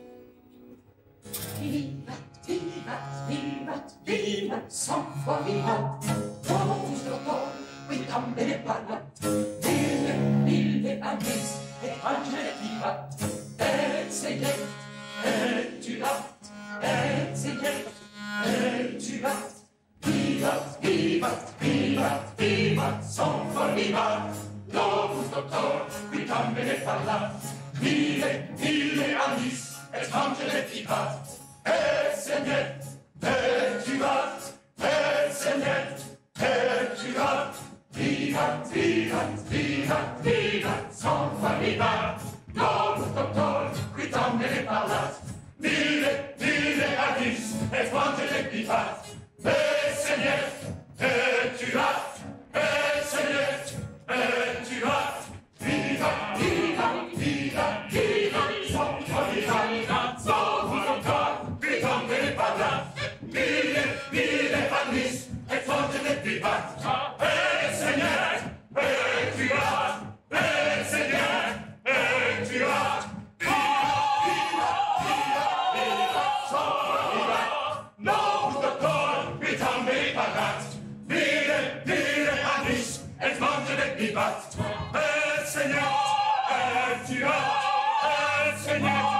N: Vivat, vivat, vivat, vivat, sans foi vivat, domus doctor, quidam bene parlat, mille, mille annis, et angele vivat, et seiet, et tuat, et seiet, et tuat, vivat, vivat, vivat, vivat, sans foi vivat, domus doctor, quidam bene parlat, mille, mille annis, et angele vivat, et seiet, et tuat, et seiet, et tuat, vivat, vivat, vivat, vivat, sans foi vivat, domus doctor, quidam bene parlat, mille, mille annis, et angele vivat, et seiet, et tuat, et seiet, et tuat, vivat, vivat, vivat, vivat, sans foi vivat, domus doctor, quidam bene parlat, mille, mille annis, et angele vivat, et seiet, et tuat, et seiet, et tuat, vivat, vivat, vivat, sans foi vivat, domus doctor, quidam bene parlat, mille, mille annis, et angele vivat, et seiet, et tuat, et seiet,